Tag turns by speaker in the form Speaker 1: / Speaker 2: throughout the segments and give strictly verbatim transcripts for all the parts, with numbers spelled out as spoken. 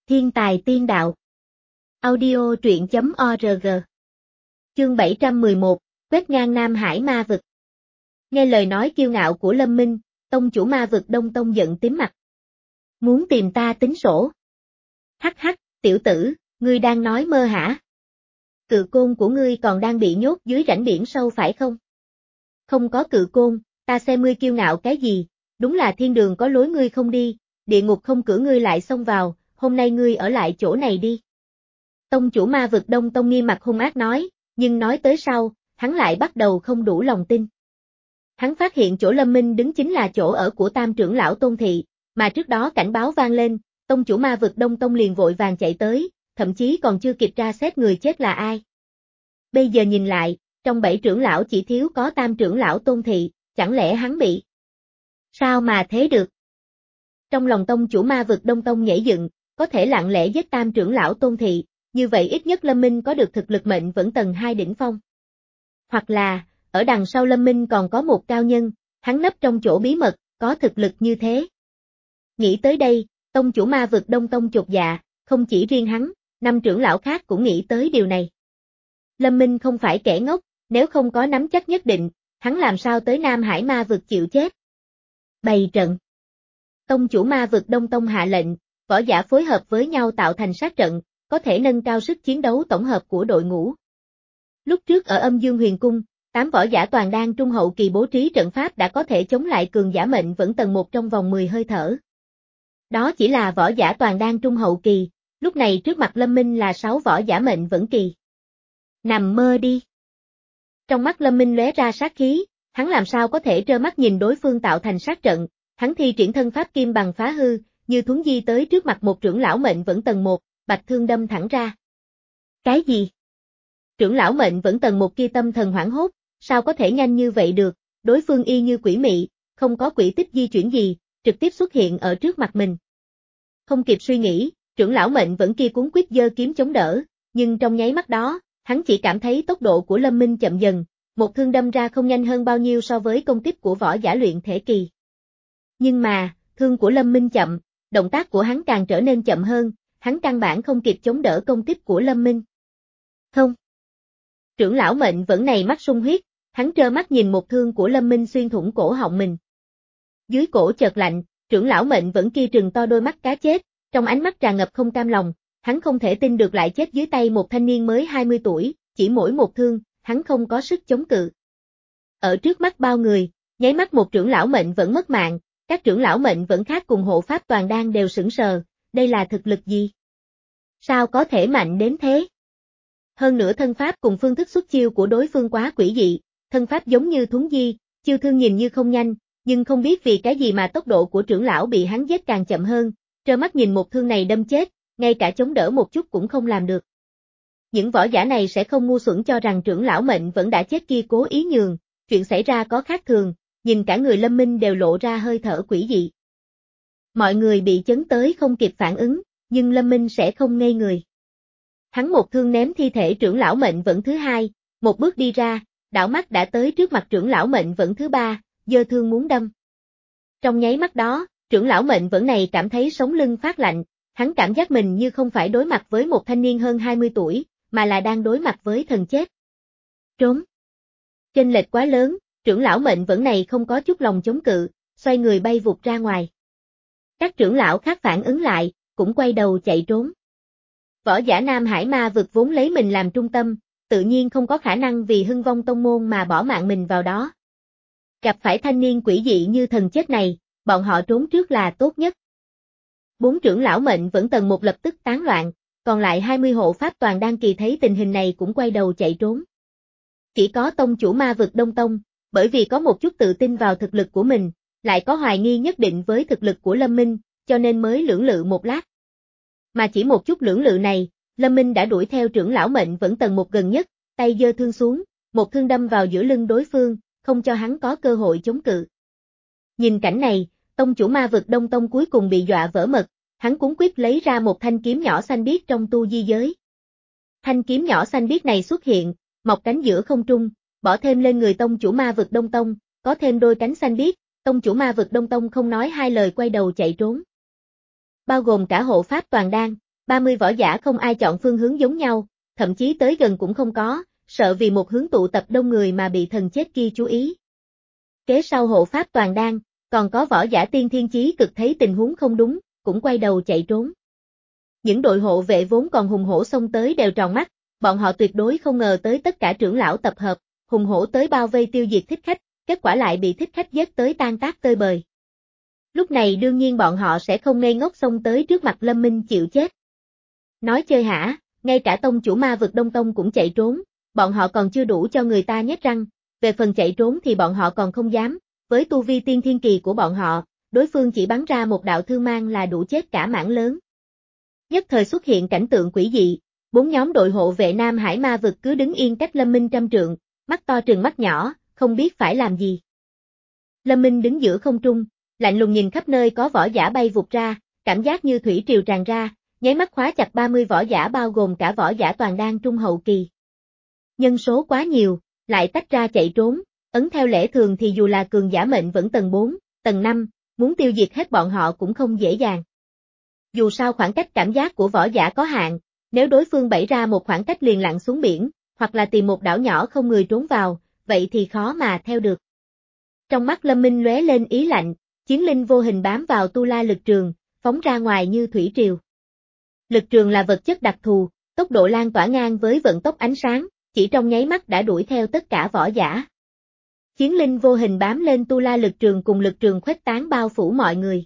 Speaker 1: Thiên tài tiên đạo. Audio truyện chấm org. Chương bảy trăm mười một, quét ngang Nam Hải ma vực. Nghe lời nói kiêu ngạo của Lâm Minh, tông chủ ma vực Đông Tông giận tím mặt. Muốn tìm ta tính sổ. Hắc hắc, tiểu tử, ngươi đang nói mơ hả? Cự côn của ngươi còn đang bị nhốt dưới rãnh biển sâu phải không? Không có cự côn, ta xem ngươi kiêu ngạo cái gì, đúng là thiên đường có lối ngươi không đi, địa ngục không cửa ngươi lại xông vào, hôm nay ngươi ở lại chỗ này đi. Tông chủ ma vực Đông Tông nghiêm mặt hung ác nói, nhưng nói tới sau, hắn lại bắt đầu không đủ lòng tin. Hắn phát hiện chỗ Lâm Minh đứng chính là chỗ ở của tam trưởng lão Tôn Thị, mà trước đó cảnh báo vang lên, tông chủ ma vực Đông Tông liền vội vàng chạy tới, thậm chí còn chưa kịp tra xét người chết là ai. Bây giờ nhìn lại, trong bảy trưởng lão chỉ thiếu có tam trưởng lão Tôn Thị, chẳng lẽ hắn bị? Sao mà thế được? Trong lòng tông chủ ma vực Đông Tông nhảy dựng, có thể lặng lẽ giết tam trưởng lão Tôn Thị, như vậy ít nhất Lâm Minh có được thực lực mệnh vẫn tầng hai đỉnh phong. Hoặc là, ở đằng sau Lâm Minh còn có một cao nhân, hắn nấp trong chỗ bí mật, có thực lực như thế. Nghĩ tới đây, tông chủ ma vực Đông Tông chột dạ, không chỉ riêng hắn, năm trưởng lão khác cũng nghĩ tới điều này. Lâm Minh không phải kẻ ngốc, nếu không có nắm chắc nhất định, hắn làm sao tới Nam Hải ma vực chịu chết. Bày trận. Tông chủ ma vực Đông Tông hạ lệnh, võ giả phối hợp với nhau tạo thành sát trận, có thể nâng cao sức chiến đấu tổng hợp của đội ngũ. Lúc trước ở Âm Dương Huyền Cung, tám võ giả toàn đan trung hậu kỳ bố trí trận pháp đã có thể chống lại cường giả mệnh vẫn tầng một trong vòng mười hơi thở. Đó chỉ là võ giả toàn đan trung hậu kỳ, lúc này trước mặt Lâm Minh là sáu võ giả mệnh vẫn kỳ. Nằm mơ đi. Trong mắt Lâm Minh lóe ra sát khí, hắn làm sao có thể trơ mắt nhìn đối phương tạo thành sát trận, hắn thi triển thân pháp kim bằng phá hư, như thuấn di tới trước mặt một trưởng lão mệnh vẫn tầng một, bạch thương đâm thẳng ra. Cái gì? Trưởng lão mệnh vẫn tầng một kia tâm thần hoảng hốt, sao có thể nhanh như vậy được, đối phương y như quỷ mị, không có quỹ tích di chuyển gì, trực tiếp xuất hiện ở trước mặt mình. Không kịp suy nghĩ, trưởng lão mệnh vẫn kia cuốn quýt giơ kiếm chống đỡ, nhưng trong nháy mắt đó, hắn chỉ cảm thấy tốc độ của Lâm Minh chậm dần, một thương đâm ra không nhanh hơn bao nhiêu so với công kích của võ giả luyện thể kỳ. Nhưng mà, thương của Lâm Minh chậm, động tác của hắn càng trở nên chậm hơn, hắn căn bản không kịp chống đỡ công kích của Lâm Minh. Không. Trưởng lão mệnh vẫn này mắt sung huyết, hắn trơ mắt nhìn một thương của Lâm Minh xuyên thủng cổ họng mình. Dưới cổ chợt lạnh, trưởng lão mệnh vẫn kia trừng to đôi mắt cá chết, trong ánh mắt tràn ngập không cam lòng, hắn không thể tin được lại chết dưới tay một thanh niên mới hai mươi tuổi, chỉ mỗi một thương, hắn không có sức chống cự. Ở trước mắt bao người, nháy mắt một trưởng lão mệnh vẫn mất mạng, các trưởng lão mệnh vẫn khác cùng hộ pháp toàn đan đều sững sờ, đây là thực lực gì? Sao có thể mạnh đến thế? Hơn nữa thân pháp cùng phương thức xuất chiêu của đối phương quá quỷ dị, thân pháp giống như thuấn di, chiêu thương nhìn như không nhanh, nhưng không biết vì cái gì mà tốc độ của trưởng lão bị hắn giết càng chậm hơn, trơ mắt nhìn một thương này đâm chết, ngay cả chống đỡ một chút cũng không làm được. Những võ giả này sẽ không ngu xuẩn cho rằng trưởng lão mệnh vẫn đã chết kia cố ý nhường, chuyện xảy ra có khác thường, nhìn cả người Lâm Minh đều lộ ra hơi thở quỷ dị. Mọi người bị chấn tới không kịp phản ứng, nhưng Lâm Minh sẽ không ngây người. Hắn một thương ném thi thể trưởng lão mệnh vẫn thứ hai, một bước đi ra, đảo mắt đã tới trước mặt trưởng lão mệnh vẫn thứ ba, giơ thương muốn đâm. Trong nháy mắt đó, trưởng lão mệnh vẫn này cảm thấy sống lưng phát lạnh, hắn cảm giác mình như không phải đối mặt với một thanh niên hơn hai mươi tuổi, mà là đang đối mặt với thần chết. Trốn. Chênh lệch quá lớn, trưởng lão mệnh vẫn này không có chút lòng chống cự, xoay người bay vụt ra ngoài. Các trưởng lão khác phản ứng lại, cũng quay đầu chạy trốn. Võ giả Nam Hải ma vực vốn lấy mình làm trung tâm, tự nhiên không có khả năng vì hưng vong tông môn mà bỏ mạng mình vào đó. Gặp phải thanh niên quỷ dị như thần chết này, bọn họ trốn trước là tốt nhất. Bốn trưởng lão mệnh vẫn tầng một lập tức tán loạn, còn lại hai mươi hộ pháp toàn đan kỳ thấy tình hình này cũng quay đầu chạy trốn. Chỉ có tông chủ ma vực Đông Tông, bởi vì có một chút tự tin vào thực lực của mình, lại có hoài nghi nhất định với thực lực của Lâm Minh, cho nên mới lưỡng lự một lát. Mà chỉ một chút lưỡng lự này, Lâm Minh đã đuổi theo trưởng lão mệnh vẫn tầng một gần nhất, tay giơ thương xuống, một thương đâm vào giữa lưng đối phương, không cho hắn có cơ hội chống cự. Nhìn cảnh này, tông chủ ma vực Đông Tông cuối cùng bị dọa vỡ mật, hắn cuống quýt lấy ra một thanh kiếm nhỏ xanh biếc trong tu di giới. Thanh kiếm nhỏ xanh biếc này xuất hiện, mọc cánh giữa không trung, bỏ thêm lên người tông chủ ma vực Đông Tông, có thêm đôi cánh xanh biếc, tông chủ ma vực Đông Tông không nói hai lời quay đầu chạy trốn. Bao gồm cả hộ pháp toàn đan, ba mươi võ giả không ai chọn phương hướng giống nhau, thậm chí tới gần cũng không có, sợ vì một hướng tụ tập đông người mà bị thần chết kia chú ý. Kế sau hộ pháp toàn đan, còn có võ giả tiên thiên chí cực thấy tình huống không đúng, cũng quay đầu chạy trốn. Những đội hộ vệ vốn còn hùng hổ xông tới đều tròn mắt, bọn họ tuyệt đối không ngờ tới tất cả trưởng lão tập hợp, hùng hổ tới bao vây tiêu diệt thích khách, kết quả lại bị thích khách giết tới tan tác tơi bời. Lúc này đương nhiên bọn họ sẽ không ngây ngốc xông tới trước mặt Lâm Minh chịu chết. Nói chơi hả, ngay cả tông chủ ma vực Đông Tông cũng chạy trốn, bọn họ còn chưa đủ cho người ta nhét răng, về phần chạy trốn thì bọn họ còn không dám, với tu vi tiên thiên kỳ của bọn họ, đối phương chỉ bắn ra một đạo thương mang là đủ chết cả mảng lớn. Nhất thời xuất hiện cảnh tượng quỷ dị, bốn nhóm đội hộ vệ Nam Hải ma vực cứ đứng yên cách Lâm Minh trăm trượng, mắt to trừng mắt nhỏ, không biết phải làm gì. Lâm Minh đứng giữa không trung, lạnh lùng nhìn khắp nơi có võ giả bay vụt ra, cảm giác như thủy triều tràn ra, nháy mắt khóa chặt ba mươi võ giả bao gồm cả võ giả toàn đan trung hậu kỳ. Nhân số quá nhiều, lại tách ra chạy trốn, ấn theo lẽ thường thì dù là cường giả mệnh vẫn tầng bốn, tầng năm, muốn tiêu diệt hết bọn họ cũng không dễ dàng. Dù sao khoảng cách cảm giác của võ giả có hạn, nếu đối phương bẫy ra một khoảng cách liền lặn xuống biển, hoặc là tìm một đảo nhỏ không người trốn vào, vậy thì khó mà theo được. Trong mắt Lâm Minh lóe lên ý lạnh, chiến linh vô hình bám vào tu la lực trường, phóng ra ngoài như thủy triều. Lực trường là vật chất đặc thù, tốc độ lan tỏa ngang với vận tốc ánh sáng, chỉ trong nháy mắt đã đuổi theo tất cả võ giả. Chiến linh vô hình bám lên tu la lực trường cùng lực trường khuếch tán bao phủ mọi người.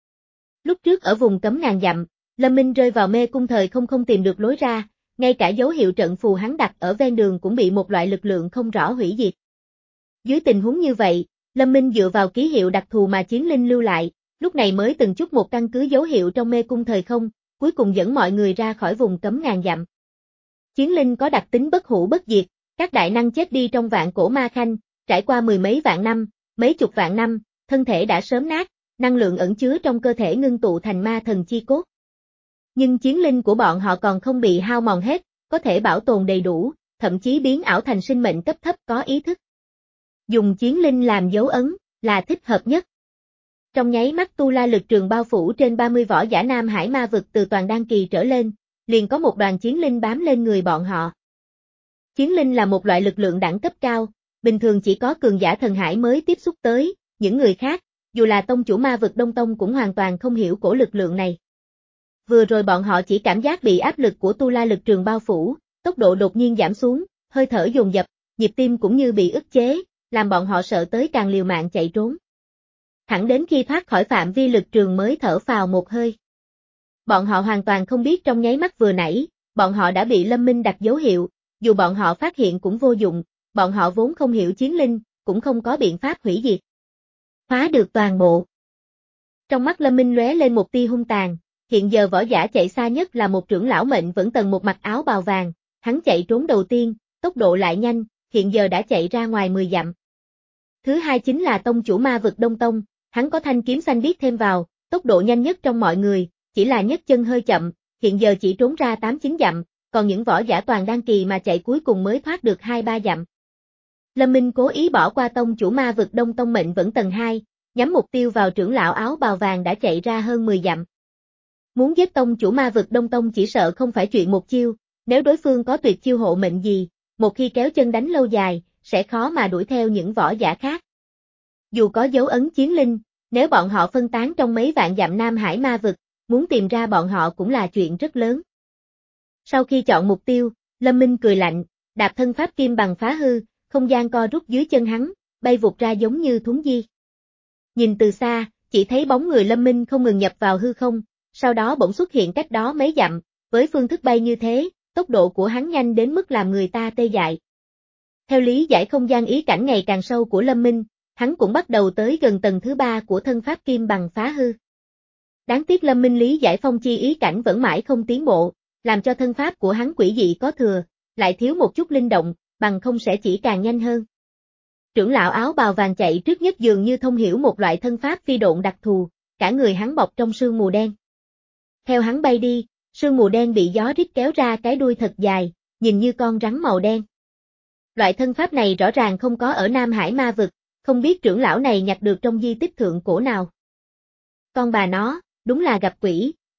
Speaker 1: Lúc trước ở vùng cấm ngàn dặm, Lâm Minh rơi vào mê cung thời không không tìm được lối ra, ngay cả dấu hiệu trận phù hắn đặt ở ven đường cũng bị một loại lực lượng không rõ hủy diệt. Dưới tình huống như vậy, Lâm Minh dựa vào ký hiệu đặc thù mà chiến linh lưu lại, lúc này mới từng chút một căn cứ dấu hiệu trong mê cung thời không, cuối cùng dẫn mọi người ra khỏi vùng cấm ngàn dặm. Chiến linh có đặc tính bất hủ bất diệt, các đại năng chết đi trong vạn cổ ma khanh, trải qua mười mấy vạn năm, mấy chục vạn năm, thân thể đã sớm nát, năng lượng ẩn chứa trong cơ thể ngưng tụ thành ma thần chi cốt. Nhưng chiến linh của bọn họ còn không bị hao mòn hết, có thể bảo tồn đầy đủ, thậm chí biến ảo thành sinh mệnh cấp thấp có ý thức. Dùng chiến linh làm dấu ấn, là thích hợp nhất. Trong nháy mắt tu la lực trường bao phủ trên ba mươi võ giả Nam Hải ma vực từ toàn đan kỳ trở lên, liền có một đoàn chiến linh bám lên người bọn họ. Chiến linh là một loại lực lượng đẳng cấp cao, bình thường chỉ có cường giả thần hải mới tiếp xúc tới, những người khác, dù là tông chủ ma vực Đông Tông cũng hoàn toàn không hiểu cổ lực lượng này. Vừa rồi bọn họ chỉ cảm giác bị áp lực của tu la lực trường bao phủ, tốc độ đột nhiên giảm xuống, hơi thở dồn dập, nhịp tim cũng như bị ức chế, làm bọn họ sợ tới càng liều mạng chạy trốn. Thẳng đến khi thoát khỏi phạm vi lực trường mới thở phào một hơi. Bọn họ hoàn toàn không biết trong nháy mắt vừa nãy, bọn họ đã bị Lâm Minh đặt dấu hiệu, dù bọn họ phát hiện cũng vô dụng, bọn họ vốn không hiểu chiến linh, cũng không có biện pháp hủy diệt. Phá được toàn bộ. Trong mắt Lâm Minh lóe lên một tia hung tàn, hiện giờ võ giả chạy xa nhất là một trưởng lão mệnh vẫn tần một mặc áo bào vàng, hắn chạy trốn đầu tiên, tốc độ lại nhanh, hiện giờ đã chạy ra ngoài mười dặm. Thứ hai chính là tông chủ ma vực Đông Tông, hắn có thanh kiếm xanh biết thêm vào, tốc độ nhanh nhất trong mọi người, chỉ là nhấc chân hơi chậm, hiện giờ chỉ trốn ra tám chín dặm, còn những võ giả toàn đan kỳ mà chạy cuối cùng mới thoát được hai ba dặm. Lâm Minh cố ý bỏ qua tông chủ ma vực Đông Tông mệnh vẫn tầng hai, nhắm mục tiêu vào trưởng lão áo bào vàng đã chạy ra hơn mười dặm. Muốn giết tông chủ ma vực Đông Tông chỉ sợ không phải chuyện một chiêu, nếu đối phương có tuyệt chiêu hộ mệnh gì, một khi kéo chân đánh lâu dài, sẽ khó mà đuổi theo những võ giả khác. Dù có dấu ấn chiến linh, nếu bọn họ phân tán trong mấy vạn dặm Nam Hải ma vực, muốn tìm ra bọn họ cũng là chuyện rất lớn. Sau khi chọn mục tiêu, Lâm Minh cười lạnh, đạp thân pháp kim bằng phá hư, không gian co rút dưới chân hắn, bay vụt ra giống như thúng di. Nhìn từ xa, chỉ thấy bóng người Lâm Minh không ngừng nhập vào hư không, sau đó bỗng xuất hiện cách đó mấy dặm, với phương thức bay như thế, tốc độ của hắn nhanh đến mức làm người ta tê dại. Theo lý giải không gian ý cảnh ngày càng sâu của Lâm Minh, hắn cũng bắt đầu tới gần tầng thứ ba của thân pháp kim bằng phá hư. Đáng tiếc Lâm Minh lý giải phong chi ý cảnh vẫn mãi không tiến bộ, làm cho thân pháp của hắn quỷ dị có thừa, lại thiếu một chút linh động, bằng không sẽ chỉ càng nhanh hơn. Trưởng lão áo bào vàng chạy trước nhất dường như thông hiểu một loại thân pháp phi độn đặc thù, cả người hắn bọc trong sương mù đen. Theo hắn bay đi, sương mù đen bị gió rít kéo ra cái đuôi thật dài, nhìn như con rắn màu đen. Loại thân pháp này rõ ràng không có ở Nam Hải ma vực, không biết trưởng lão này nhặt được trong di tích thượng cổ nào. Con bà nó, đúng là gặp quỷ,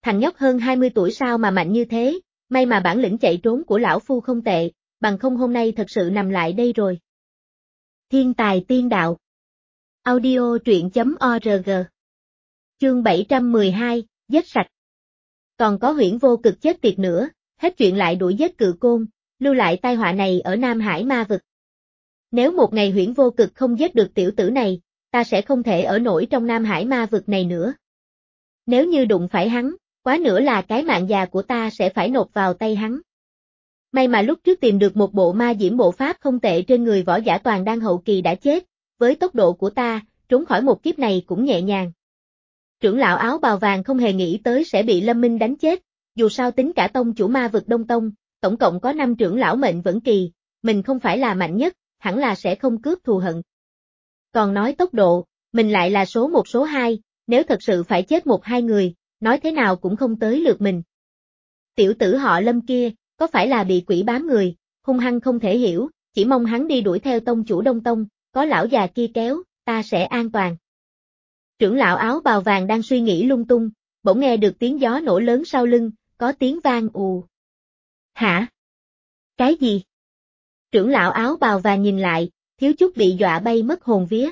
Speaker 1: thằng nhóc hơn hai mươi tuổi sao mà mạnh như thế, may mà bản lĩnh chạy trốn của lão phu không tệ, bằng không hôm nay thật sự nằm lại đây rồi. Thiên tài tiên đạo. Audio truyện chấm org. Chương bảy trăm mười hai, giết sạch. Còn có Huyễn Vô Cực chết tiệt nữa, hết chuyện lại đuổi giết Cự Côn, lưu lại tai họa này ở Nam Hải ma vực. Nếu một ngày Huyễn Vô Cực không giết được tiểu tử này, ta sẽ không thể ở nổi trong Nam Hải ma vực này nữa. Nếu như đụng phải hắn, quá nữa là cái mạng già của ta sẽ phải nộp vào tay hắn. May mà lúc trước tìm được một bộ ma diễm bộ pháp không tệ trên người võ giả toàn đang hậu kỳ đã chết, với tốc độ của ta, trốn khỏi một kiếp này cũng nhẹ nhàng. Trưởng lão áo bào vàng không hề nghĩ tới sẽ bị Lâm Minh đánh chết, dù sao tính cả tông chủ ma vực Đông Tông, tổng cộng có năm trưởng lão mệnh vẫn kỳ, mình không phải là mạnh nhất, hẳn là sẽ không cướp thù hận. Còn nói tốc độ, mình lại là số một số hai, nếu thật sự phải chết một hai người, nói thế nào cũng không tới lượt mình. Tiểu tử họ Lâm kia, có phải là bị quỷ bám người, hung hăng không thể hiểu, chỉ mong hắn đi đuổi theo tông chủ Đông Tông, có lão già kia kéo, ta sẽ an toàn. Trưởng lão áo bào vàng đang suy nghĩ lung tung, bỗng nghe được tiếng gió nổ lớn sau lưng, có tiếng vang ù. Hả? Cái gì? Trưởng lão áo bào vàng nhìn lại, thiếu chút bị dọa bay mất hồn vía.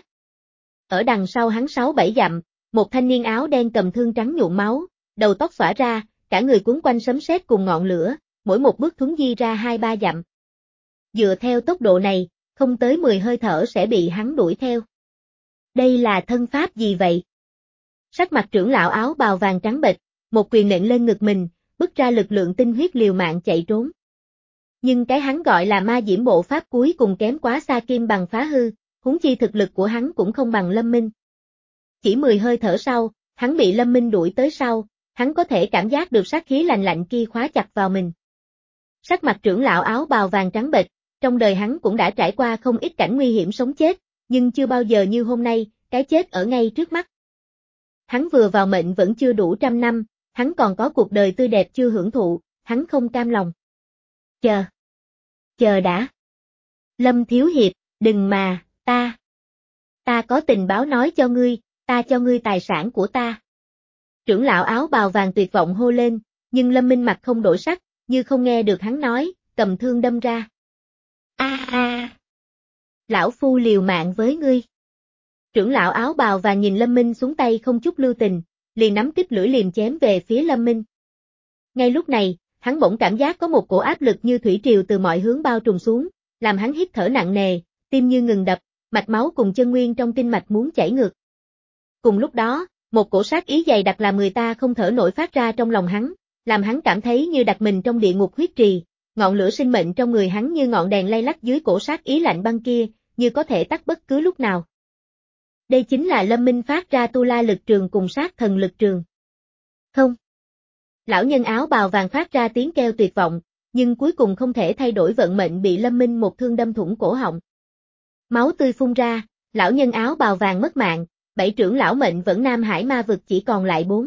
Speaker 1: Ở đằng sau hắn sáu bảy dặm, một thanh niên áo đen cầm thương trắng nhuộm máu, đầu tóc xõa ra, cả người cuốn quanh sấm sét cùng ngọn lửa, mỗi một bước thuấn di ra hai ba dặm. Dựa theo tốc độ này, không tới mười hơi thở sẽ bị hắn đuổi theo. Đây là thân pháp gì vậy? Sắc mặt trưởng lão áo bào vàng trắng bệch, một quyền nện lên ngực mình, bức ra lực lượng tinh huyết liều mạng chạy trốn. Nhưng cái hắn gọi là ma diễm bộ pháp cuối cùng kém quá xa kim bằng phá hư, huống chi thực lực của hắn cũng không bằng Lâm Minh. Chỉ mười hơi thở sau, hắn bị Lâm Minh đuổi tới sau, hắn có thể cảm giác được sát khí lạnh lạnh kia khóa chặt vào mình. Sắc mặt trưởng lão áo bào vàng trắng bệch, trong đời hắn cũng đã trải qua không ít cảnh nguy hiểm sống chết, nhưng chưa bao giờ như hôm nay, cái chết ở ngay trước mắt. Hắn vừa vào mệnh vẫn chưa đủ trăm năm, hắn còn có cuộc đời tươi đẹp chưa hưởng thụ, hắn không cam lòng. Chờ. Chờ đã. Lâm Thiếu Hiệp, đừng mà, ta. Ta có tình báo nói cho ngươi, ta cho ngươi tài sản của ta. Trưởng lão áo bào vàng tuyệt vọng hô lên, nhưng Lâm Minh mặt không đổi sắc, như không nghe được hắn nói, cầm thương đâm ra. A a. Lão phu liều mạng với ngươi. Trưởng lão áo bào vàng nhìn Lâm Minh xuống tay không chút lưu tình, liền nắm kích lưỡi liềm chém về phía Lâm Minh. Ngay lúc này, hắn bỗng cảm giác có một cổ áp lực như thủy triều từ mọi hướng bao trùm xuống, làm hắn hít thở nặng nề, tim như ngừng đập, mạch máu cùng chân nguyên trong tinh mạch muốn chảy ngược. Cùng lúc đó, một cổ sát ý dày đặc làm người ta không thở nổi phát ra trong lòng hắn, làm hắn cảm thấy như đặt mình trong địa ngục huyết trì, ngọn lửa sinh mệnh trong người hắn như ngọn đèn lay lắc dưới cổ sát ý lạnh băng kia, như có thể tắt bất cứ lúc nào. Đây chính là Lâm Minh phát ra tu la lực trường cùng sát thần lực trường. Không. Lão nhân áo bào vàng phát ra tiếng kêu tuyệt vọng, nhưng cuối cùng không thể thay đổi vận mệnh bị Lâm Minh một thương đâm thủng cổ họng. Máu tươi phun ra, lão nhân áo bào vàng mất mạng, bảy trưởng lão mệnh vẫn Nam Hải ma vực chỉ còn lại bốn.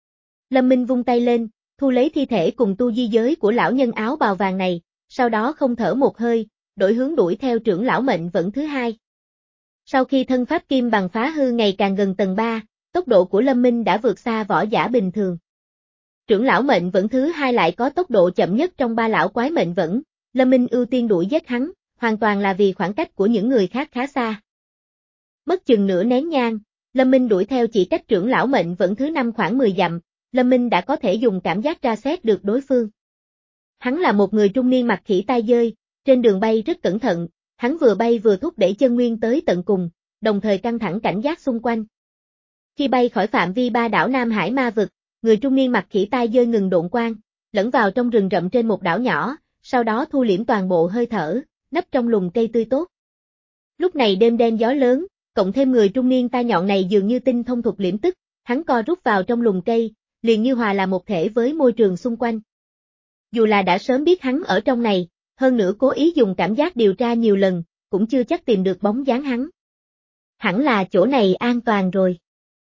Speaker 1: Lâm Minh vung tay lên, thu lấy thi thể cùng tu di giới của lão nhân áo bào vàng này, sau đó không thở một hơi, đổi hướng đuổi theo trưởng lão mệnh vẫn thứ hai. Sau khi thân pháp kim bằng phá hư ngày càng gần tầng ba, tốc độ của Lâm Minh đã vượt xa võ giả bình thường. Trưởng lão mệnh vẫn thứ hai lại có tốc độ chậm nhất trong ba lão quái mệnh vẫn, Lâm Minh ưu tiên đuổi giết hắn, hoàn toàn là vì khoảng cách của những người khác khá xa. Mất chừng nửa nén nhang, Lâm Minh đuổi theo chỉ cách trưởng lão mệnh vẫn thứ năm khoảng mười dặm, Lâm Minh đã có thể dùng cảm giác tra xét được đối phương. Hắn là một người trung niên mặt khỉ tai dơi, trên đường bay rất cẩn thận, hắn vừa bay vừa thúc đẩy chân nguyên tới tận cùng, đồng thời căng thẳng cảnh giác xung quanh. Khi bay khỏi phạm vi ba đảo Nam Hải ma vực, người trung niên mặt khỉ tai dơi ngừng độn quang, lẫn vào trong rừng rậm trên một đảo nhỏ, sau đó thu liễm toàn bộ hơi thở, nấp trong lùm cây tươi tốt. Lúc này đêm đen gió lớn, cộng thêm người trung niên tai nhọn này dường như tinh thông thuật liễm tức, hắn co rút vào trong lùm cây, liền như hòa là một thể với môi trường xung quanh. Dù là đã sớm biết hắn ở trong này, hơn nữa cố ý dùng cảm giác điều tra nhiều lần, cũng chưa chắc tìm được bóng dáng hắn. Hẳn là chỗ này an toàn rồi.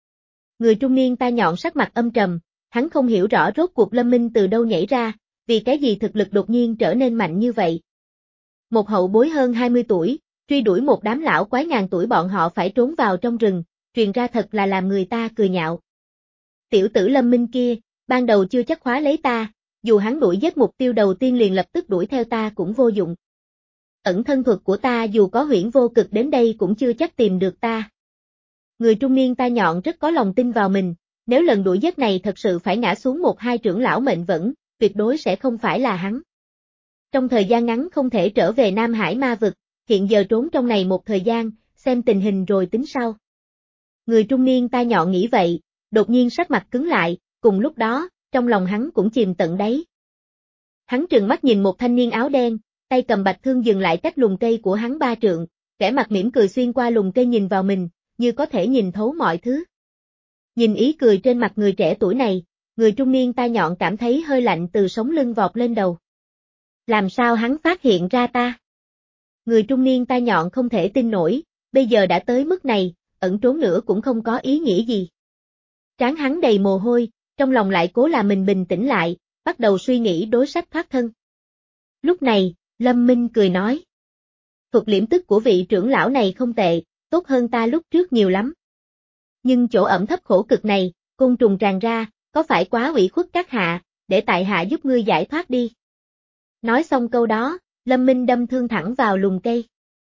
Speaker 1: Người trung niên tai nhọn sắc mặt âm trầm, hắn không hiểu rõ rốt cuộc Lâm Minh từ đâu nhảy ra, vì cái gì thực lực đột nhiên trở nên mạnh như vậy. Một hậu bối hơn hai mươi tuổi, truy đuổi một đám lão quái ngàn tuổi bọn họ phải trốn vào trong rừng, truyền ra thật là làm người ta cười nhạo. Tiểu tử Lâm Minh kia, ban đầu chưa chắc khóa lấy ta, dù hắn đuổi giết mục tiêu đầu tiên liền lập tức đuổi theo ta cũng vô dụng. Ẩn thân thuật của ta dù có huyễn vô cực đến đây cũng chưa chắc tìm được ta. Người trung niên tai nhọn rất có lòng tin vào mình, nếu lần đuổi giết này thật sự phải ngã xuống một hai trưởng lão mệnh vẫn, tuyệt đối sẽ không phải là hắn. Trong thời gian ngắn không thể trở về Nam Hải ma vực, hiện giờ trốn trong này một thời gian, xem tình hình rồi tính sau. Người trung niên tai nhọn nghĩ vậy, đột nhiên sắc mặt cứng lại, cùng lúc đó, trong lòng hắn cũng chìm tận đáy. Hắn trừng mắt nhìn một thanh niên áo đen, tay cầm bạch thương dừng lại cách lùm cây của hắn ba trượng, kẻ mặt mỉm cười xuyên qua lùm cây nhìn vào mình, như có thể nhìn thấu mọi thứ. Nhìn ý cười trên mặt người trẻ tuổi này, người trung niên tai nhọn cảm thấy hơi lạnh từ sống lưng vọt lên đầu. Làm sao hắn phát hiện ra ta? Người trung niên tai nhọn không thể tin nổi, bây giờ đã tới mức này, ẩn trốn nữa cũng không có ý nghĩa gì. Trán hắn đầy mồ hôi, trong lòng lại cố làm mình bình tĩnh lại, bắt đầu suy nghĩ đối sách thoát thân. Lúc này, Lâm Minh cười nói. Thuật liễm tức của vị trưởng lão này không tệ, tốt hơn ta lúc trước nhiều lắm. Nhưng chỗ ẩm thấp khổ cực này, côn trùng tràn ra, có phải quá ủy khuất các hạ, để tại hạ giúp ngươi giải thoát đi. Nói xong câu đó, Lâm Minh đâm thương thẳng vào lùm cây.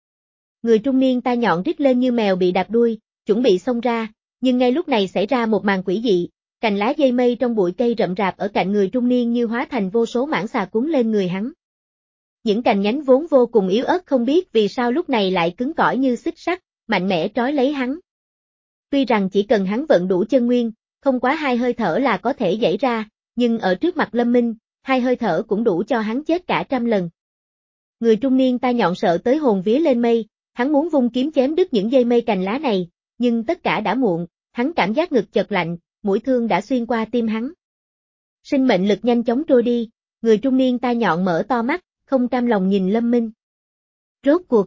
Speaker 1: Người trung niên tai nhọn rít lên như mèo bị đạp đuôi, chuẩn bị xông ra, nhưng ngay lúc này xảy ra một màn quỷ dị, cành lá dây mây trong bụi cây rậm rạp ở cạnh người trung niên như hóa thành vô số mãng xà cuốn lên người hắn. Những cành nhánh vốn vô cùng yếu ớt không biết vì sao lúc này lại cứng cỏi như xích sắt, mạnh mẽ trói lấy hắn. Tuy rằng chỉ cần hắn vận đủ chân nguyên, không quá hai hơi thở là có thể giãy ra, nhưng ở trước mặt Lâm Minh, hai hơi thở cũng đủ cho hắn chết cả trăm lần. Người trung niên tai nhọn sợ tới hồn vía lên mây, hắn muốn vung kiếm chém đứt những dây mây cành lá này, nhưng tất cả đã muộn, hắn cảm giác ngực chợt lạnh, mũi thương đã xuyên qua tim hắn. Sinh mệnh lực nhanh chóng trôi đi, người trung niên tai nhọn mở to mắt, không cam lòng nhìn Lâm Minh. Rốt cuộc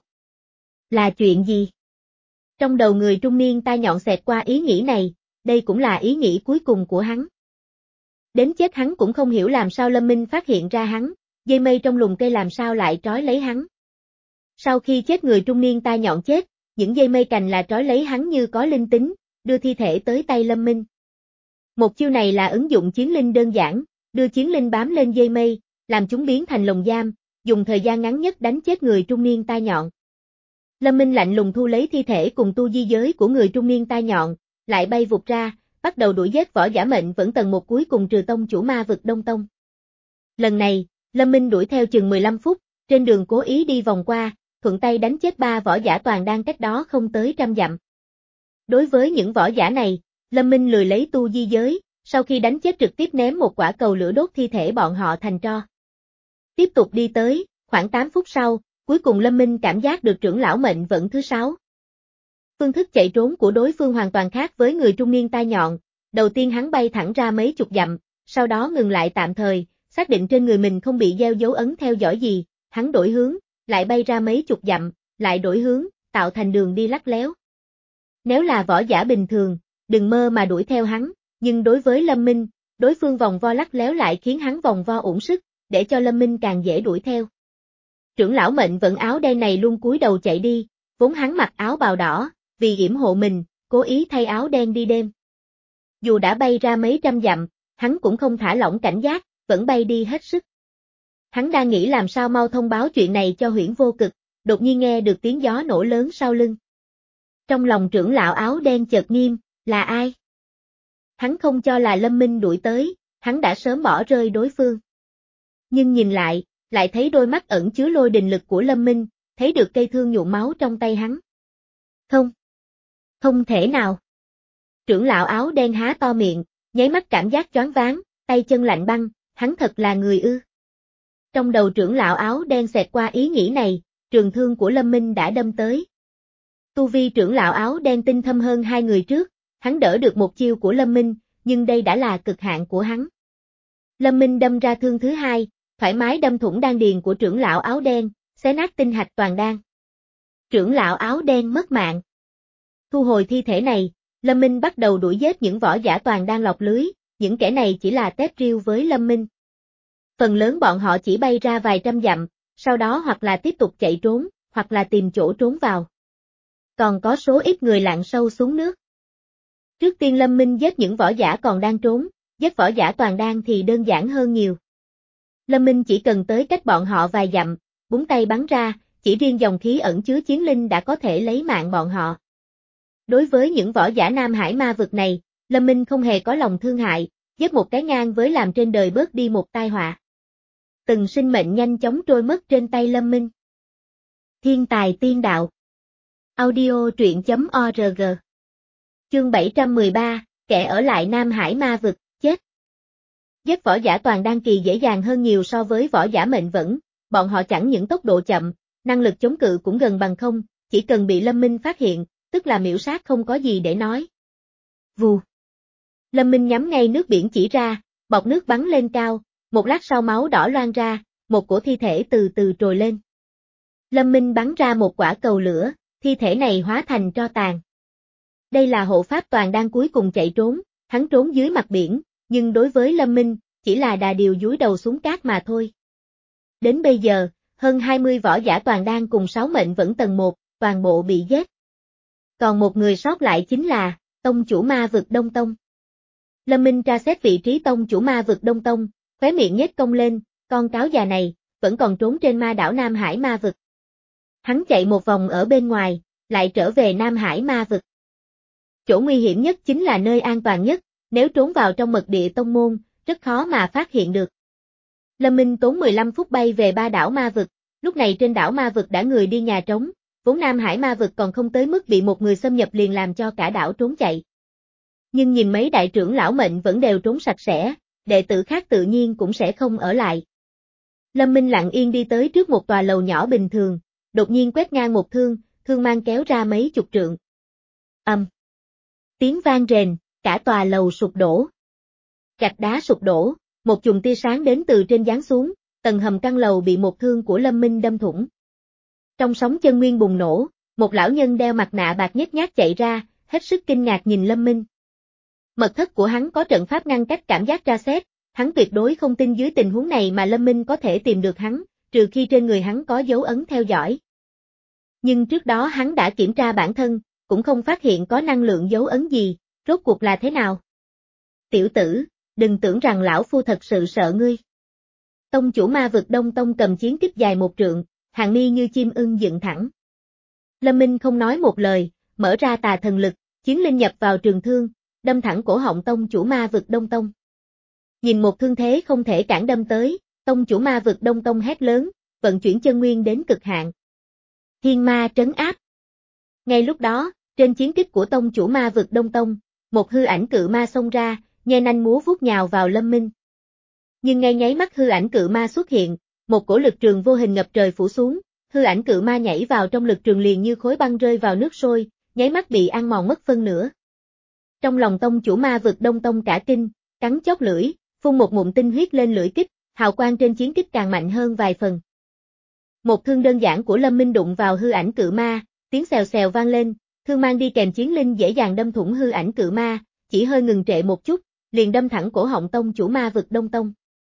Speaker 1: là chuyện gì? Trong đầu người trung niên tai nhọn xẹt qua ý nghĩ này, đây cũng là ý nghĩ cuối cùng của hắn. Đến chết hắn cũng không hiểu làm sao Lâm Minh phát hiện ra hắn, dây mây trong lùm cây làm sao lại trói lấy hắn. Sau khi chết người trung niên tai nhọn chết, những dây mây cành là trói lấy hắn như có linh tính, đưa thi thể tới tay Lâm Minh. Một chiêu này là ứng dụng chiến linh đơn giản, đưa chiến linh bám lên dây mây, làm chúng biến thành lồng giam, dùng thời gian ngắn nhất đánh chết người trung niên tai nhọn. Lâm Minh lạnh lùng thu lấy thi thể cùng tu di giới của người trung niên tai nhọn, lại bay vụt ra, bắt đầu đuổi giết võ giả mệnh vẫn tầng một cuối cùng trừ tông chủ ma vực Đông Tông. Lần này, Lâm Minh đuổi theo chừng mười lăm phút, trên đường cố ý đi vòng qua, thuận tay đánh chết ba võ giả toàn đang cách đó không tới trăm dặm. Đối với những võ giả này, Lâm Minh lười lấy tu di giới, sau khi đánh chết trực tiếp ném một quả cầu lửa đốt thi thể bọn họ thành tro. Tiếp tục đi tới, khoảng tám phút sau, cuối cùng Lâm Minh cảm giác được trưởng lão mệnh vận thứ sáu. Phương thức chạy trốn của đối phương hoàn toàn khác với người trung niên tai nhọn, đầu tiên hắn bay thẳng ra mấy chục dặm, sau đó ngừng lại tạm thời, xác định trên người mình không bị gieo dấu ấn theo dõi gì, hắn đổi hướng, lại bay ra mấy chục dặm, lại đổi hướng, tạo thành đường đi lắc léo. Nếu là võ giả bình thường, đừng mơ mà đuổi theo hắn, nhưng đối với Lâm Minh, đối phương vòng vo lắc léo lại khiến hắn vòng vo uổng sức, để cho Lâm Minh càng dễ đuổi theo. Trưởng lão mệnh vận áo đen này luôn cúi đầu chạy đi, vốn hắn mặc áo bào đỏ, vì yểm hộ mình, cố ý thay áo đen đi đêm. Dù đã bay ra mấy trăm dặm, hắn cũng không thả lỏng cảnh giác, vẫn bay đi hết sức. Hắn đang nghĩ làm sao mau thông báo chuyện này cho Huyễn Vô Cực, đột nhiên nghe được tiếng gió nổ lớn sau lưng. Trong lòng trưởng lão áo đen chợt nghiêm, là ai? Hắn không cho là Lâm Minh đuổi tới, hắn đã sớm bỏ rơi đối phương. Nhưng nhìn lại, lại thấy đôi mắt ẩn chứa lôi đình lực của Lâm Minh, thấy được cây thương nhuộm máu trong tay hắn. Không, không thể nào. Trưởng lão áo đen há to miệng, nháy mắt cảm giác choáng váng, tay chân lạnh băng, hắn thật là người ư. Trong đầu trưởng lão áo đen xẹt qua ý nghĩ này, trường thương của Lâm Minh đã đâm tới. Tu vi trưởng lão áo đen tinh thâm hơn hai người trước, hắn đỡ được một chiêu của Lâm Minh, nhưng đây đã là cực hạn của hắn. Lâm Minh đâm ra thương thứ hai, thoải mái đâm thủng đan điền của trưởng lão áo đen, xé nát tinh hạch toàn đan. Trưởng lão áo đen mất mạng. Thu hồi thi thể này, Lâm Minh bắt đầu đuổi giết những võ giả toàn đang lọc lưới, những kẻ này chỉ là tép riêu với Lâm Minh. Phần lớn bọn họ chỉ bay ra vài trăm dặm, sau đó hoặc là tiếp tục chạy trốn, hoặc là tìm chỗ trốn vào. Còn có số ít người lặn sâu xuống nước. Trước tiên Lâm Minh giết những võ giả còn đang trốn, giết võ giả toàn đan thì đơn giản hơn nhiều. Lâm Minh chỉ cần tới cách bọn họ vài dặm, búng tay bắn ra, chỉ riêng dòng khí ẩn chứa chiến linh đã có thể lấy mạng bọn họ. Đối với những võ giả Nam Hải ma vực này, Lâm Minh không hề có lòng thương hại, giết một cái ngang với làm trên đời bớt đi một tai họa. Từng sinh mệnh nhanh chóng trôi mất trên tay Lâm Minh. Thiên tài tiên đạo. Audio truyện chấm org. Chương bảy trăm mười ba, kẻ ở lại Nam Hải ma vực, chết. Giết võ giả toàn đan kỳ dễ dàng hơn nhiều so với võ giả mệnh vẫn, bọn họ chẳng những tốc độ chậm, năng lực chống cự cũng gần bằng không, chỉ cần bị Lâm Minh phát hiện, tức là miểu sát không có gì để nói. Vù. Lâm Minh nhắm ngay nước biển chỉ ra, bọt nước bắn lên cao, một lát sau máu đỏ loang ra, một cổ thi thể từ từ trồi lên. Lâm Minh bắn ra một quả cầu lửa, thi thể này hóa thành tro tàn. Đây là hộ pháp toàn đan cuối cùng chạy trốn, hắn trốn dưới mặt biển, nhưng đối với Lâm Minh, chỉ là đà điều dúi đầu xuống cát mà thôi. Đến bây giờ, hơn hai mươi võ giả toàn đan cùng sáu mệnh vẫn tầng một, toàn bộ bị giết. Còn một người sót lại chính là, tông chủ ma vực Đông Tông. Lâm Minh tra xét vị trí tông chủ ma vực Đông Tông, khóe miệng nhếch cong lên, con cáo già này, vẫn còn trốn trên ma đảo Nam Hải ma vực. Hắn chạy một vòng ở bên ngoài, lại trở về Nam Hải ma vực. Chỗ nguy hiểm nhất chính là nơi an toàn nhất, nếu trốn vào trong mật địa tông môn, rất khó mà phát hiện được. Lâm Minh tốn mười lăm phút bay về ba đảo ma vực, lúc này trên đảo ma vực đã người đi nhà trống, vốn Nam Hải ma vực còn không tới mức bị một người xâm nhập liền làm cho cả đảo trốn chạy. Nhưng nhìn mấy đại trưởng lão mệnh vẫn đều trốn sạch sẽ, đệ tử khác tự nhiên cũng sẽ không ở lại. Lâm Minh lặng yên đi tới trước một tòa lầu nhỏ bình thường, đột nhiên quét ngang một thương, thương mang kéo ra mấy chục trượng. Ầm. Um. Tiếng vang rền, cả tòa lầu sụp đổ. Gạch đá sụp đổ, một chùm tia sáng đến từ trên giáng xuống, tầng hầm căn lầu bị một thương của Lâm Minh đâm thủng. Trong sóng chân nguyên bùng nổ, một lão nhân đeo mặt nạ bạc nhếch nhác chạy ra, hết sức kinh ngạc nhìn Lâm Minh. Mật thất của hắn có trận pháp ngăn cách cảm giác tra xét, hắn tuyệt đối không tin dưới tình huống này mà Lâm Minh có thể tìm được hắn, trừ khi trên người hắn có dấu ấn theo dõi. Nhưng trước đó hắn đã kiểm tra bản thân, cũng không phát hiện có năng lượng dấu ấn gì, rốt cuộc là thế nào? Tiểu tử, đừng tưởng rằng lão phu thật sự sợ ngươi. Tông chủ ma vực Đông Tông cầm chiến kích dài một trượng, hàng mi như chim ưng dựng thẳng. Lâm Minh không nói một lời, mở ra tà thần lực, chiến linh nhập vào trường thương, đâm thẳng cổ họng tông chủ ma vực Đông Tông. Nhìn một thương thế không thể cản đâm tới, tông chủ ma vực Đông Tông hét lớn, vận chuyển chân nguyên đến cực hạn. Thiên ma trấn áp. Ngay lúc đó, trên chiến kích của tông chủ ma vực Đông Tông, một hư ảnh cự ma xông ra, nhe nanh múa vuốt nhào vào Lâm Minh. Nhưng ngay nháy mắt hư ảnh cự ma xuất hiện, một cổ lực trường vô hình ngập trời phủ xuống, hư ảnh cự ma nhảy vào trong lực trường liền như khối băng rơi vào nước sôi, nháy mắt bị ăn mòn mất phân nửa. Trong lòng tông chủ ma vực Đông Tông cả kinh, cắn chót lưỡi, phun một ngụm tinh huyết lên lưỡi kích, hào quang trên chiến kích càng mạnh hơn vài phần. Một thương đơn giản của Lâm Minh đụng vào hư ảnh cự ma, tiếng xèo xèo vang lên, thương mang đi kèm chiến linh dễ dàng đâm thủng hư ảnh cự ma, chỉ hơi ngừng trệ một chút, liền đâm thẳng cổ họng tông chủ ma vực Đông Tông.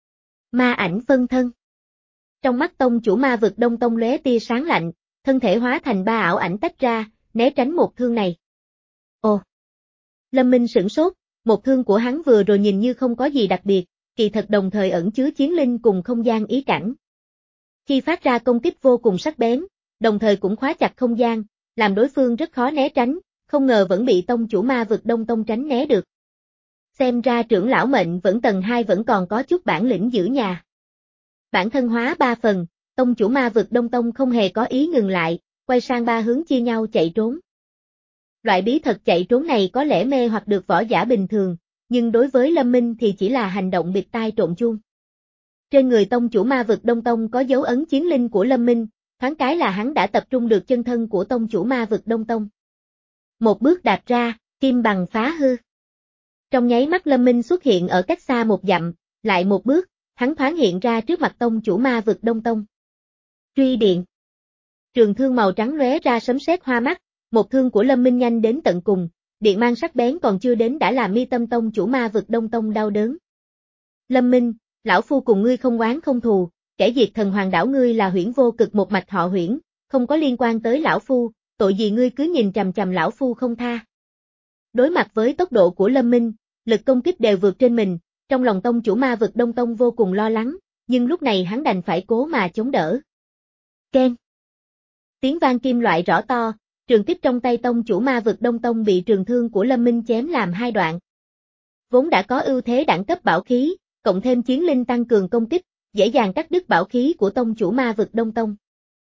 Speaker 1: Ma ảnh phân thân. Trong mắt tông chủ ma vực Đông Tông lóe tia sáng lạnh, thân thể hóa thành ba ảo ảnh tách ra, né tránh một thương này. Ồ! Lâm Minh sửng sốt, một thương của hắn vừa rồi nhìn như không có gì đặc biệt, kỳ thật đồng thời ẩn chứa chiến linh cùng không gian ý cảnh. Khi phát ra công kích vô cùng sắc bén, đồng thời cũng khóa chặt không gian, làm đối phương rất khó né tránh, không ngờ vẫn bị tông chủ ma vực Đông Tông tránh né được. Xem ra trưởng lão mệnh vẫn tầng hai vẫn còn có chút bản lĩnh giữ nhà. Bản thân hóa ba phần, tông chủ ma vực Đông Tông không hề có ý ngừng lại, quay sang ba hướng chia nhau chạy trốn. Loại bí thuật chạy trốn này có lẽ mê hoặc được võ giả bình thường, nhưng đối với Lâm Minh thì chỉ là hành động bịt tai trộn chuông. Trên người tông chủ ma vực Đông Tông có dấu ấn chiến linh của Lâm Minh, thoáng cái là hắn đã tập trung được chân thân của tông chủ ma vực Đông Tông. Một bước đạp ra, kim bằng phá hư. Trong nháy mắt Lâm Minh xuất hiện ở cách xa một dặm, lại một bước, hắn thoáng hiện ra trước mặt tông chủ ma vực Đông Tông. Truy điện. Trường thương màu trắng lóe ra sấm sét hoa mắt, một thương của Lâm Minh nhanh đến tận cùng, điện mang sắc bén còn chưa đến đã làm mi tâm tông chủ ma vực Đông Tông đau đớn. Lâm Minh, lão phu cùng ngươi không oán không thù, kẻ diệt thần hoàng đảo ngươi là Huyễn Vô Cực một mạch họ Huyễn, không có liên quan tới lão phu, tội gì ngươi cứ nhìn chằm chằm lão phu không tha. Đối mặt với tốc độ của Lâm Minh, lực công kích đều vượt trên mình, Trong lòng tông chủ ma vực Đông Tông vô cùng lo lắng, nhưng lúc này hắn đành phải cố mà chống đỡ. Keng. Tiếng vang kim loại rõ to, trường kích trong tay tông chủ ma vực Đông Tông bị trường thương của Lâm Minh chém làm hai đoạn. Vốn đã có ưu thế đẳng cấp bảo khí, cộng thêm chiến linh tăng cường công kích, dễ dàng cắt đứt bảo khí của tông chủ ma vực Đông Tông.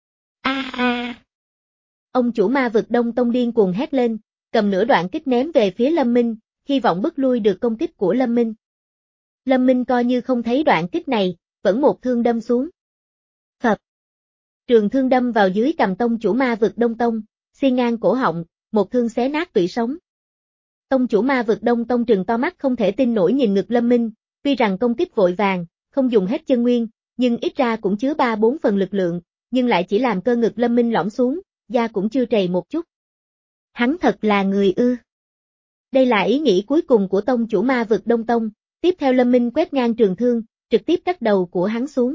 Speaker 1: A a! Ông chủ ma vực Đông Tông điên cuồng hét lên, cầm nửa đoạn kích ném về phía Lâm Minh, hy vọng bức lui được công kích của Lâm Minh. Lâm Minh coi như không thấy đoạn kích này, vẫn một thương đâm xuống. Phập. Trường thương đâm vào dưới cằm tông chủ ma vực Đông Tông, xuyên ngang cổ họng, một thương xé nát tủy sống. Tông chủ ma vực Đông Tông trừng to mắt không thể tin nổi nhìn ngực Lâm Minh, tuy rằng công kích vội vàng, không dùng hết chân nguyên, nhưng ít ra cũng chứa ba bốn phần lực lượng, nhưng lại chỉ làm cơ ngực Lâm Minh lõm xuống, da cũng chưa trầy một chút. Hắn thật là người ư. Đây là ý nghĩ cuối cùng của tông chủ ma vực Đông Tông, tiếp theo Lâm Minh quét ngang trường thương, trực tiếp cắt đầu của hắn xuống.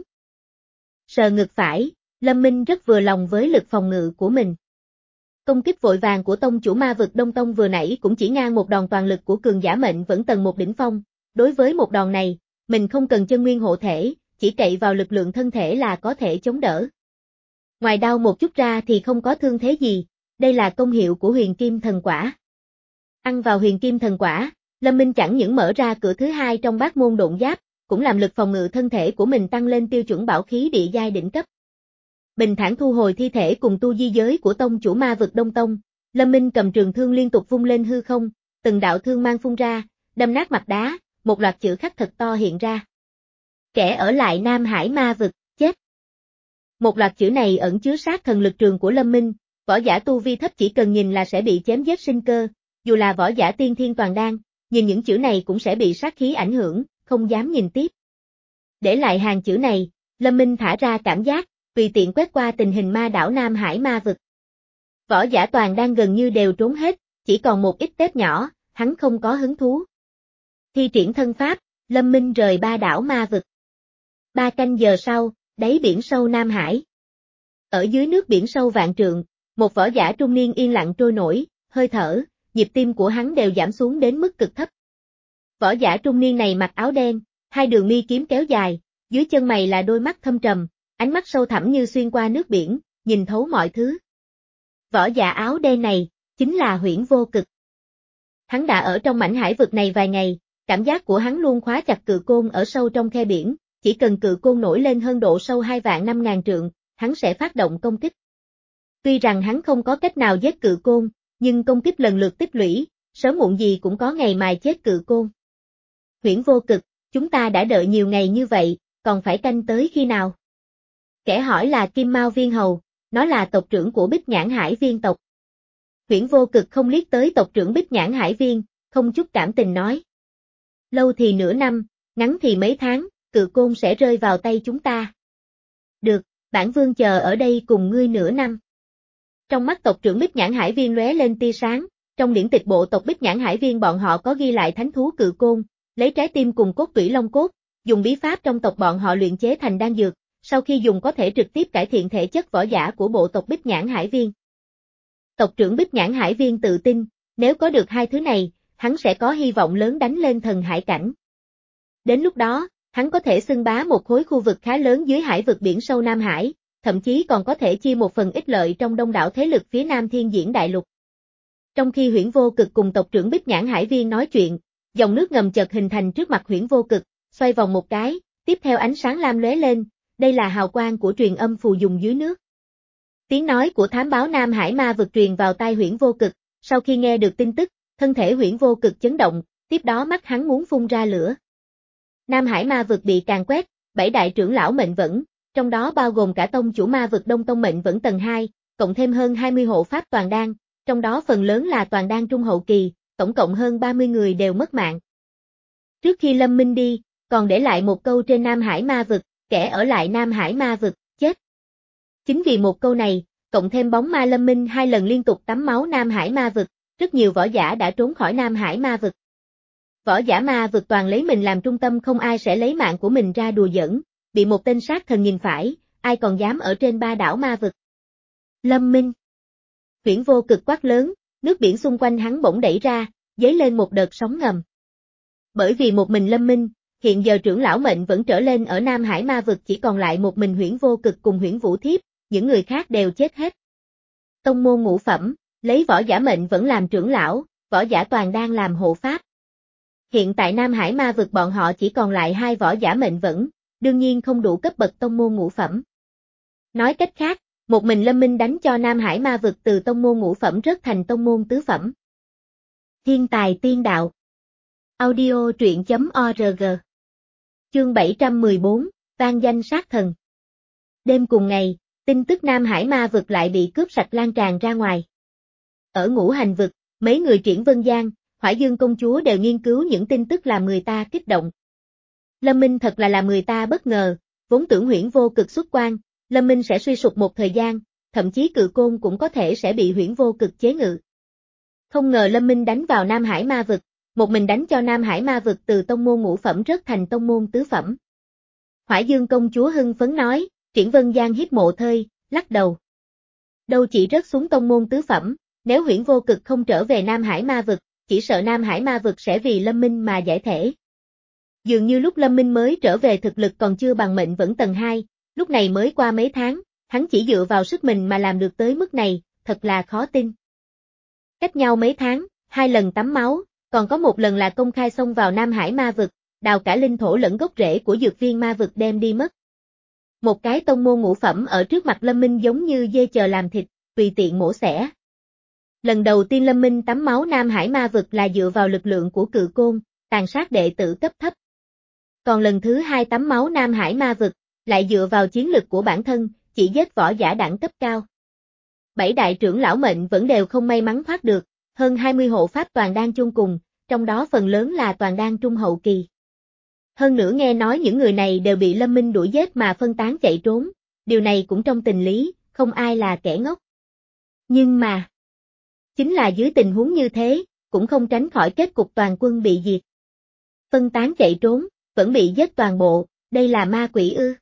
Speaker 1: Sờ ngực phải, Lâm Minh rất vừa lòng với lực phòng ngự của mình. Công kích vội vàng của tông chủ ma vực Đông Tông vừa nãy cũng chỉ ngang một đòn toàn lực của cường giả mệnh vẫn tầng một đỉnh phong, đối với một đòn này, mình không cần chân nguyên hộ thể, chỉ cậy vào lực lượng thân thể là có thể chống đỡ. Ngoài đau một chút ra thì không có thương thế gì, đây là công hiệu của huyền kim thần quả. Ăn vào huyền kim thần quả, Lâm Minh chẳng những mở ra cửa thứ hai trong bát môn độn giáp, cũng làm lực phòng ngự thân thể của mình tăng lên tiêu chuẩn bảo khí địa giai đỉnh cấp. Bình thản thu hồi thi thể cùng tu di giới của tông chủ ma vực Đông Tông, Lâm Minh cầm trường thương liên tục vung lên hư không, từng đạo thương mang phun ra, đâm nát mặt đá, một loạt chữ khắc thật to hiện ra. Kẻ ở lại Nam Hải ma vực, chết. Một loạt chữ này ẩn chứa sát thần lực trường của Lâm Minh, võ giả tu vi thấp chỉ cần nhìn là sẽ bị chém giết sinh cơ, dù là võ giả tiên thiên toàn đan, nhìn những chữ này cũng sẽ bị sát khí ảnh hưởng, không dám nhìn tiếp. Để lại hàng chữ này, Lâm Minh thả ra cảm giác, tùy tiện quét qua tình hình ma đảo Nam Hải ma vực. Võ giả toàn đang gần như đều trốn hết, chỉ còn một ít tép nhỏ, hắn không có hứng thú. Thi triển thân pháp, Lâm Minh rời ba đảo ma vực. Ba canh giờ sau, đáy biển sâu Nam Hải. Ở dưới nước biển sâu vạn trượng, một võ giả trung niên yên lặng trôi nổi, hơi thở, nhịp tim của hắn đều giảm xuống đến mức cực thấp. Võ giả trung niên này mặc áo đen, hai đường mi kiếm kéo dài, dưới chân mày là đôi mắt thâm trầm, ánh mắt sâu thẳm như xuyên qua nước biển, nhìn thấu mọi thứ. Võ giả áo đen này, chính là Huyễn Vô Cực. Hắn đã ở trong mảnh hải vực này vài ngày, cảm giác của hắn luôn khóa chặt cự côn ở sâu trong khe biển, chỉ cần cự côn nổi lên hơn độ sâu hai vạn năm ngàn trượng, hắn sẽ phát động công kích. Tuy rằng hắn không có cách nào giết cự côn, nhưng công kích lần lượt tích lũy, sớm muộn gì cũng có ngày mài chết cự côn. Huyễn Vô Cực, chúng ta đã đợi nhiều ngày như vậy, còn phải canh tới khi nào? Kẻ hỏi là Kim Mao Viên Hầu, nó là tộc trưởng của Bích Nhãn Hải Viên tộc. Huyễn Vô Cực không liếc tới tộc trưởng Bích Nhãn Hải Viên, không chút cảm tình nói. Lâu thì nửa năm, ngắn thì mấy tháng, cự côn sẽ rơi vào tay chúng ta. Được, bản vương chờ ở đây cùng ngươi nửa năm. Trong mắt tộc trưởng Bích Nhãn Hải Viên lóe lên tia sáng, trong điển tịch bộ tộc Bích Nhãn Hải Viên bọn họ có ghi lại thánh thú cự côn, lấy trái tim cùng cốt tủy long cốt, dùng bí pháp trong tộc bọn họ luyện chế thành đan dược, sau khi dùng có thể trực tiếp cải thiện thể chất võ giả của bộ tộc Bích Nhãn Hải Viên. Tộc trưởng Bích Nhãn Hải Viên tự tin, nếu có được hai thứ này, hắn sẽ có hy vọng lớn đánh lên thần hải cảnh. Đến lúc đó, hắn có thể xưng bá một khối khu vực khá lớn dưới hải vực biển sâu Nam Hải, thậm chí còn có thể chia một phần ích lợi trong đông đảo thế lực phía Nam Thiên Diễn Đại Lục. Trong khi Huyễn Vô Cực cùng tộc trưởng Bích Nhãn Hải Viên nói chuyện, dòng nước ngầm chợt hình thành trước mặt Huyễn Vô Cực, xoay vòng một cái, tiếp theo ánh sáng lam lóe lên, đây là hào quang của truyền âm phù dùng dưới nước. Tiếng nói của thám báo Nam Hải ma vực truyền vào tai Huyễn Vô Cực, sau khi nghe được tin tức, thân thể Huyễn Vô Cực chấn động, tiếp đó mắt hắn muốn phun ra lửa. Nam Hải ma vực bị càn quét, bảy đại trưởng lão mệnh vẫn, trong đó bao gồm cả tông chủ ma vực Đông Tông mệnh vẫn tầng hai, cộng thêm hơn hai mươi hộ pháp toàn đan, trong đó phần lớn là toàn đan trung hậu kỳ, tổng cộng hơn ba mươi người đều mất mạng. Trước khi Lâm Minh đi, còn để lại một câu trên Nam Hải ma vực, kẻ ở lại Nam Hải ma vực, chết. Chính vì một câu này, cộng thêm bóng ma Lâm Minh hai lần liên tục tắm máu Nam Hải ma vực, rất nhiều võ giả đã trốn khỏi Nam Hải ma vực. Võ giả ma vực toàn lấy mình làm trung tâm, không ai sẽ lấy mạng của mình ra đùa giỡn, bị một tên sát thần nhìn phải, ai còn dám ở trên ba đảo ma vực. Lâm Minh. Huyễn Vô Cực quát lớn, nước biển xung quanh hắn bỗng đẩy ra, dấy lên một đợt sóng ngầm. Bởi vì một mình Lâm Minh, hiện giờ trưởng lão mệnh vẫn trở lên ở Nam Hải Ma vực chỉ còn lại một mình Huyễn Vô Cực cùng Huyễn Vũ Thiếp, những người khác đều chết hết. Tông môn ngũ phẩm, lấy võ giả mệnh vẫn làm trưởng lão, võ giả toàn đang làm hộ pháp. Hiện tại Nam Hải Ma vực bọn họ chỉ còn lại hai võ giả mệnh vẫn, đương nhiên không đủ cấp bậc tông môn ngũ phẩm. Nói cách khác, một mình Lâm Minh đánh cho Nam Hải Ma vực từ tông môn ngũ phẩm rớt thành tông môn tứ phẩm. Thiên tài tiên đạo. Audio truyện chấm org. Chương bảy trăm mười bốn, vang danh sát thần. Đêm cùng ngày, tin tức Nam Hải Ma vực lại bị cướp sạch lan tràn ra ngoài. Ở Ngũ Hành vực, mấy người Triển Vân Giang, Hỏa Dương công chúa đều nghiên cứu những tin tức làm người ta kích động. Lâm Minh thật là làm người ta bất ngờ, vốn tưởng Huyễn Vô Cực xuất quan, Lâm Minh sẽ suy sụp một thời gian, thậm chí Cự Côn cũng có thể sẽ bị Huyễn Vô Cực chế ngự. Không ngờ Lâm Minh đánh vào Nam Hải Ma vực, một mình đánh cho Nam Hải Ma vực từ tông môn ngũ phẩm rớt thành tông môn tứ phẩm. Hỏa Dương công chúa hưng phấn nói, Triển Vân Giang hít một hơi, lắc đầu. Đâu chỉ rớt xuống tông môn tứ phẩm, nếu Huyễn Vô Cực không trở về Nam Hải Ma vực, chỉ sợ Nam Hải Ma vực sẽ vì Lâm Minh mà giải thể. Dường như lúc Lâm Minh mới trở về thực lực còn chưa bằng mệnh vẫn tầng hai, lúc này mới qua mấy tháng, hắn chỉ dựa vào sức mình mà làm được tới mức này, thật là khó tin. Cách nhau mấy tháng, hai lần tắm máu, còn có một lần là công khai xông vào Nam Hải Ma vực, đào cả linh thổ lẫn gốc rễ của dược viên ma vực đem đi mất. Một cái tông môn ngũ phẩm ở trước mặt Lâm Minh giống như dê chờ làm thịt, tùy tiện mổ xẻ. Lần đầu tiên Lâm Minh tắm máu Nam Hải Ma vực là dựa vào lực lượng của Cự Côn, tàn sát đệ tử cấp thấp. Còn lần thứ hai tắm máu Nam Hải Ma vực, lại dựa vào chiến lực của bản thân, chỉ giết võ giả đẳng cấp cao. Bảy đại trưởng lão mệnh vẫn đều không may mắn thoát được, hơn hai mươi hộ pháp toàn đang chung cùng, trong đó phần lớn là toàn đang trung hậu kỳ. Hơn nữa nghe nói những người này đều bị Lâm Minh đuổi giết mà phân tán chạy trốn, điều này cũng trong tình lý, không ai là kẻ ngốc. Nhưng mà, chính là dưới tình huống như thế, cũng không tránh khỏi kết cục toàn quân bị diệt. Phân tán chạy trốn, vẫn bị giết toàn bộ, đây là ma quỷ ư.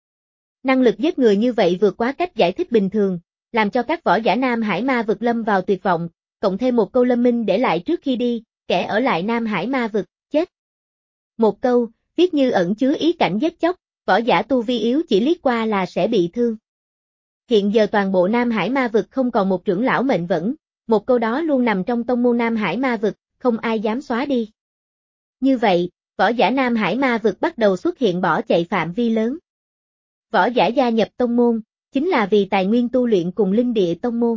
Speaker 1: Năng lực giết người như vậy vượt quá cách giải thích bình thường, làm cho các võ giả Nam Hải Ma vực lâm vào tuyệt vọng, cộng thêm một câu Lâm Minh để lại trước khi đi, kẻ ở lại Nam Hải Ma vực, chết. Một câu, viết như ẩn chứa ý cảnh giết chóc, võ giả tu vi yếu chỉ liếc qua là sẽ bị thương. Hiện giờ toàn bộ Nam Hải Ma vực không còn một trưởng lão mệnh vẫn, một câu đó luôn nằm trong tông môn Nam Hải Ma vực, không ai dám xóa đi. Như vậy, võ giả Nam Hải Ma vực bắt đầu xuất hiện bỏ chạy phạm vi lớn. Võ giả gia nhập tông môn, chính là vì tài nguyên tu luyện cùng linh địa tông môn.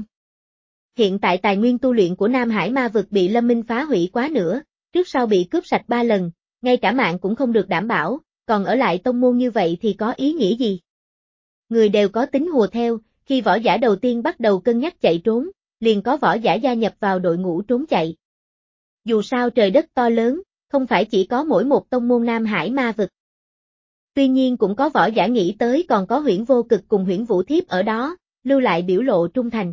Speaker 1: Hiện tại tài nguyên tu luyện của Nam Hải Ma vực bị Lâm Minh phá hủy quá nữa, trước sau bị cướp sạch ba lần, ngay cả mạng cũng không được đảm bảo, còn ở lại tông môn như vậy thì có ý nghĩa gì? Người đều có tính hùa theo, khi võ giả đầu tiên bắt đầu cân nhắc chạy trốn, liền có võ giả gia nhập vào đội ngũ trốn chạy. Dù sao trời đất to lớn, không phải chỉ có mỗi một tông môn Nam Hải Ma vực. Tuy nhiên cũng có võ giả nghĩ tới còn có Huyễn Vô Cực cùng Huyễn Vũ Thiếp ở đó, lưu lại biểu lộ trung thành.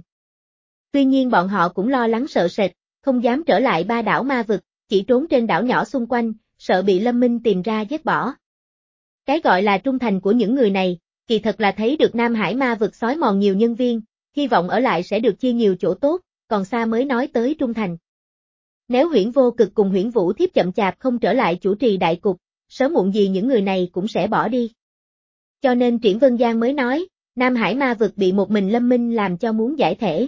Speaker 1: Tuy nhiên bọn họ cũng lo lắng sợ sệt, không dám trở lại ba đảo ma vực, chỉ trốn trên đảo nhỏ xung quanh, sợ bị Lâm Minh tìm ra giết bỏ. Cái gọi là trung thành của những người này, kỳ thật là thấy được Nam Hải Ma vực xói mòn nhiều nhân viên, hy vọng ở lại sẽ được chia nhiều chỗ tốt, còn xa mới nói tới trung thành. Nếu Huyễn Vô Cực cùng Huyễn Vũ Thiếp chậm chạp không trở lại chủ trì đại cục, sớm muộn gì những người này cũng sẽ bỏ đi. Cho nên Triển Vân Giang mới nói, Nam Hải Ma vực bị một mình Lâm Minh làm cho muốn giải thể.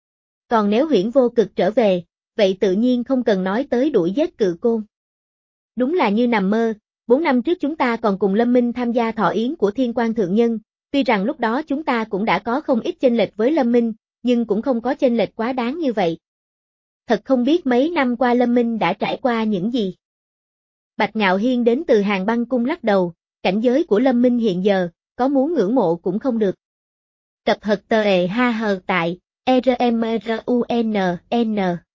Speaker 1: Còn nếu Huyễn Vô Cực trở về, vậy tự nhiên không cần nói tới đuổi giết Cự Côn. Đúng là như nằm mơ, bốn năm trước chúng ta còn cùng Lâm Minh tham gia thọ yến của Thiên Quan Thượng Nhân, tuy rằng lúc đó chúng ta cũng đã có không ít chênh lệch với Lâm Minh, nhưng cũng không có chênh lệch quá đáng như vậy. Thật không biết mấy năm qua Lâm Minh đã trải qua những gì. Bạch Ngạo Hiên đến từ Hàng Băng Cung lắc đầu, cảnh giới của Lâm Minh hiện giờ, có muốn ngưỡng mộ cũng không được. Tập hợp tờ ệ ha hờ tại, R M R U N N.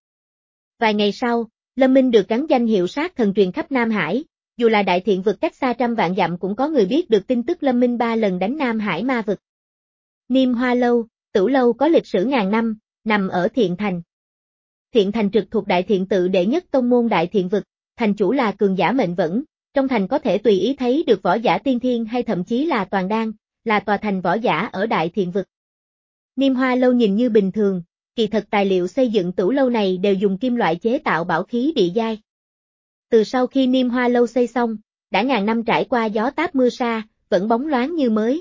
Speaker 1: Vài ngày sau, Lâm Minh được gắn danh hiệu sát thần truyền khắp Nam Hải, dù là đại thiện vực cách xa trăm vạn dặm cũng có người biết được tin tức Lâm Minh ba lần đánh Nam Hải Ma vực. Niêm Hoa Lâu, Tửu Lâu có lịch sử ngàn năm, nằm ở Thiện Thành. Thiện Thành trực thuộc đại thiện tự đệ nhất tông môn đại thiện vực, thành chủ là cường giả mệnh vẫn, trong thành có thể tùy ý thấy được võ giả tiên thiên hay thậm chí là toàn đan, là tòa thành võ giả ở đại thiện vực. Niêm Hoa Lâu nhìn như bình thường, kỳ thật tài liệu xây dựng Tửu Lâu này đều dùng kim loại chế tạo bảo khí địa giai. Từ sau khi Niêm Hoa Lâu xây xong, đã ngàn năm trải qua gió táp mưa sa, vẫn bóng loáng như mới.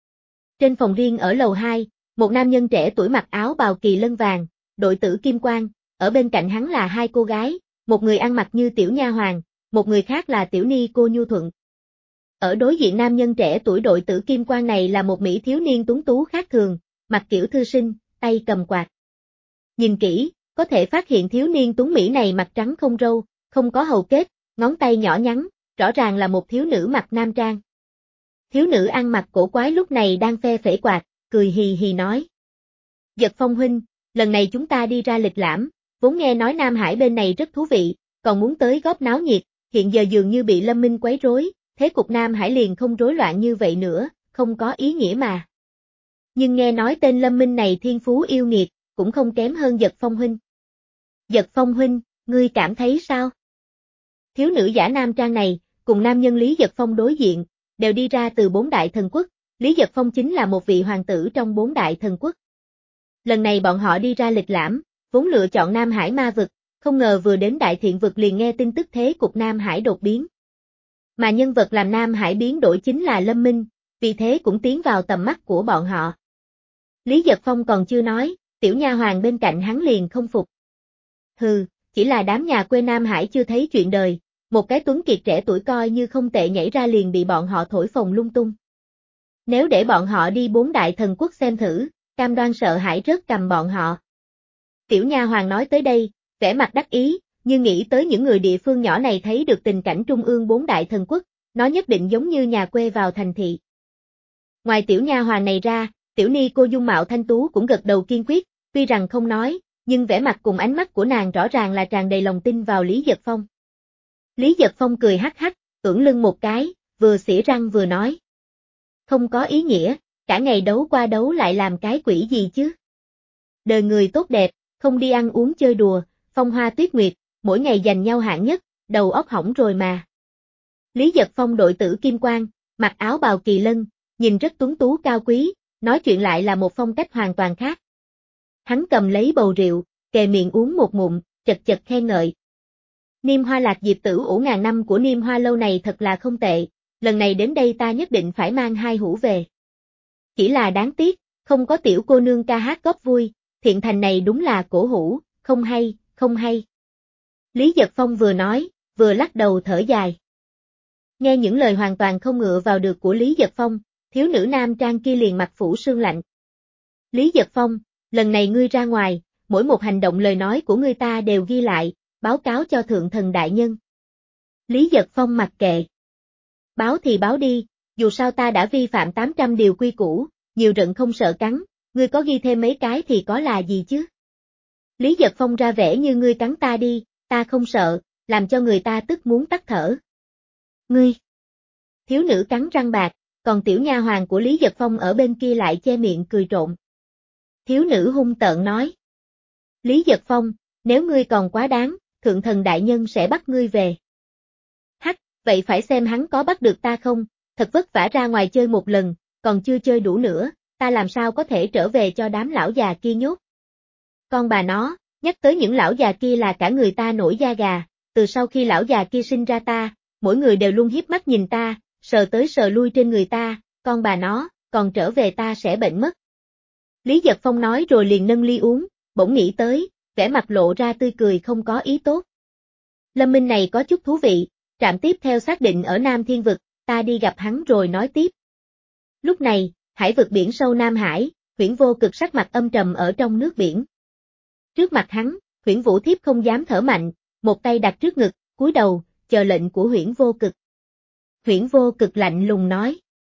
Speaker 1: Trên phòng riêng ở lầu hai, một nam nhân trẻ tuổi mặc áo bào kỳ lân vàng, đội tử kim quang, ở bên cạnh hắn là hai cô gái, một người ăn mặc như tiểu nha hoàn, một người khác là tiểu ni cô nhu thuận. Ở đối diện nam nhân trẻ tuổi đội tử kim quang này là một mỹ thiếu niên tuấn tú khác thường, mặt kiểu thư sinh, tay cầm quạt. Nhìn kỹ, có thể phát hiện thiếu niên tuấn mỹ này mặt trắng không râu, không có hầu kết, ngón tay nhỏ nhắn, rõ ràng là một thiếu nữ mặc nam trang. Thiếu nữ ăn mặc cổ quái lúc này đang phe phẩy quạt, cười hì hì nói. Dật Phong huynh, lần này chúng ta đi ra lịch lãm, vốn nghe nói Nam Hải bên này rất thú vị, còn muốn tới góp náo nhiệt, hiện giờ dường như bị Lâm Minh quấy rối, thế cục Nam Hải liền không rối loạn như vậy nữa, không có ý nghĩa mà. Nhưng nghe nói tên Lâm Minh này thiên phú yêu nghiệt, cũng không kém hơn Dật Phong huynh. Dật Phong huynh, ngươi cảm thấy sao? Thiếu nữ giả nam trang này, cùng nam nhân Lý Dật Phong đối diện, đều đi ra từ bốn đại thần quốc, Lý Dật Phong chính là một vị hoàng tử trong bốn đại thần quốc. Lần này bọn họ đi ra lịch lãm, vốn lựa chọn Nam Hải ma vực, không ngờ vừa đến đại thiện vực liền nghe tin tức thế cục Nam Hải đột biến. Mà nhân vật làm Nam Hải biến đổi chính là Lâm Minh, vì thế cũng tiến vào tầm mắt của bọn họ. Lý Dật Phong còn chưa nói, tiểu nha hoàn bên cạnh hắn liền không phục. Hừ, chỉ là đám nhà quê Nam Hải chưa thấy chuyện đời, một cái tuấn kiệt trẻ tuổi coi như không tệ nhảy ra liền bị bọn họ thổi phồng lung tung. Nếu để bọn họ đi bốn đại thần quốc xem thử, cam đoan sợ hãi rớt cầm bọn họ. Tiểu nha hoàng nói tới đây, vẻ mặt đắc ý, như nghĩ tới những người địa phương nhỏ này thấy được tình cảnh trung ương bốn đại thần quốc, nó nhất định giống như nhà quê vào thành thị. Ngoài tiểu nha hoàng này ra, tiểu ni cô dung mạo thanh tú cũng gật đầu kiên quyết, tuy rằng không nói, nhưng vẻ mặt cùng ánh mắt của nàng rõ ràng là tràn đầy lòng tin vào Lý Dật Phong. Lý Dật Phong cười hắc hắc, ưỡn lưng một cái, vừa xỉa răng vừa nói. Không có ý nghĩa, cả ngày đấu qua đấu lại làm cái quỷ gì chứ? Đời người tốt đẹp, không đi ăn uống chơi đùa, phong hoa tuyết nguyệt, mỗi ngày giành nhau hạng nhất, đầu óc hỏng rồi mà. Lý Dật Phong đội tử kim quang, mặc áo bào kỳ lân, nhìn rất tuấn tú cao quý, nói chuyện lại là một phong cách hoàn toàn khác. Hắn cầm lấy bầu rượu, kề miệng uống một ngụm, chật chật khen ngợi. Niêm Hoa Lạc Diệp tử ủ ngàn năm của Niêm Hoa lâu này thật là không tệ, lần này đến đây ta nhất định phải mang hai hũ về. Chỉ là đáng tiếc, không có tiểu cô nương ca hát góp vui, thiện thành này đúng là cổ hủ, không hay, không hay. Lý Dật Phong vừa nói, vừa lắc đầu thở dài. Nghe những lời hoàn toàn không ngựa vào được của Lý Dật Phong, thiếu nữ nam trang kia liền mặt phủ sương lạnh. Lý Dật Phong, lần này ngươi ra ngoài, mỗi một hành động lời nói của ngươi ta đều ghi lại, báo cáo cho thượng thần đại nhân. Lý Dật Phong mặc kệ. Báo thì báo đi, dù sao ta đã vi phạm tám trăm điều quy củ, nhiều rận không sợ cắn, ngươi có ghi thêm mấy cái thì có là gì chứ? Lý Dật Phong ra vẻ như ngươi cắn ta đi, ta không sợ, làm cho người ta tức muốn tắt thở. Ngươi! Thiếu nữ cắn răng bạc, còn tiểu nha hoàn của Lý Dật Phong ở bên kia lại che miệng cười trộn. Thiếu nữ hung tợn nói. Lý Dật Phong, nếu ngươi còn quá đáng, thượng thần đại nhân sẽ bắt ngươi về. Hắc, vậy phải xem hắn có bắt được ta không, thật vất vả ra ngoài chơi một lần, còn chưa chơi đủ nữa, ta làm sao có thể trở về cho đám lão già kia nhốt. Con bà nó, nhắc tới những lão già kia là cả người ta nổi da gà, từ sau khi lão già kia sinh ra ta, mỗi người đều luôn hiếp mắt nhìn ta, sờ tới sờ lui trên người ta, con bà nó, còn trở về ta sẽ bệnh mất. Lý Dật Phong nói rồi liền nâng ly uống, bỗng nghĩ tới, vẻ mặt lộ ra tươi cười không có ý tốt. Lâm Minh này có chút thú vị, trạm tiếp theo xác định ở Nam Thiên Vực, ta đi gặp hắn rồi nói tiếp. Lúc này, hải vực biển sâu Nam Hải, Huyễn Vô Cực sắc mặt âm trầm ở trong nước biển. Trước mặt hắn, Huyễn Vũ Thiếp không dám thở mạnh, một tay đặt trước ngực, cúi đầu, chờ lệnh của Huyễn Vô Cực. Huyễn Vô Cực lạnh lùng nói.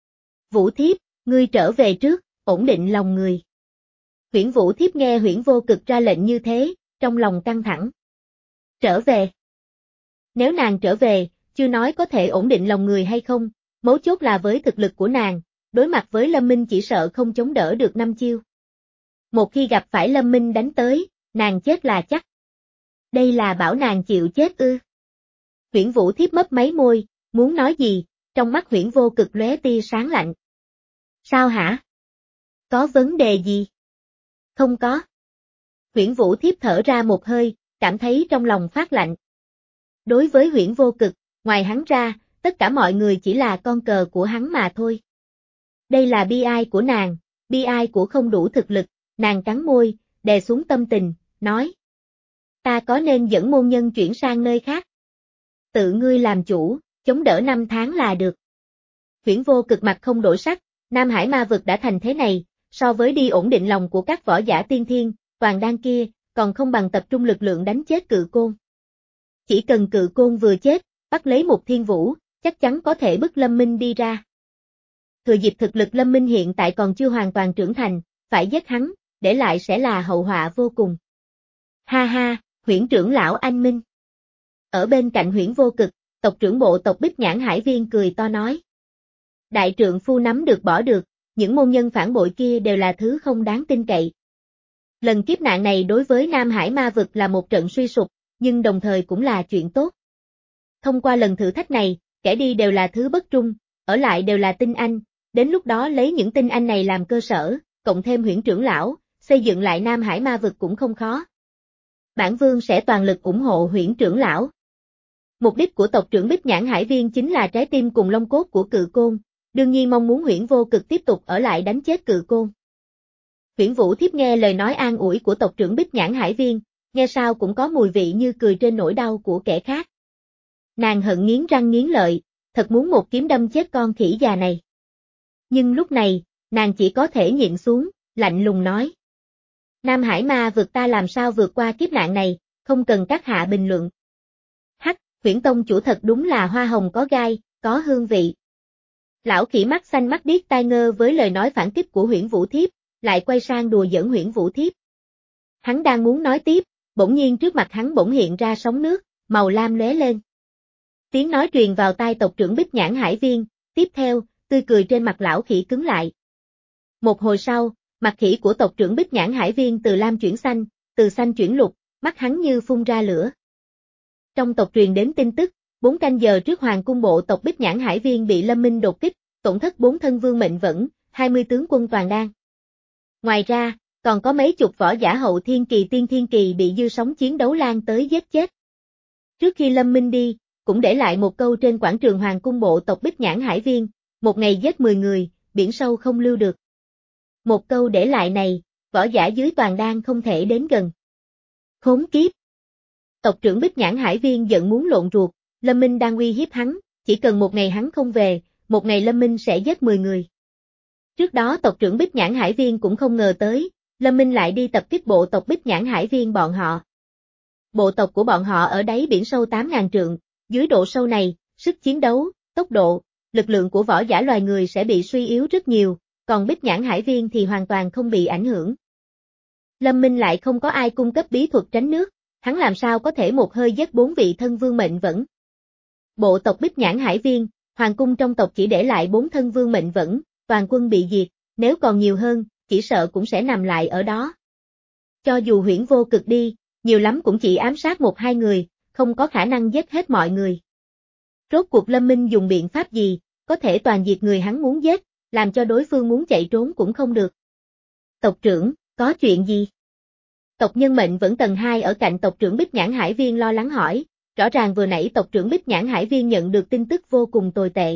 Speaker 1: Vũ Thiếp, ngươi trở về trước, ổn định lòng người. Huyễn Vũ Thiếp nghe Huyễn Vô Cực ra lệnh như thế, trong lòng căng thẳng. Trở về. Nếu nàng trở về, chưa nói có thể ổn định lòng người hay không, mấu chốt là với thực lực của nàng, đối mặt với Lâm Minh chỉ sợ không chống đỡ được năm chiêu. Một khi gặp phải Lâm Minh đánh tới, nàng chết là chắc. Đây là bảo nàng chịu chết ư. Huyễn Vũ Thiếp mấp máy môi, muốn nói gì, trong mắt Huyễn Vô Cực lóe tia sáng lạnh. Sao hả? Có vấn đề gì? Không có. Huyễn Vũ Thiếp thở ra một hơi, cảm thấy trong lòng phát lạnh. Đối với Huyễn Vô Cực, ngoài hắn ra, tất cả mọi người chỉ là con cờ của hắn mà thôi. Đây là bi ai của nàng, bi ai của không đủ thực lực, nàng cắn môi, đè xuống tâm tình, nói. Ta có nên dẫn môn nhân chuyển sang nơi khác? Tự ngươi làm chủ, chống đỡ năm tháng là được. Huyễn Vô Cực mặt không đổi sắc, Nam Hải ma vực đã thành thế này, so với đi ổn định lòng của các võ giả tiên thiên, toàn đan kia, còn không bằng tập trung lực lượng đánh chết Cự Côn. Chỉ cần Cự Côn vừa chết, bắt lấy một thiên vũ, chắc chắn có thể bức Lâm Minh đi ra. Thừa dịp thực lực Lâm Minh hiện tại còn chưa hoàn toàn trưởng thành, phải giết hắn, để lại sẽ là hậu họa vô cùng. Ha ha, Huyễn trưởng lão anh minh. Ở bên cạnh Huyễn Vô Cực, tộc trưởng bộ tộc Bích Nhãn Hải Viên cười to nói. Đại trượng phu nắm được bỏ được, những môn nhân phản bội kia đều là thứ không đáng tin cậy. Lần kiếp nạn này đối với Nam Hải ma vực là một trận suy sụp, nhưng đồng thời cũng là chuyện tốt. Thông qua lần thử thách này, kẻ đi đều là thứ bất trung, ở lại đều là tinh anh, đến lúc đó lấy những tinh anh này làm cơ sở, cộng thêm Huyễn trưởng lão, xây dựng lại Nam Hải ma vực cũng không khó. Bản vương sẽ toàn lực ủng hộ Huyễn trưởng lão. Mục đích của tộc trưởng Bích Nhãn Hải Viên chính là trái tim cùng lông cốt của Cự Côn, đương nhiên mong muốn Huyễn Vô Cực tiếp tục ở lại đánh chết Cự Côn. Huyễn Vũ Thiếp nghe lời nói an ủi của tộc trưởng Bích Nhãn Hải Viên, nghe sao cũng có mùi vị như cười trên nỗi đau của kẻ khác. Nàng hận nghiến răng nghiến lợi, thật muốn một kiếm đâm chết con khỉ già này. Nhưng lúc này, nàng chỉ có thể nhịn xuống, lạnh lùng nói. Nam Hải ma vực ta làm sao vượt qua kiếp nạn này, không cần các hạ bình luận. Hắc, Huyễn tông chủ thật đúng là hoa hồng có gai, có hương vị. Lão khỉ mắt xanh mắt điếc tai ngơ với lời nói phản kích của Huyễn Vũ Thiếp, lại quay sang đùa giỡn Huyễn Vũ Thiếp. Hắn đang muốn nói tiếp, bỗng nhiên trước mặt hắn bỗng hiện ra sóng nước, màu lam lóe lên. Tiếng nói truyền vào tai tộc trưởng Bích Nhãn Hải Viên, tiếp theo, tươi cười trên mặt lão khỉ cứng lại. Một hồi sau, mặt khỉ của tộc trưởng Bích Nhãn Hải Viên từ lam chuyển xanh, từ xanh chuyển lục, mắt hắn như phun ra lửa. Trong tộc truyền đến tin tức, bốn canh giờ trước hoàng cung bộ tộc Bích Nhãn Hải Viên bị Lâm Minh đột kích, tổn thất bốn thân vương mệnh vẫn, hai mươi tướng quân toàn đan. Ngoài ra, còn có mấy chục võ giả hậu thiên kỳ tiên thiên kỳ bị dư sóng chiến đấu lan tới giết chết. Trước khi Lâm Minh đi, cũng để lại một câu trên quảng trường hoàng cung bộ tộc Bích Nhãn Hải Viên, một ngày giết mười người, biển sâu không lưu được. Một câu để lại này, võ giả dưới toàn đan không thể đến gần. Khốn kiếp! Tộc trưởng Bích Nhãn Hải Viên giận muốn lộn ruột, Lâm Minh đang uy hiếp hắn, chỉ cần một ngày hắn không về, một ngày Lâm Minh sẽ giết mười người. Trước đó tộc trưởng Bích Nhãn Hải Viên cũng không ngờ tới, Lâm Minh lại đi tập kích bộ tộc Bích Nhãn Hải Viên bọn họ. Bộ tộc của bọn họ ở đáy biển sâu tám ngàn trượng, dưới độ sâu này, sức chiến đấu, tốc độ, lực lượng của võ giả loài người sẽ bị suy yếu rất nhiều, còn Bích Nhãn Hải Viên thì hoàn toàn không bị ảnh hưởng. Lâm Minh lại không có ai cung cấp bí thuật tránh nước, hắn làm sao có thể một hơi giết bốn vị thân vương mệnh vẫn. Bộ tộc Bích Nhãn Hải Viên, hoàng cung trong tộc chỉ để lại bốn thân vương mệnh vẫn, toàn quân bị diệt, nếu còn nhiều hơn, chỉ sợ cũng sẽ nằm lại ở đó. Cho dù Huyễn Vô Cực đi, nhiều lắm cũng chỉ ám sát một hai người, không có khả năng giết hết mọi người. Rốt cuộc Lâm Minh dùng biện pháp gì, có thể toàn diệt người hắn muốn giết, làm cho đối phương muốn chạy trốn cũng không được. Tộc trưởng, có chuyện gì? Tộc nhân mệnh vẫn tầng hai ở cạnh tộc trưởng Bích Nhãn Hải Viên lo lắng hỏi, rõ ràng vừa nãy tộc trưởng Bích Nhãn Hải Viên nhận được tin tức vô cùng tồi tệ.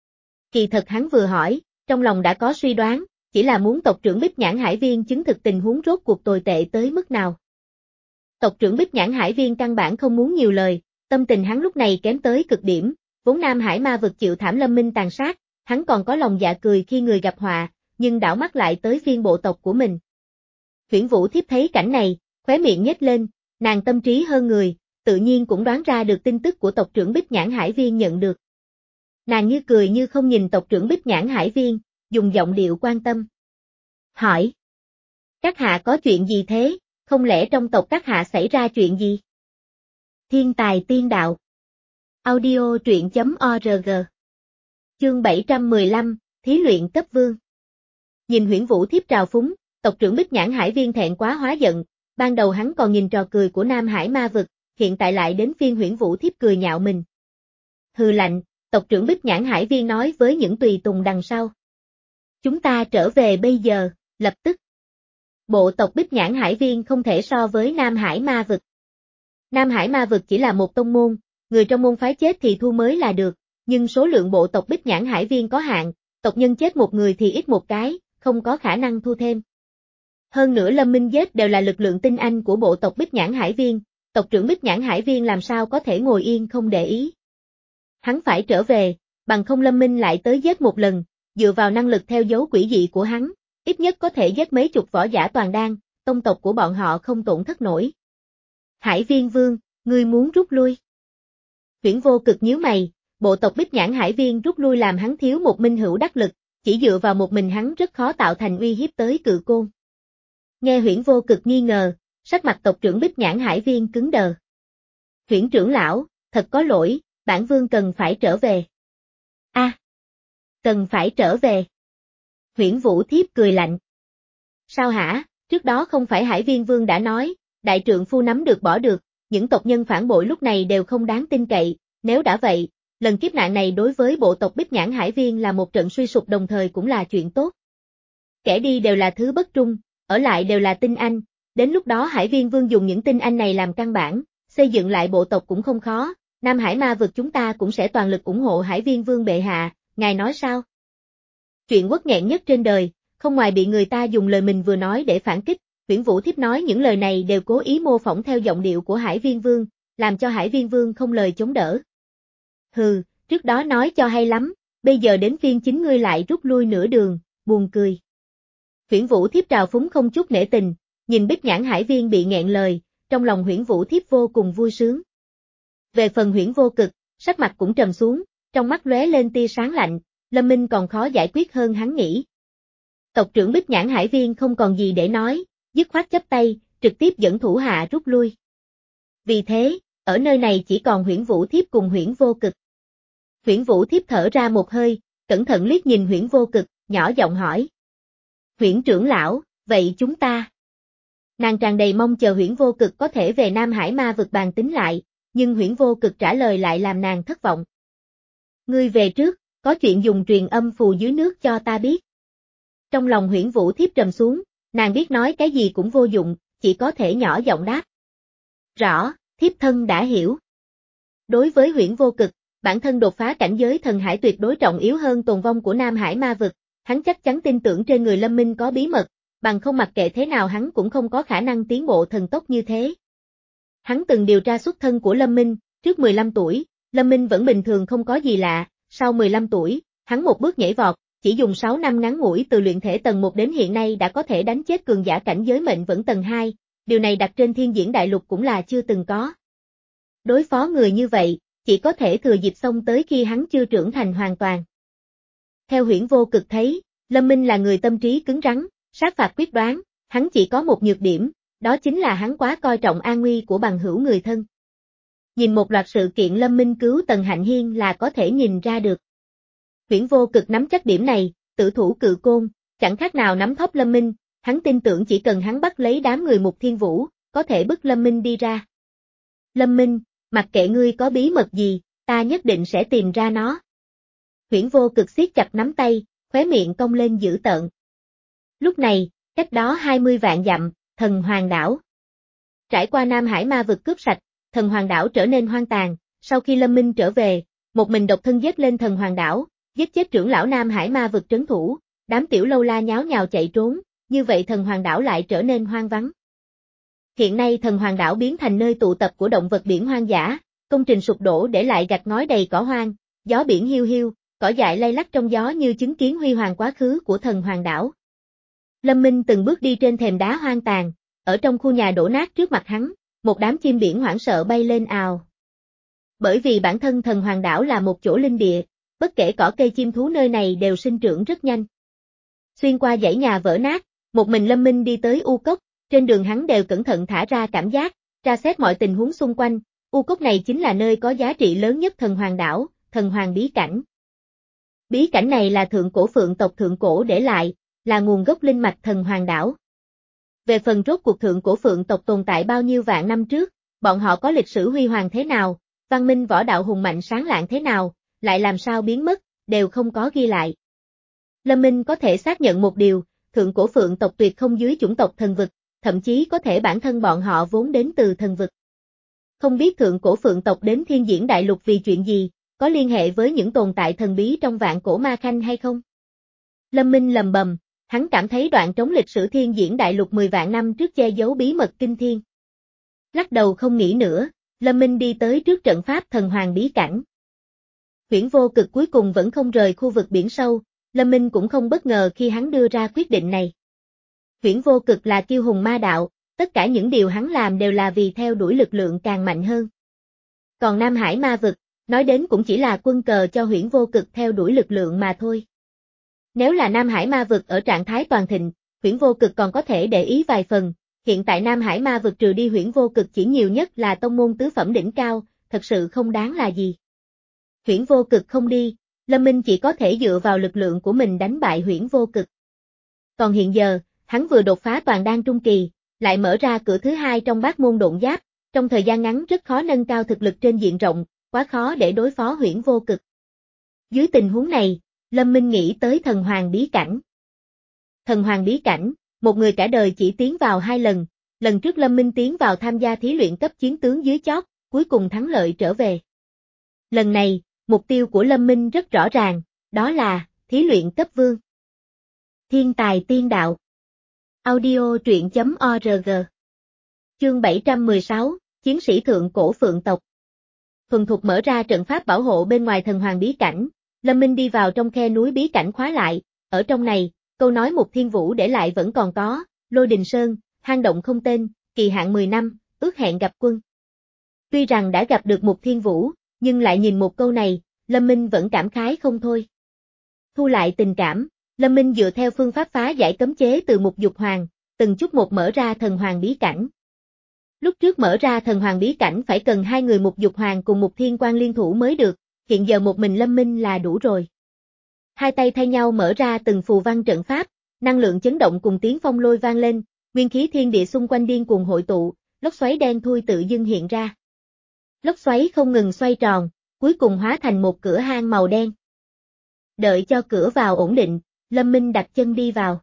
Speaker 1: Kỳ thật hắn vừa hỏi, trong lòng đã có suy đoán, chỉ là muốn tộc trưởng Bích Nhãn Hải Viên chứng thực tình huống rốt cuộc tồi tệ tới mức nào. Tộc trưởng Bích Nhãn Hải Viên căn bản không muốn nhiều lời, tâm tình hắn lúc này kém tới cực điểm, vốn Nam Hải ma vực chịu thảm Lâm Minh tàn sát, hắn còn có lòng dạ cười khi người gặp họa, nhưng đảo mắt lại tới phiên bộ tộc của mình. Huyễn Vũ Thiếp thấy cảnh này, khóe miệng nhếch lên, nàng tâm trí hơn người, tự nhiên cũng đoán ra được tin tức của tộc trưởng Bích Nhãn Hải Viên nhận được. Nàng như cười như không nhìn tộc trưởng Bích Nhãn Hải Viên, dùng giọng điệu quan tâm. Hỏi. Các hạ có chuyện gì thế, không lẽ trong tộc các hạ xảy ra chuyện gì? Thiên tài tiên đạo. Audio truyện chấm org. Chương bảy trăm mười lăm, Thí luyện cấp vương. Nhìn Huyễn Vũ Thiếp trào phúng, tộc trưởng Bích Nhãn Hải Viên thẹn quá hóa giận, ban đầu hắn còn nhìn trò cười của Nam Hải ma vực, hiện tại lại đến phiên Huyễn Vũ Thiếp cười nhạo mình. Hừ lạnh, tộc trưởng Bích Nhãn Hải Viên nói với những tùy tùng đằng sau. Chúng ta trở về bây giờ, lập tức. Bộ tộc Bích Nhãn Hải Viên không thể so với Nam Hải ma vực. Nam Hải ma vực chỉ là một tông môn, người trong môn phái chết thì thu mới là được, nhưng số lượng bộ tộc Bích Nhãn Hải Viên có hạn, tộc nhân chết một người thì ít một cái, không có khả năng thu thêm. Hơn nữa Lâm Minh giết đều là lực lượng tinh anh của bộ tộc Bích Nhãn Hải Viên, tộc trưởng Bích Nhãn Hải Viên làm sao có thể ngồi yên không để ý. Hắn phải trở về, bằng không Lâm Minh lại tới giết một lần, dựa vào năng lực theo dấu quỷ dị của hắn, ít nhất có thể giết mấy chục võ giả toàn đan, tông tộc của bọn họ không tổn thất nổi. Hải Viên Vương, ngươi muốn rút lui. Huyễn Vô Cực nhíu mày, bộ tộc Bích Nhãn Hải Viên rút lui làm hắn thiếu một minh hữu đắc lực, chỉ dựa vào một mình hắn rất khó tạo thành uy hiếp tới Cự Côn. Nghe Huyễn Vô Cực nghi ngờ, sắc mặt tộc trưởng Bích Nhãn Hải Viên cứng đờ. Huyễn trưởng lão, thật có lỗi, bản vương cần phải trở về. A, à, cần phải trở về. Huyễn Vũ Thiếp cười lạnh. Sao hả, trước đó không phải Hải Viên Vương đã nói, đại trượng phu nắm được bỏ được, những tộc nhân phản bội lúc này đều không đáng tin cậy, nếu đã vậy, lần kiếp nạn này đối với bộ tộc Bích Nhãn Hải Viên là một trận suy sụp đồng thời cũng là chuyện tốt. Kẻ đi đều là thứ bất trung, ở lại đều là tinh anh, đến lúc đó Hải Viên Vương dùng những tinh anh này làm căn bản, xây dựng lại bộ tộc cũng không khó, Nam Hải Ma vực chúng ta cũng sẽ toàn lực ủng hộ Hải Viên Vương bệ hạ, ngài nói sao? Chuyện uất nghẹn nhất trên đời, không ngoài bị người ta dùng lời mình vừa nói để phản kích, Huyễn Vũ Thiếp nói những lời này đều cố ý mô phỏng theo giọng điệu của Hải Viên Vương, làm cho Hải Viên Vương không lời chống đỡ. Hừ, trước đó nói cho hay lắm, bây giờ đến phiên chính ngươi lại rút lui nửa đường, buồn cười. Huyễn Vũ Thiếp trào phúng không chút nể tình, nhìn Bích Nhãn Hải Viên bị nghẹn lời, trong lòng Huyễn Vũ Thiếp vô cùng vui sướng. Về phần Huyễn Vô Cực, sắc mặt cũng trầm xuống, trong mắt lóe lên tia sáng lạnh, Lâm Minh còn khó giải quyết hơn hắn nghĩ. Tộc trưởng Bích Nhãn Hải Viên không còn gì để nói, dứt khoát chấp tay, trực tiếp dẫn thủ hạ rút lui. Vì thế, ở nơi này chỉ còn Huyễn Vũ Thiếp cùng Huyễn Vô Cực. Huyễn Vũ Thiếp thở ra một hơi, cẩn thận liếc nhìn Huyễn Vô Cực, nhỏ giọng hỏi. Huyễn trưởng lão, vậy chúng ta? Nàng tràn đầy mong chờ Huyễn Vô Cực có thể về Nam Hải Ma vực bàn tính lại, nhưng Huyễn Vô Cực trả lời lại làm nàng thất vọng. Ngươi về trước, có chuyện dùng truyền âm phù dưới nước cho ta biết. Trong lòng Huyễn Vũ Thiếp trầm xuống, nàng biết nói cái gì cũng vô dụng, chỉ có thể nhỏ giọng đáp. Rõ, thiếp thân đã hiểu. Đối với Huyễn Vô Cực, bản thân đột phá cảnh giới thần hải tuyệt đối trọng yếu hơn tồn vong của Nam Hải Ma vực, hắn chắc chắn tin tưởng trên người Lâm Minh có bí mật, bằng không mặc kệ thế nào hắn cũng không có khả năng tiến bộ thần tốc như thế. Hắn từng điều tra xuất thân của Lâm Minh, trước mười lăm tuổi, Lâm Minh vẫn bình thường không có gì lạ, sau mười lăm tuổi, hắn một bước nhảy vọt, chỉ dùng sáu năm ngắn ngủi từ luyện thể tầng một đến hiện nay đã có thể đánh chết cường giả cảnh giới mệnh vẫn tầng hai, điều này đặt trên thiên diễn đại lục cũng là chưa từng có. Đối phó người như vậy, chỉ có thể thừa dịp xông tới khi hắn chưa trưởng thành hoàn toàn. Theo Huyễn Vô Cực thấy, Lâm Minh là người tâm trí cứng rắn, sát phạt quyết đoán, hắn chỉ có một nhược điểm, đó chính là hắn quá coi trọng an nguy của bằng hữu người thân. Nhìn một loạt sự kiện Lâm Minh cứu Tần Hạnh Hiên là có thể nhìn ra được. Huyễn Vô Cực nắm chắc điểm này, tử thủ Cự Côn, chẳng khác nào nắm thóp Lâm Minh, hắn tin tưởng chỉ cần hắn bắt lấy đám người Mục Thiên Vũ, có thể bức Lâm Minh đi ra. Lâm Minh, mặc kệ ngươi có bí mật gì, ta nhất định sẽ tìm ra nó. Huyễn Vô Cực siết chặt nắm tay, khóe miệng cong lên dữ tợn. Lúc này, cách đó hai mươi vạn dặm, Thần Hoàng đảo. Trải qua Nam Hải Ma vực cướp sạch, Thần Hoàng đảo trở nên hoang tàn, sau khi Lâm Minh trở về, một mình độc thân giết lên Thần Hoàng đảo, giết chết trưởng lão Nam Hải Ma vực trấn thủ, đám tiểu lâu la nháo nhào chạy trốn, như vậy Thần Hoàng đảo lại trở nên hoang vắng. Hiện nay Thần Hoàng đảo biến thành nơi tụ tập của động vật biển hoang dã, công trình sụp đổ để lại gạch ngói đầy cỏ hoang, gió biển hiu hiu, cỏ dại lay lắc trong gió như chứng kiến huy hoàng quá khứ của Thần Hoàng đảo. Lâm Minh từng bước đi trên thềm đá hoang tàn, ở trong khu nhà đổ nát trước mặt hắn, một đám chim biển hoảng sợ bay lên ào. Bởi vì bản thân Thần Hoàng đảo là một chỗ linh địa, bất kể cỏ cây chim thú nơi này đều sinh trưởng rất nhanh. Xuyên qua dãy nhà vỡ nát, một mình Lâm Minh đi tới U Cốc, trên đường hắn đều cẩn thận thả ra cảm giác, tra xét mọi tình huống xung quanh, U Cốc này chính là nơi có giá trị lớn nhất Thần Hoàng đảo, Thần Hoàng bí cảnh. Bí cảnh này là thượng cổ phượng tộc thượng cổ để lại, là nguồn gốc linh mạch Thần Hoàng đảo. Về phần rốt cuộc thượng cổ phượng tộc tồn tại bao nhiêu vạn năm trước, bọn họ có lịch sử huy hoàng thế nào, văn minh võ đạo hùng mạnh sáng lạng thế nào, lại làm sao biến mất, đều không có ghi lại. Lâm Minh có thể xác nhận một điều, thượng cổ phượng tộc tuyệt không dưới chủng tộc thần vực, thậm chí có thể bản thân bọn họ vốn đến từ thần vực. Không biết thượng cổ phượng tộc đến thiên diễn đại lục vì chuyện gì, có có liên hệ với những tồn tại thần bí trong vạn cổ ma khanh hay không? Lâm Minh lầm bầm, hắn cảm thấy đoạn trống lịch sử thiên diễn đại lục mười vạn năm trước che giấu bí mật kinh thiên. Lắc đầu không nghĩ nữa, Lâm Minh đi tới trước trận pháp thần hoàng bí cảnh. Huyễn vô cực cuối cùng vẫn không rời khu vực biển sâu, Lâm Minh cũng không bất ngờ khi hắn đưa ra quyết định này. Huyễn vô cực là kiêu hùng ma đạo, tất cả những điều hắn làm đều là vì theo đuổi lực lượng càng mạnh hơn. Còn Nam Hải ma vực, nói đến cũng chỉ là quân cờ cho huyễn vô cực theo đuổi lực lượng mà thôi. Nếu là Nam Hải ma vực ở trạng thái toàn thịnh, huyễn vô cực còn có thể để ý vài phần, hiện tại Nam Hải ma vực trừ đi huyễn vô cực chỉ nhiều nhất là tông môn tứ phẩm đỉnh cao, thật sự không đáng là gì. Huyễn vô cực không đi, Lâm Minh chỉ có thể dựa vào lực lượng của mình đánh bại huyễn vô cực. Còn hiện giờ, hắn vừa đột phá toàn đan trung kỳ, lại mở ra cửa thứ hai trong bát môn độn giáp, trong thời gian ngắn rất khó nâng cao thực lực trên diện rộng, quá khó để đối phó huyễn vô cực. Dưới tình huống này, Lâm Minh nghĩ tới thần hoàng bí cảnh. Thần hoàng bí cảnh, một người cả đời chỉ tiến vào hai lần, lần trước Lâm Minh tiến vào tham gia thí luyện cấp chiến tướng dưới chót, cuối cùng thắng lợi trở về. Lần này, mục tiêu của Lâm Minh rất rõ ràng, đó là thí luyện cấp vương. Thiên tài tiên đạo. Audio truyện chấm org. Chương bảy trăm mười sáu, Chiến sĩ thượng cổ phượng tộc. Thuần thục mở ra trận pháp bảo hộ bên ngoài thần hoàng bí cảnh, Lâm Minh đi vào trong khe núi bí cảnh khóa lại, ở trong này, câu nói Mục Thiên Vũ để lại vẫn còn có, Lôi Đình Sơn, hang động không tên, kỳ hạn mười năm, ước hẹn gặp quân. Tuy rằng đã gặp được Mục Thiên Vũ, nhưng lại nhìn một câu này, Lâm Minh vẫn cảm khái không thôi. Thu lại tình cảm, Lâm Minh dựa theo phương pháp phá giải cấm chế từ Mục Dục Hoàng, từng chút một mở ra thần hoàng bí cảnh. Lúc trước mở ra thần hoàng bí cảnh phải cần hai người Mục Dục Hoàng cùng Mục Thiên Quang liên thủ mới được, hiện giờ một mình Lâm Minh là đủ rồi. Hai tay thay nhau mở ra từng phù văn trận pháp, năng lượng chấn động cùng tiếng phong lôi vang lên, nguyên khí thiên địa xung quanh điên cuồng hội tụ, lốc xoáy đen thui tự dưng hiện ra. Lốc xoáy không ngừng xoay tròn, cuối cùng hóa thành một cửa hang màu đen. Đợi cho cửa vào ổn định, Lâm Minh đặt chân đi vào.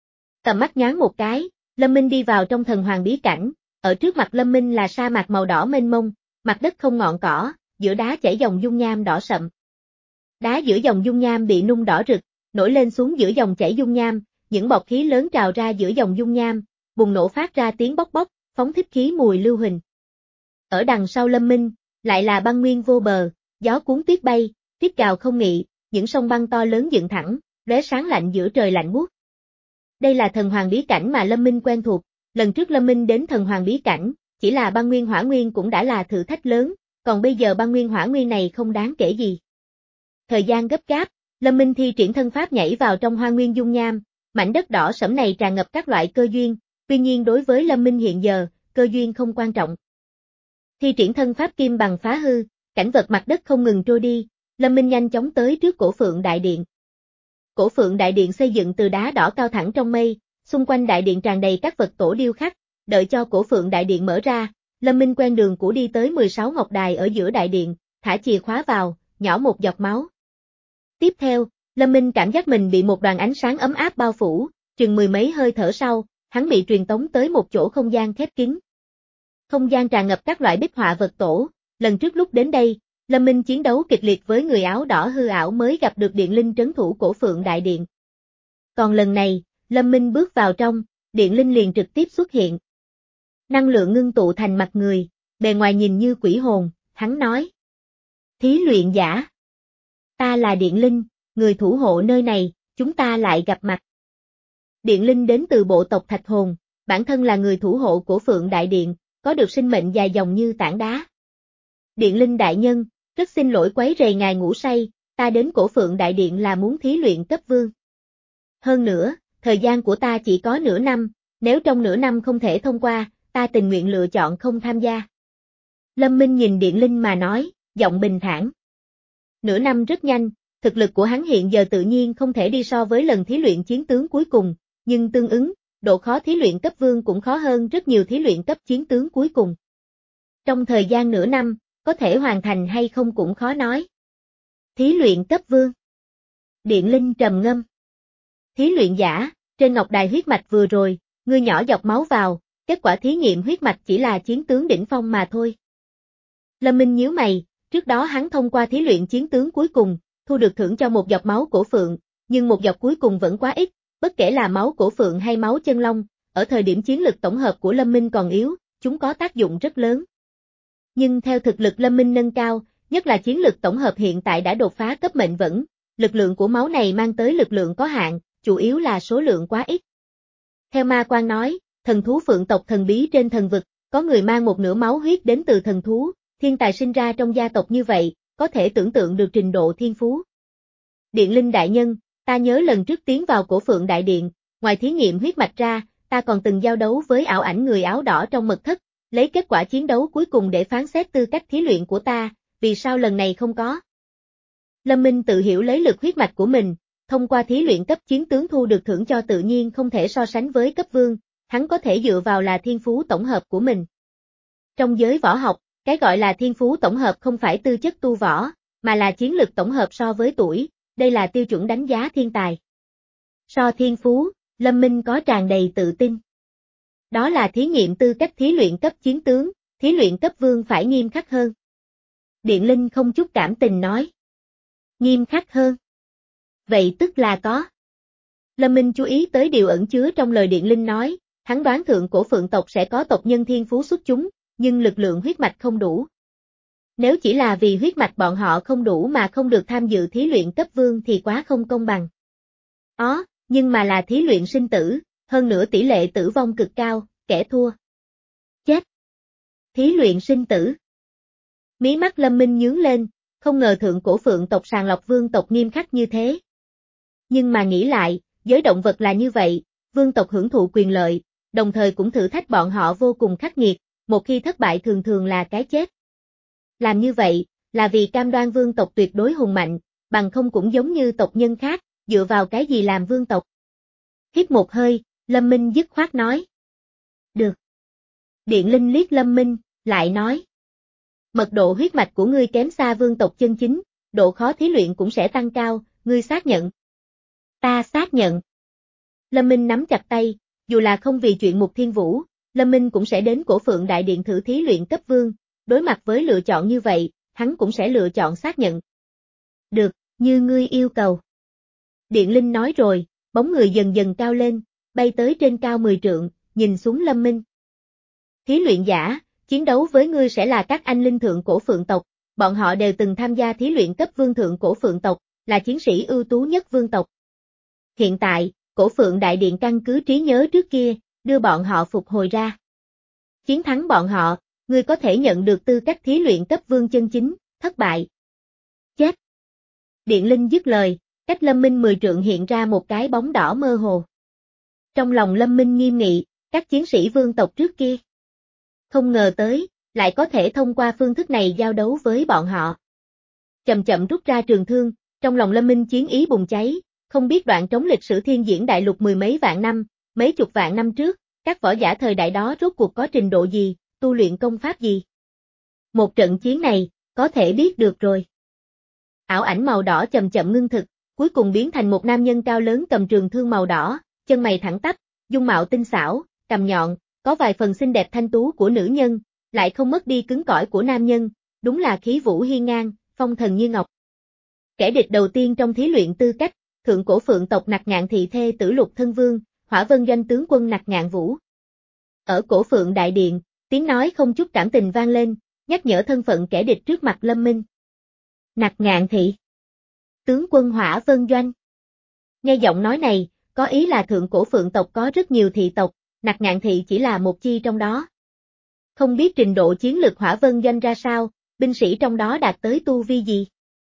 Speaker 1: Tầm mắt nhoáng một cái, Lâm Minh đi vào trong thần hoàng bí cảnh, ở trước mặt Lâm Minh là sa mạc màu đỏ mênh mông, mặt đất không ngọn cỏ, giữa đá chảy dòng dung nham đỏ sậm. Đá giữa dòng dung nham bị nung đỏ rực, nổi lên xuống giữa dòng chảy dung nham, những bọt khí lớn trào ra giữa dòng dung nham, bùng nổ phát ra tiếng bốc bốc, phóng thích khí mùi lưu huỳnh. Ở đằng sau Lâm Minh, lại là băng nguyên vô bờ, gió cuốn tuyết bay, tuyết gào không nghị, những sông băng to lớn dựng thẳng, lóe sáng lạnh giữa trời lạnh buốt. Đây là thần hoàng bí cảnh mà Lâm Minh quen thuộc, lần trước Lâm Minh đến thần hoàng bí cảnh, chỉ là băng nguyên hỏa nguyên cũng đã là thử thách lớn, còn bây giờ băng nguyên hỏa nguyên này không đáng kể gì. Thời gian gấp gáp, Lâm Minh thi triển thân pháp nhảy vào trong hoa nguyên dung nham, mảnh đất đỏ sẫm này tràn ngập các loại cơ duyên, tuy nhiên đối với Lâm Minh hiện giờ, cơ duyên không quan trọng. Thi triển thân pháp kim bằng phá hư, cảnh vật mặt đất không ngừng trôi đi, Lâm Minh nhanh chóng tới trước cổ Phượng Đại Điện. Cổ Phượng Đại Điện xây dựng từ đá đỏ cao thẳng trong mây, xung quanh đại điện tràn đầy các vật tổ điêu khắc, đợi cho cổ Phượng Đại Điện mở ra, Lâm Minh quen đường cũ đi tới mười sáu ngọc đài ở giữa đại điện, thả chìa khóa vào, nhỏ một giọt máu. Tiếp theo, Lâm Minh cảm giác mình bị một đoàn ánh sáng ấm áp bao phủ, chừng mười mấy hơi thở sau, hắn bị truyền tống tới một chỗ không gian khép kín. Không gian tràn ngập các loại bích họa vật tổ, lần trước lúc đến đây, Lâm Minh chiến đấu kịch liệt với người áo đỏ hư ảo mới gặp được Điện Linh trấn thủ cổ Phượng Đại Điện. Còn lần này, Lâm Minh bước vào trong, Điện Linh liền trực tiếp xuất hiện. Năng lượng ngưng tụ thành mặt người, bề ngoài nhìn như quỷ hồn, hắn nói. Thí luyện giả. Ta là Điện Linh, người thủ hộ nơi này, chúng ta lại gặp mặt. Điện Linh đến từ bộ tộc Thạch Hồn, bản thân là người thủ hộ của Phượng Đại Điện, có được sinh mệnh dài dòng như tảng đá. Điện Linh đại nhân, rất xin lỗi quấy rầy ngài ngủ say, ta đến cổ Phượng Đại Điện là muốn thí luyện cấp vương. Hơn nữa, thời gian của ta chỉ có nửa năm, nếu trong nửa năm không thể thông qua, ta tình nguyện lựa chọn không tham gia. Lâm Minh nhìn Điện Linh mà nói, giọng bình thản. Nửa năm rất nhanh, thực lực của hắn hiện giờ tự nhiên không thể đi so với lần thí luyện chiến tướng cuối cùng, nhưng tương ứng, độ khó thí luyện cấp vương cũng khó hơn rất nhiều thí luyện cấp chiến tướng cuối cùng. Trong thời gian nửa năm, có thể hoàn thành hay không cũng khó nói. Thí luyện cấp vương. Điện Linh trầm ngâm. Thí luyện giả, trên ngọc đài huyết mạch vừa rồi, ngươi nhỏ giọt máu vào, kết quả thí nghiệm huyết mạch chỉ là chiến tướng đỉnh phong mà thôi. Lâm Minh nhíu mày, trước đó hắn thông qua thí luyện chiến tướng cuối cùng, thu được thưởng cho một giọt máu cổ phượng, nhưng một giọt cuối cùng vẫn quá ít, bất kể là máu cổ phượng hay máu chân long, ở thời điểm chiến lực tổng hợp của Lâm Minh còn yếu, chúng có tác dụng rất lớn. Nhưng theo thực lực Lâm Minh nâng cao, nhất là chiến lực tổng hợp hiện tại đã đột phá cấp mệnh vẫn, lực lượng của máu này mang tới lực lượng có hạn, chủ yếu là số lượng quá ít. Theo Ma Quan nói, thần thú phượng tộc thần bí trên thần vực, có người mang một nửa máu huyết đến từ thần thú, thiên tài sinh ra trong gia tộc như vậy, có thể tưởng tượng được trình độ thiên phú. Điện Linh đại nhân, ta nhớ lần trước tiến vào cổ phượng đại điện, ngoài thí nghiệm huyết mạch ra, ta còn từng giao đấu với ảo ảnh người áo đỏ trong mật thất, lấy kết quả chiến đấu cuối cùng để phán xét tư cách thí luyện của ta, vì sao lần này không có? Lâm Minh tự hiểu lấy lực huyết mạch của mình, thông qua thí luyện cấp chiến tướng thu được thưởng cho tự nhiên không thể so sánh với cấp vương, hắn có thể dựa vào là thiên phú tổng hợp của mình. Trong giới võ học, cái gọi là thiên phú tổng hợp không phải tư chất tu võ, mà là chiến lực tổng hợp so với tuổi, đây là tiêu chuẩn đánh giá thiên tài. So thiên phú, Lâm Minh có tràn đầy tự tin. Đó là thí nghiệm tư cách thí luyện cấp chiến tướng, thí luyện cấp vương phải nghiêm khắc hơn. Điện Linh không chút cảm tình nói. Nghiêm khắc hơn. Vậy tức là có. Lâm Minh chú ý tới điều ẩn chứa trong lời Điện Linh nói, hắn đoán thượng cổ phượng tộc sẽ có tộc nhân thiên phú xuất chúng, nhưng lực lượng huyết mạch không đủ. Nếu chỉ là vì huyết mạch bọn họ không đủ mà không được tham dự thí luyện cấp vương thì quá không công bằng. Ó, nhưng mà là thí luyện sinh tử, hơn nữa tỷ lệ tử vong cực cao, kẻ thua. Chết. Thí luyện sinh tử. Mí mắt Lâm Minh nhướng lên, không ngờ thượng cổ phượng tộc sàng lọc vương tộc nghiêm khắc như thế. Nhưng mà nghĩ lại, giới động vật là như vậy, vương tộc hưởng thụ quyền lợi, đồng thời cũng thử thách bọn họ vô cùng khắc nghiệt, một khi thất bại thường thường là cái chết. Làm như vậy, là vì cam đoan vương tộc tuyệt đối hùng mạnh, bằng không cũng giống như tộc nhân khác, dựa vào cái gì làm vương tộc. Hít một hơi, Lâm Minh dứt khoát nói. Được. Điện Linh liếc Lâm Minh, lại nói. Mật độ huyết mạch của ngươi kém xa vương tộc chân chính, độ khó thí luyện cũng sẽ tăng cao, ngươi xác nhận. Ta xác nhận. Lâm Minh nắm chặt tay, dù là không vì chuyện Mục Thiên Vũ, Lâm Minh cũng sẽ đến cổ phượng đại điện thử thí luyện cấp vương, đối mặt với lựa chọn như vậy, hắn cũng sẽ lựa chọn xác nhận. Được, như ngươi yêu cầu. Điện Linh nói rồi, bóng người dần dần cao lên, bay tới trên cao mười trượng, nhìn xuống Lâm Minh. Thí luyện giả, chiến đấu với ngươi sẽ là các anh linh thượng cổ phượng tộc, bọn họ đều từng tham gia thí luyện cấp vương thượng cổ phượng tộc, là chiến sĩ ưu tú nhất vương tộc. Hiện tại, cổ phượng đại điện căn cứ trí nhớ trước kia, đưa bọn họ phục hồi ra. Chiến thắng bọn họ, ngươi có thể nhận được tư cách thí luyện cấp vương chân chính, thất bại. Chết. Điện Linh dứt lời, cách Lâm Minh mười trượng hiện ra một cái bóng đỏ mơ hồ. Trong lòng Lâm Minh nghiêm nghị, các chiến sĩ vương tộc trước kia. Không ngờ tới, lại có thể thông qua phương thức này giao đấu với bọn họ. Chậm chậm rút ra trường thương, trong lòng Lâm Minh chiến ý bùng cháy, không biết đoạn trống lịch sử thiên diễn đại lục mười mấy vạn năm, mấy chục vạn năm trước, các võ giả thời đại đó rốt cuộc có trình độ gì, tu luyện công pháp gì. Một trận chiến này, có thể biết được rồi. Ảo ảnh màu đỏ chậm chậm ngưng thực, cuối cùng biến thành một nam nhân cao lớn cầm trường thương màu đỏ, chân mày thẳng tắp, dung mạo tinh xảo, cằm nhọn, có vài phần xinh đẹp thanh tú của nữ nhân, lại không mất đi cứng cỏi của nam nhân, đúng là khí vũ hiên ngang, phong thần như ngọc. Kẻ địch đầu tiên trong thí luyện tư cách, thượng cổ phượng tộc Nặc Ngạn thị thê tử Lục Thân Vương, Hỏa Vân Doanh tướng quân Nặc Ngạn Vũ. Ở cổ phượng đại điện, tiếng nói không chút cảm tình vang lên, nhắc nhở thân phận kẻ địch trước mặt Lâm Minh. Nặc Ngạn thị. Tướng quân Hỏa Vân Doanh. Nghe giọng nói này, có ý là thượng cổ phượng tộc có rất nhiều thị tộc, Nặc Ngạn thị chỉ là một chi trong đó. Không biết trình độ chiến lực Hỏa Vân Doanh ra sao, binh sĩ trong đó đạt tới tu vi gì.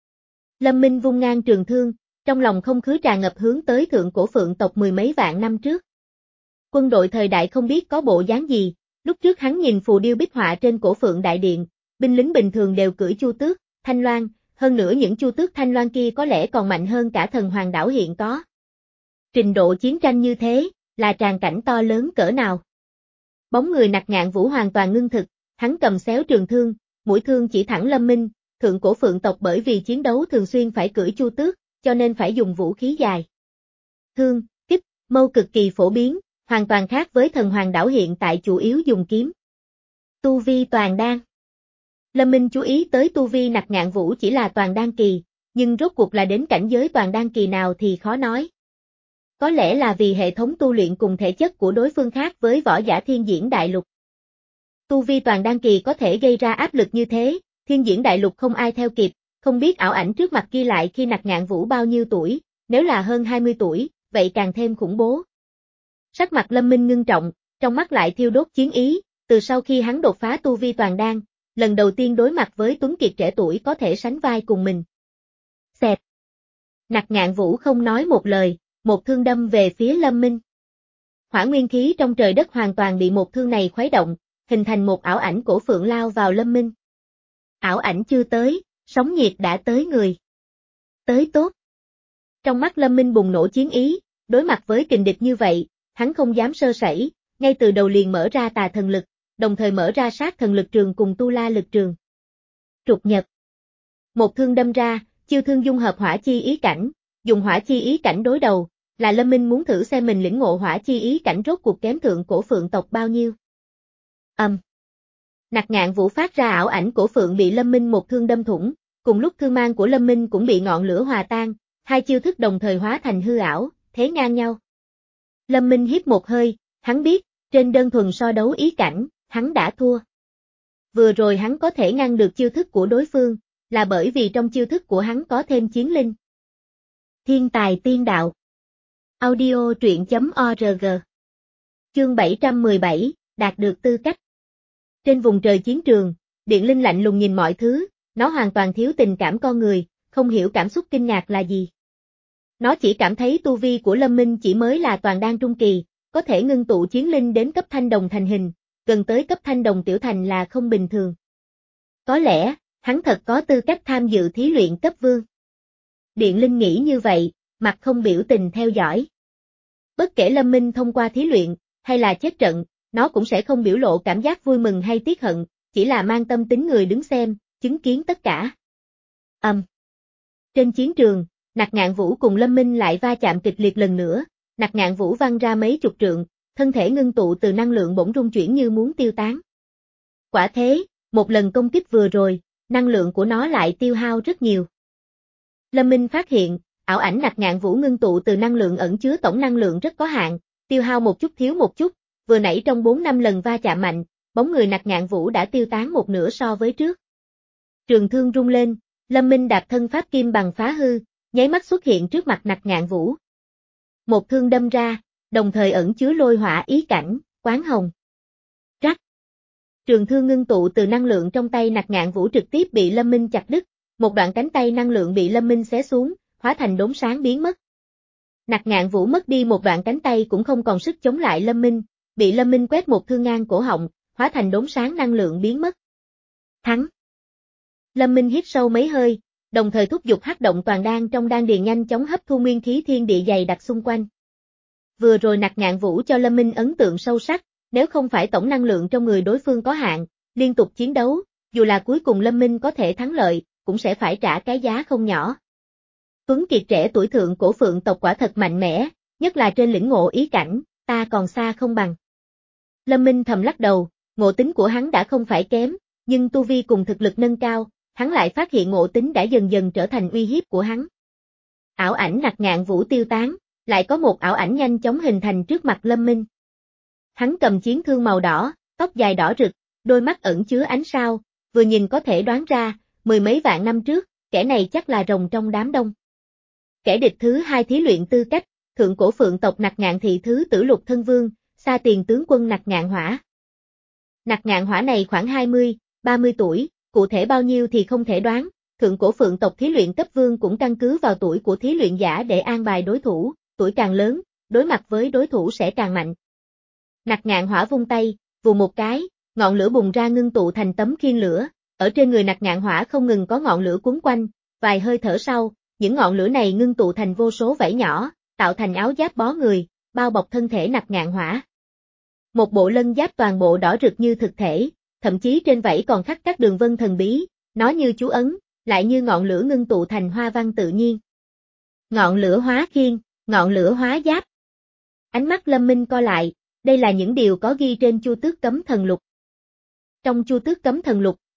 Speaker 1: Lâm Minh vung ngang trường thương, trong lòng không khứ tràn ngập hướng tới thượng cổ phượng tộc mười mấy vạn năm trước. Quân đội thời đại không biết có bộ dáng gì, lúc trước hắn nhìn phù điêu bích họa trên cổ phượng đại điện, binh lính bình thường đều cưỡi chu tước, thanh loan, hơn nữa những chu tước thanh loan kia có lẽ còn mạnh hơn cả thần hoàng đảo hiện có. Trình độ chiến tranh như thế, là tràn cảnh to lớn cỡ nào. Bóng người Nặc Ngạn Vũ hoàn toàn ngưng thực, hắn cầm xéo trường thương, mũi thương chỉ thẳng Lâm Minh, thượng cổ phượng tộc bởi vì chiến đấu thường xuyên phải cưỡi chu tước, cho nên phải dùng vũ khí dài. Thương, kích, mâu cực kỳ phổ biến, hoàn toàn khác với thần hoàng đảo hiện tại chủ yếu dùng kiếm. Tu vi toàn đan. Lâm Minh chú ý tới tu vi Nặc Ngạn Vũ chỉ là toàn đan kỳ, nhưng rốt cuộc là đến cảnh giới toàn đan kỳ nào thì khó nói. Có lẽ là vì hệ thống tu luyện cùng thể chất của đối phương khác với võ giả Thiên Diễn Đại Lục. Tu vi toàn đan kỳ có thể gây ra áp lực như thế, Thiên Diễn Đại Lục không ai theo kịp, không biết ảo ảnh trước mặt ghi lại khi Nặc Ngạn Vũ bao nhiêu tuổi, nếu là hơn hai mươi tuổi, vậy càng thêm khủng bố. Sắc mặt Lâm Minh ngưng trọng, trong mắt lại thiêu đốt chiến ý, từ sau khi hắn đột phá tu vi toàn đan, lần đầu tiên đối mặt với tuấn kiệt trẻ tuổi có thể sánh vai cùng mình. Xẹt. Nặc Ngạn Vũ không nói một lời, một thương đâm về phía Lâm Minh. Hỏa nguyên khí trong trời đất hoàn toàn bị một thương này khuấy động, hình thành một ảo ảnh cổ phượng lao vào Lâm Minh. Ảo ảnh chưa tới, sóng nhiệt đã tới người. Tới tốt. Trong mắt Lâm Minh bùng nổ chiến ý, đối mặt với kình địch như vậy, hắn không dám sơ sẩy, ngay từ đầu liền mở ra tà thần lực, đồng thời mở ra sát thần lực trường cùng tu la lực trường. Trục nhật. Một thương đâm ra, chiêu thương dung hợp hỏa chi ý cảnh, dùng hỏa chi ý cảnh đối đầu, là Lâm Minh muốn thử xem mình lĩnh ngộ hỏa chi ý cảnh rốt cuộc kém thượng cổ phượng tộc bao nhiêu. Âm. Um. Nặc Ngạn Vũ phát ra ảo ảnh cổ phượng bị Lâm Minh một thương đâm thủng, cùng lúc thương mang của Lâm Minh cũng bị ngọn lửa hòa tan, hai chiêu thức đồng thời hóa thành hư ảo, thế ngang nhau. Lâm Minh hít một hơi, hắn biết, trên đơn thuần so đấu ý cảnh, hắn đã thua. Vừa rồi hắn có thể ngăn được chiêu thức của đối phương, là bởi vì trong chiêu thức của hắn có thêm chiến linh. Thiên tài tiên đạo. Audio truyện chấm org. Chương bảy trăm mười bảy, đạt được tư cách. Trên vùng trời chiến trường, Điện Linh lạnh lùng nhìn mọi thứ, nó hoàn toàn thiếu tình cảm con người, không hiểu cảm xúc kinh ngạc là gì. Nó chỉ cảm thấy tu vi của Lâm Minh chỉ mới là toàn đan trung kỳ, có thể ngưng tụ chiến linh đến cấp thanh đồng thành hình, gần tới cấp thanh đồng tiểu thành là không bình thường. Có lẽ, hắn thật có tư cách tham dự thí luyện cấp vương. Điện Linh nghĩ như vậy, mặt không biểu tình theo dõi. Bất kể Lâm Minh thông qua thí luyện, hay là chết trận, nó cũng sẽ không biểu lộ cảm giác vui mừng hay tiếc hận, chỉ là mang tâm tính người đứng xem, chứng kiến tất cả. Âm. Um. Trên chiến trường, Nặc Ngạn Vũ cùng Lâm Minh lại va chạm kịch liệt lần nữa, Nặc Ngạn Vũ văng ra mấy chục trượng, thân thể ngưng tụ từ năng lượng bỗng rung chuyển như muốn tiêu tán. Quả thế, một lần công kích vừa rồi, năng lượng của nó lại tiêu hao rất nhiều. Lâm Minh phát hiện, ảo ảnh Nặc Ngạn Vũ ngưng tụ từ năng lượng ẩn chứa tổng năng lượng rất có hạn, tiêu hao một chút thiếu một chút, vừa nãy trong bốn năm lần va chạm mạnh, bóng người Nặc Ngạn Vũ đã tiêu tán một nửa so với trước. Trường thương rung lên, Lâm Minh đạp thân pháp kim bằng phá hư, nháy mắt xuất hiện trước mặt Nặc Ngạn Vũ. Một thương đâm ra, đồng thời ẩn chứa lôi hỏa ý cảnh, quán hồng. Rắc. Trường thương ngưng tụ từ năng lượng trong tay Nặc Ngạn Vũ trực tiếp bị Lâm Minh chặt đứt, một đoạn cánh tay năng lượng bị Lâm Minh xé xuống, hóa thành đốm sáng biến mất. Nặc Ngạn Vũ mất đi một đoạn cánh tay cũng không còn sức chống lại Lâm Minh, bị Lâm Minh quét một thương ngang cổ họng, hóa thành đốm sáng năng lượng biến mất. Thắng. Lâm Minh hít sâu mấy hơi, đồng thời thúc giục hắc động toàn đan trong đan điền nhanh chóng hấp thu nguyên khí thiên địa dày đặc xung quanh. Vừa rồi Nặc Ngạn Vũ cho Lâm Minh ấn tượng sâu sắc, nếu không phải tổng năng lượng trong người đối phương có hạn, liên tục chiến đấu, dù là cuối cùng Lâm Minh có thể thắng lợi, cũng sẽ phải trả cái giá không nhỏ. Tuấn kiệt trẻ tuổi thượng cổ phượng tộc quả thật mạnh mẽ, nhất là trên lĩnh ngộ ý cảnh, ta còn xa không bằng. Lâm Minh thầm lắc đầu, ngộ tính của hắn đã không phải kém, nhưng tu vi cùng thực lực nâng cao, hắn lại phát hiện ngộ tính đã dần dần trở thành uy hiếp của hắn. Ảo ảnh Nặc Ngạn Vũ tiêu tán, lại có một ảo ảnh nhanh chóng hình thành trước mặt Lâm Minh. Hắn cầm chiến thương màu đỏ, tóc dài đỏ rực, đôi mắt ẩn chứa ánh sao, vừa nhìn có thể đoán ra, mười mấy vạn năm trước, kẻ này chắc là rồng trong đám đông. Kẻ địch thứ hai thí luyện tư cách, thượng cổ phượng tộc Nặc Ngạn thị thứ Tử Lục thân vương, xa tiền tướng quân Nặc Ngạn Hỏa. Nặc Ngạn Hỏa này khoảng hai mươi, ba mươi tuổi, cụ thể bao nhiêu thì không thể đoán, thượng cổ phượng tộc thí luyện cấp vương cũng căn cứ vào tuổi của thí luyện giả để an bài đối thủ, tuổi càng lớn, đối mặt với đối thủ sẽ càng mạnh. Nặc Ngạn Hỏa vung tay, vù một cái, ngọn lửa bùng ra ngưng tụ thành tấm khiên lửa, ở trên người Nặc Ngạn Hỏa không ngừng có ngọn lửa cuốn quanh, vài hơi thở sau, những ngọn lửa này ngưng tụ thành vô số vảy nhỏ, tạo thành áo giáp bó người, bao bọc thân thể Nặc Ngạn Hỏa. Một bộ lân giáp toàn bộ đỏ rực như thực thể, thậm chí trên vảy còn khắc các đường vân thần bí, nó như chú ấn, lại như ngọn lửa ngưng tụ thành hoa văn tự nhiên. Ngọn lửa hóa khiên, ngọn lửa hóa giáp. Ánh mắt Lâm Minh co lại, đây là những điều có ghi trên Chu Tước Cấm Thần Lục. Trong Chu Tước Cấm Thần Lục,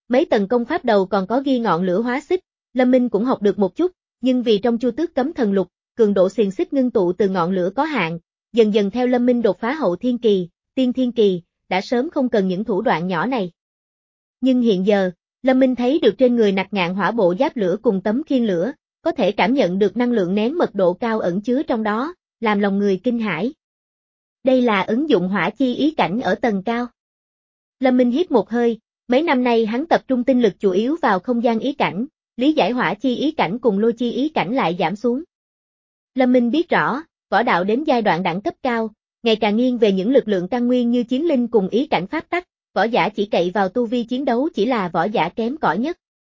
Speaker 1: Mấy tầng công pháp đầu còn có ghi ngọn lửa hóa xích, Lâm Minh cũng học được một chút, nhưng vì trong Chu Tước Cấm Thần Lục, cường độ xiềng xích ngưng tụ từ ngọn lửa có hạn, dần dần theo Lâm Minh đột phá hậu thiên kỳ, tiên thiên kỳ, đã sớm không cần những thủ đoạn nhỏ này. Nhưng hiện giờ, Lâm Minh thấy được trên người Nặc Ngạn Hỏa bộ giáp lửa cùng tấm khiên lửa, có thể cảm nhận được năng lượng nén mật độ cao ẩn chứa trong đó, làm lòng người kinh hãi. Đây là ứng dụng hỏa chi ý cảnh ở tầng cao. Lâm Minh hít một hơi, mấy năm nay hắn tập trung tinh lực chủ yếu vào không gian ý cảnh, lý giải hỏa chi ý cảnh cùng lôi chi ý cảnh lại giảm xuống. Lâm Minh biết rõ, võ đạo đến giai đoạn đẳng cấp cao, ngày càng nghiêng về những lực lượng căn nguyên như chiến linh cùng ý cảnh pháp tắc, võ giả chỉ cậy vào tu vi chiến đấu chỉ là võ giả kém cỏi nhất.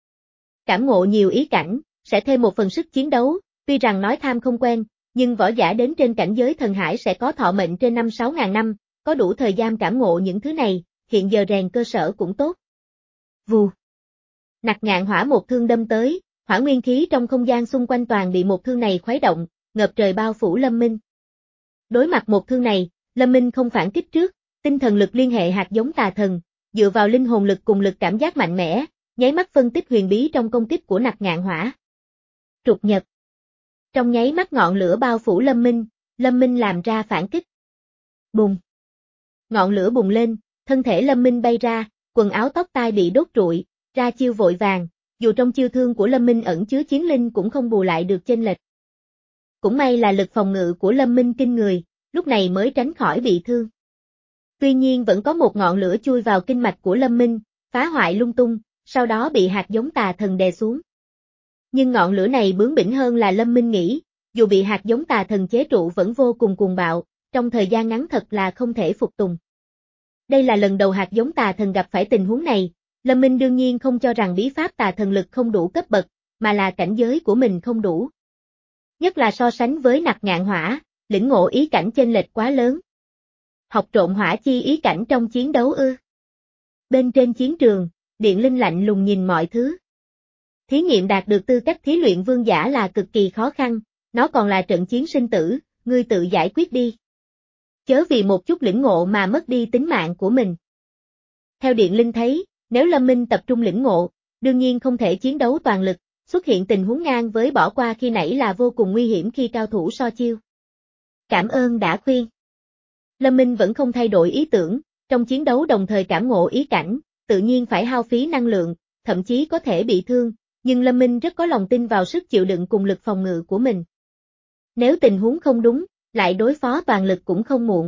Speaker 1: Cảm ngộ nhiều ý cảnh, sẽ thêm một phần sức chiến đấu, tuy rằng nói tham không quen, nhưng võ giả đến trên cảnh giới thần hải sẽ có thọ mệnh trên năm sáu ngàn năm, có đủ thời gian cảm ngộ những thứ này, hiện giờ rèn cơ sở cũng tốt. Vù. Nặc Ngạn Hỏa một thương đâm tới, hỏa nguyên khí trong không gian xung quanh toàn bị một thương này khuấy động, ngập trời bao phủ Lâm Minh. Đối mặt một thương này, Lâm Minh không phản kích trước, tinh thần lực liên hệ hạt giống tà thần, dựa vào linh hồn lực cùng lực cảm giác mạnh mẽ, nháy mắt phân tích huyền bí trong công kích của Nặc Ngạn Hỏa. Trục nhật. Trong nháy mắt ngọn lửa bao phủ Lâm Minh, Lâm Minh làm ra phản kích. Bùng. Ngọn lửa bùng lên, thân thể Lâm Minh bay ra, quần áo tóc tai bị đốt trụi, ra chiêu vội vàng, dù trong chiêu thương của Lâm Minh ẩn chứa chiến linh cũng không bù lại được chênh lệch. Cũng may là lực phòng ngự của Lâm Minh kinh người, lúc này mới tránh khỏi bị thương. Tuy nhiên vẫn có một ngọn lửa chui vào kinh mạch của Lâm Minh, phá hoại lung tung, sau đó bị hạt giống tà thần đè xuống. Nhưng ngọn lửa này bướng bỉnh hơn là Lâm Minh nghĩ, dù bị hạt giống tà thần chế trụ vẫn vô cùng cuồng bạo, trong thời gian ngắn thật là không thể phục tùng. Đây là lần đầu hạt giống tà thần gặp phải tình huống này, Lâm Minh đương nhiên không cho rằng bí pháp tà thần lực không đủ cấp bậc, mà là cảnh giới của mình không đủ. Nhất là so sánh với Nặc Ngạn Hỏa, lĩnh ngộ ý cảnh chênh lệch quá lớn. Học trộn hỏa chi ý cảnh trong chiến đấu ư? Bên trên chiến trường, Điện Linh lạnh lùng nhìn mọi thứ. Thí nghiệm đạt được tư cách thí luyện vương giả là cực kỳ khó khăn, nó còn là trận chiến sinh tử, ngươi tự giải quyết đi. Chớ vì một chút lĩnh ngộ mà mất đi tính mạng của mình. Theo Điện Linh thấy, nếu Lâm Minh tập trung lĩnh ngộ, đương nhiên không thể chiến đấu toàn lực, xuất hiện tình huống ngang với bỏ qua khi nãy là vô cùng nguy hiểm khi cao thủ so chiêu. Cảm ơn đã khuyên. Lâm Minh vẫn không thay đổi ý tưởng, trong chiến đấu đồng thời cảm ngộ ý cảnh, tự nhiên phải hao phí năng lượng, thậm chí có thể bị thương, nhưng Lâm Minh rất có lòng tin vào sức chịu đựng cùng lực phòng ngự của mình. Nếu tình huống không đúng, lại đối phó toàn lực cũng không muộn.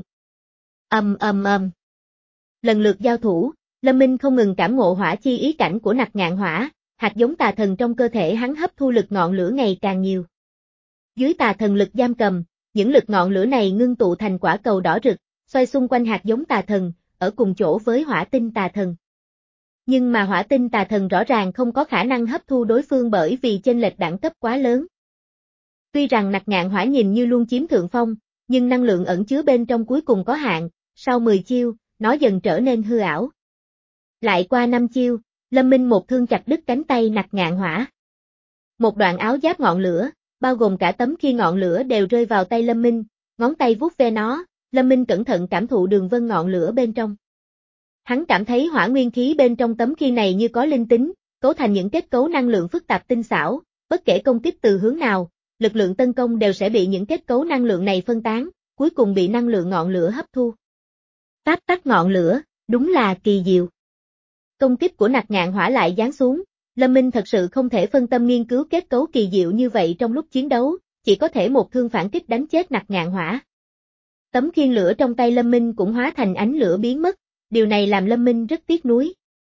Speaker 1: Ầm ầm ầm. Lần lượt giao thủ, Lâm Minh không ngừng cảm ngộ hỏa chi ý cảnh của Nặc Ngạn Hỏa, hạt giống tà thần trong cơ thể hắn hấp thu lực ngọn lửa ngày càng nhiều. Dưới tà thần lực giam cầm, những lực ngọn lửa này ngưng tụ thành quả cầu đỏ rực, xoay xung quanh hạt giống tà thần, ở cùng chỗ với hỏa tinh tà thần. Nhưng mà hỏa tinh tà thần rõ ràng không có khả năng hấp thu đối phương bởi vì chênh lệch đẳng cấp quá lớn. Tuy rằng Nặc Ngạn Hỏa nhìn như luôn chiếm thượng phong, nhưng năng lượng ẩn chứa bên trong cuối cùng có hạn, sau mười chiêu, nó dần trở nên hư ảo. Lại qua năm chiêu, Lâm Minh một thương chặt đứt cánh tay Nặc Ngạn Hỏa. Một đoạn áo giáp ngọn lửa, bao gồm cả tấm khiên ngọn lửa đều rơi vào tay Lâm Minh, ngón tay vuốt ve nó, Lâm Minh cẩn thận cảm thụ đường vân ngọn lửa bên trong. Hắn cảm thấy hỏa nguyên khí bên trong tấm khiên này như có linh tính, cấu thành những kết cấu năng lượng phức tạp tinh xảo, bất kể công kích từ hướng nào, lực lượng tấn công đều sẽ bị những kết cấu năng lượng này phân tán, cuối cùng bị năng lượng ngọn lửa hấp thu. Pháp tắc ngọn lửa, đúng là kỳ diệu. Công kích của Nặc Ngạn Hỏa lại giáng xuống, Lâm Minh thật sự không thể phân tâm nghiên cứu kết cấu kỳ diệu như vậy trong lúc chiến đấu, chỉ có thể một thương phản kích đánh chết Nặc Ngạn Hỏa. Tấm khiên lửa trong tay Lâm Minh cũng hóa thành ánh lửa biến mất, điều này làm Lâm Minh rất tiếc nuối.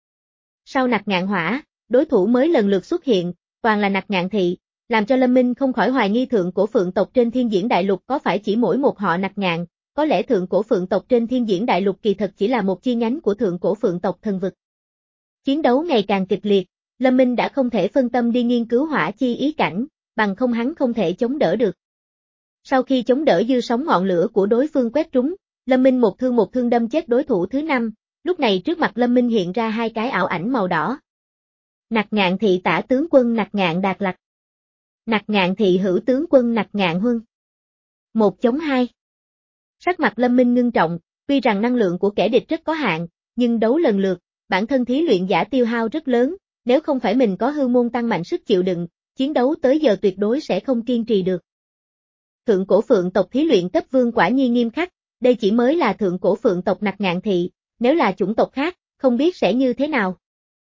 Speaker 1: Sau Nặc Ngạn Hỏa, đối thủ mới lần lượt xuất hiện, toàn là Nặc Ngạn Thị, làm cho Lâm Minh không khỏi hoài nghi thượng cổ phượng tộc trên Thiên Diễn Đại Lục có phải chỉ mỗi một họ Nặc Ngạn, có lẽ thượng cổ phượng tộc trên Thiên Diễn Đại Lục kỳ thật chỉ là một chi nhánh của thượng cổ phượng tộc thần vực. Chiến đấu ngày càng kịch liệt, Lâm Minh đã không thể phân tâm đi nghiên cứu hỏa chi ý cảnh, bằng không hắn không thể chống đỡ được. Sau khi chống đỡ dư sóng ngọn lửa của đối phương quét trúng, Lâm Minh một thương một thương đâm chết đối thủ thứ năm, lúc này trước mặt Lâm Minh hiện ra hai cái ảo ảnh màu đỏ. Nặc Ngạn Thị tả tướng quân Nặc Ngạn Đạt Lặc. Nặc Ngạn Thị hữu tướng quân Nặc Ngạn Huân. Một chống hai. Sắc mặt Lâm Minh ngưng trọng, tuy rằng năng lượng của kẻ địch rất có hạn, nhưng đấu lần lượt, bản thân thí luyện giả tiêu hao rất lớn, nếu không phải mình có hư môn tăng mạnh sức chịu đựng, chiến đấu tới giờ tuyệt đối sẽ không kiên trì được. Thượng cổ phượng tộc thí luyện cấp vương quả nhiên nghiêm khắc, đây chỉ mới là thượng cổ phượng tộc Nặc Ngạn Thị, nếu là chủng tộc khác, không biết sẽ như thế nào.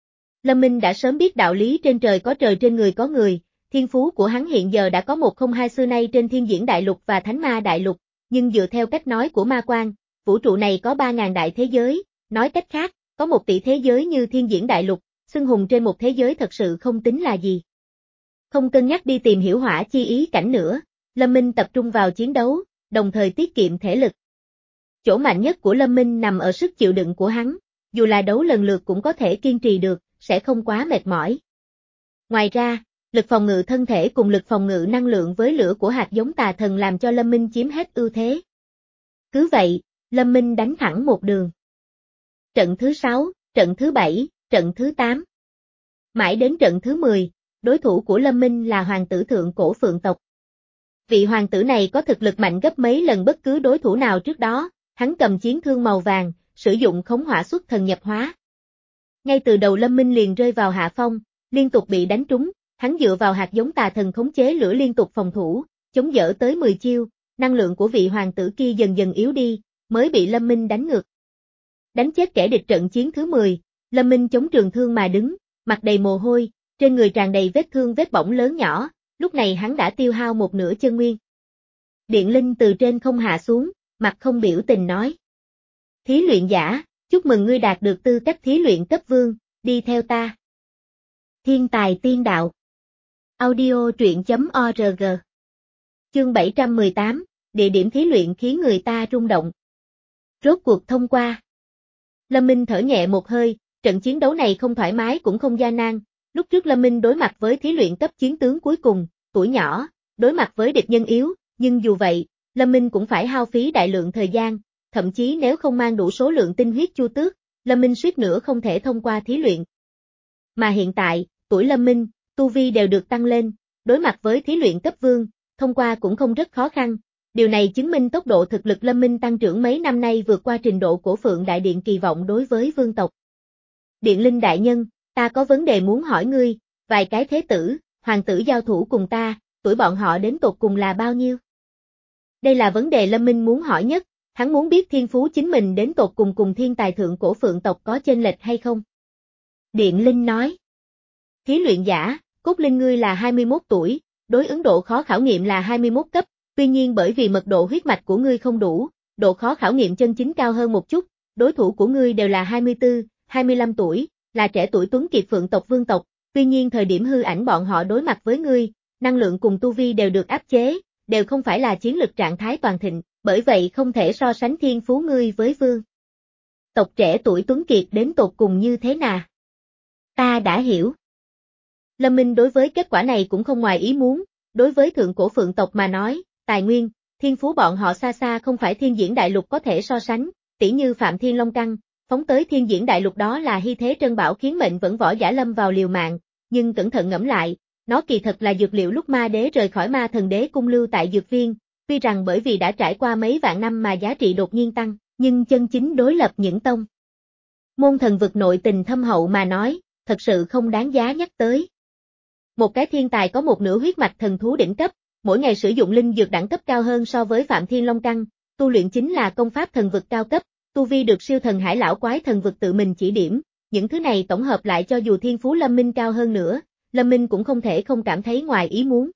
Speaker 1: Lâm Minh đã sớm biết đạo lý trên trời có trời trên người có người, thiên phú của hắn hiện giờ đã có một không hai xưa nay trên Thiên Diễn Đại Lục và Thánh Ma Đại Lục, nhưng dựa theo cách nói của Ma Quan, vũ trụ này có ba ngàn đại thế giới, nói cách khác, có một tỷ thế giới như Thiên Diễn Đại Lục, xưng hùng trên một thế giới thật sự không tính là gì. Không cân nhắc đi tìm hiểu hỏa chi ý cảnh nữa, Lâm Minh tập trung vào chiến đấu, đồng thời tiết kiệm thể lực. Chỗ mạnh nhất của Lâm Minh nằm ở sức chịu đựng của hắn, dù là đấu lần lượt cũng có thể kiên trì được, sẽ không quá mệt mỏi. Ngoài ra, lực phòng ngự thân thể cùng lực phòng ngự năng lượng với lửa của hạt giống tà thần làm cho Lâm Minh chiếm hết ưu thế. Cứ vậy, Lâm Minh đánh thẳng một đường. Trận thứ sáu, trận thứ bảy, trận thứ tám. Mãi đến trận thứ mười, đối thủ của Lâm Minh là hoàng tử thượng cổ phượng tộc. Vị hoàng tử này có thực lực mạnh gấp mấy lần bất cứ đối thủ nào trước đó, hắn cầm chiến thương màu vàng, sử dụng khống hỏa xuất thần nhập hóa. Ngay từ đầu Lâm Minh liền rơi vào hạ phong, liên tục bị đánh trúng, hắn dựa vào hạt giống tà thần khống chế lửa liên tục phòng thủ, chống đỡ tới mười chiêu, năng lượng của vị hoàng tử kia dần dần yếu đi, mới bị Lâm Minh đánh ngược. Đánh chết kẻ địch trận chiến thứ mười, Lâm Minh chống trường thương mà đứng, mặt đầy mồ hôi, trên người tràn đầy vết thương vết bỏng lớn nhỏ, lúc này hắn đã tiêu hao một nửa chân nguyên. Điện Linh từ trên không hạ xuống, mặt không biểu tình nói. Thí luyện giả, chúc mừng ngươi đạt được tư cách thí luyện cấp vương, đi theo ta. Thiên tài tiên đạo. Audio truyện chấm org. Chương bảy trăm mười tám, địa điểm thí luyện khiến người ta rung động. Rốt cuộc thông qua. Lâm Minh thở nhẹ một hơi, trận chiến đấu này không thoải mái cũng không gian nan. Lúc trước Lâm Minh đối mặt với thí luyện cấp chiến tướng cuối cùng, tuổi nhỏ, đối mặt với địch nhân yếu, nhưng dù vậy, Lâm Minh cũng phải hao phí đại lượng thời gian, thậm chí nếu không mang đủ số lượng tinh huyết chu tước, Lâm Minh suýt nữa không thể thông qua thí luyện. Mà hiện tại, tuổi Lâm Minh, tu vi đều được tăng lên, đối mặt với thí luyện cấp vương, thông qua cũng không rất khó khăn. Điều này chứng minh tốc độ thực lực Lâm Minh tăng trưởng mấy năm nay vượt qua trình độ của Phượng Đại Điện kỳ vọng đối với vương tộc. Điện Linh đại nhân, ta có vấn đề muốn hỏi ngươi, vài cái thế tử, hoàng tử giao thủ cùng ta, tuổi bọn họ đến tột cùng là bao nhiêu? Đây là vấn đề Lâm Minh muốn hỏi nhất, hắn muốn biết thiên phú chính mình đến tột cùng cùng thiên tài thượng cổ phượng tộc có chênh lệch hay không? Điện Linh nói. Thí luyện giả, Cốt Linh ngươi là hai mươi mốt tuổi, đối ứng độ khó khảo nghiệm là hai mươi mốt cấp, tuy nhiên bởi vì mật độ huyết mạch của ngươi không đủ, độ khó khảo nghiệm chân chính cao hơn một chút, đối thủ của ngươi đều là hai mươi tư, hai mươi lăm tuổi, là trẻ tuổi tuấn kiệt phượng tộc vương tộc, tuy nhiên thời điểm hư ảnh bọn họ đối mặt với ngươi, năng lượng cùng tu vi đều được áp chế, đều không phải là chiến lực trạng thái toàn thịnh, bởi vậy không thể so sánh thiên phú ngươi với vương tộc trẻ tuổi tuấn kiệt đến tột cùng như thế nào. Ta đã hiểu. Lâm Minh đối với kết quả này cũng không ngoài ý muốn, đối với thượng cổ phượng tộc mà nói, tài nguyên, thiên phú bọn họ xa xa không phải Thiên Diễn Đại Lục có thể so sánh, tỉ như Phạm Thiên Long Căn, phóng tới Thiên Diễn Đại Lục đó là hy thế trân bảo khiến mệnh vẫn võ giả lâm vào liều mạng, nhưng cẩn thận ngẫm lại, nó kỳ thật là dược liệu lúc ma đế rời khỏi ma thần đế cung lưu tại dược viên, tuy rằng bởi vì đã trải qua mấy vạn năm mà giá trị đột nhiên tăng, nhưng chân chính đối lập những tông môn thần vực nội tình thâm hậu mà nói, thật sự không đáng giá nhắc tới. Một cái thiên tài có một nửa huyết mạch thần thú đỉnh cấp, mỗi ngày sử dụng linh dược đẳng cấp cao hơn so với Phạm Thiên Long Căn, tu luyện chính là công pháp thần vực cao cấp, tu vi được siêu thần hải lão quái thần vực tự mình chỉ điểm, những thứ này tổng hợp lại cho dù thiên phú Lâm Minh cao hơn nữa, Lâm Minh cũng không thể không cảm thấy ngoài ý muốn.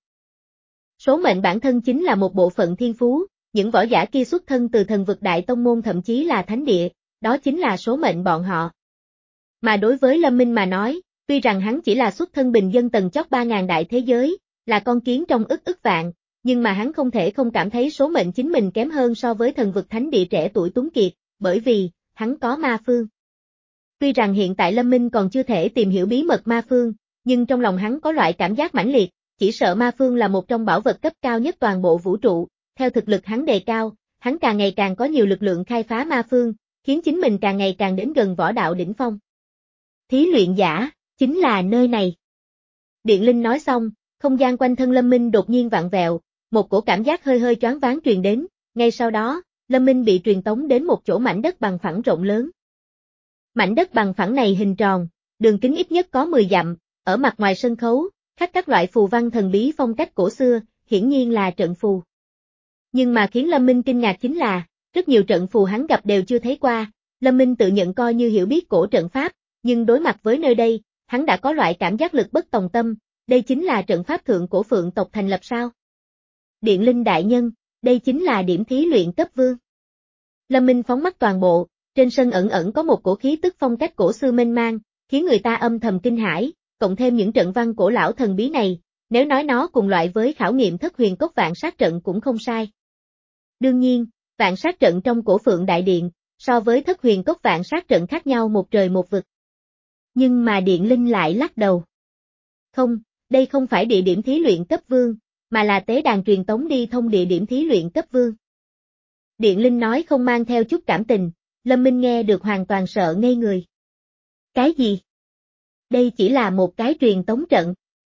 Speaker 1: Số mệnh bản thân chính là một bộ phận thiên phú, những võ giả kia xuất thân từ thần vực đại tông môn thậm chí là thánh địa, đó chính là số mệnh bọn họ. Mà đối với Lâm Minh mà nói, tuy rằng hắn chỉ là xuất thân bình dân tầng chót ba ngàn đại thế giới, là con kiến trong ức ức vạn, nhưng mà hắn không thể không cảm thấy số mệnh chính mình kém hơn so với thần vực thánh địa trẻ tuổi tuấn kiệt, bởi vì, hắn có ma phương. Tuy rằng hiện tại Lâm Minh còn chưa thể tìm hiểu bí mật ma phương, nhưng trong lòng hắn có loại cảm giác mãnh liệt, chỉ sợ ma phương là một trong bảo vật cấp cao nhất toàn bộ vũ trụ, theo thực lực hắn đề cao, hắn càng ngày càng có nhiều lực lượng khai phá ma phương, khiến chính mình càng ngày càng đến gần võ đạo đỉnh phong. Thí luyện giả, chính là nơi này. Điện Linh nói xong, không gian quanh thân Lâm Minh đột nhiên vặn vẹo, một cổ cảm giác hơi hơi choáng váng truyền đến, ngay sau đó, Lâm Minh bị truyền tống đến một chỗ mảnh đất bằng phẳng rộng lớn. Mảnh đất bằng phẳng này hình tròn, đường kính ít nhất có mười dặm, ở mặt ngoài sân khấu, khắc các loại phù văn thần bí phong cách cổ xưa, hiển nhiên là trận phù. Nhưng mà khiến Lâm Minh kinh ngạc chính là, rất nhiều trận phù hắn gặp đều chưa thấy qua, Lâm Minh tự nhận coi như hiểu biết cổ trận pháp, nhưng đối mặt với nơi đây, hắn đã có loại cảm giác lực bất tòng tâm, đây chính là trận pháp thượng cổ Phượng tộc thành lập sao? Điện Linh đại nhân, đây chính là điểm thí luyện cấp vương. Lâm Minh phóng mắt toàn bộ, trên sân ẩn ẩn có một cổ khí tức phong cách cổ xưa mênh mang, khiến người ta âm thầm kinh hãi, cộng thêm những trận văn cổ lão thần bí này, nếu nói nó cùng loại với khảo nghiệm thất huyền cốc vạn sát trận cũng không sai. Đương nhiên, vạn sát trận trong cổ Phượng Đại Điện, so với thất huyền cốc vạn sát trận khác nhau một trời một vực. Nhưng mà Điện Linh lại lắc đầu. Không, đây không phải địa điểm thí luyện cấp vương, mà là tế đàn truyền tống đi thông địa điểm thí luyện cấp vương. Điện Linh nói không mang theo chút cảm tình, Lâm Minh nghe được hoàn toàn sợ ngây người. Cái gì? Đây chỉ là một cái truyền tống trận.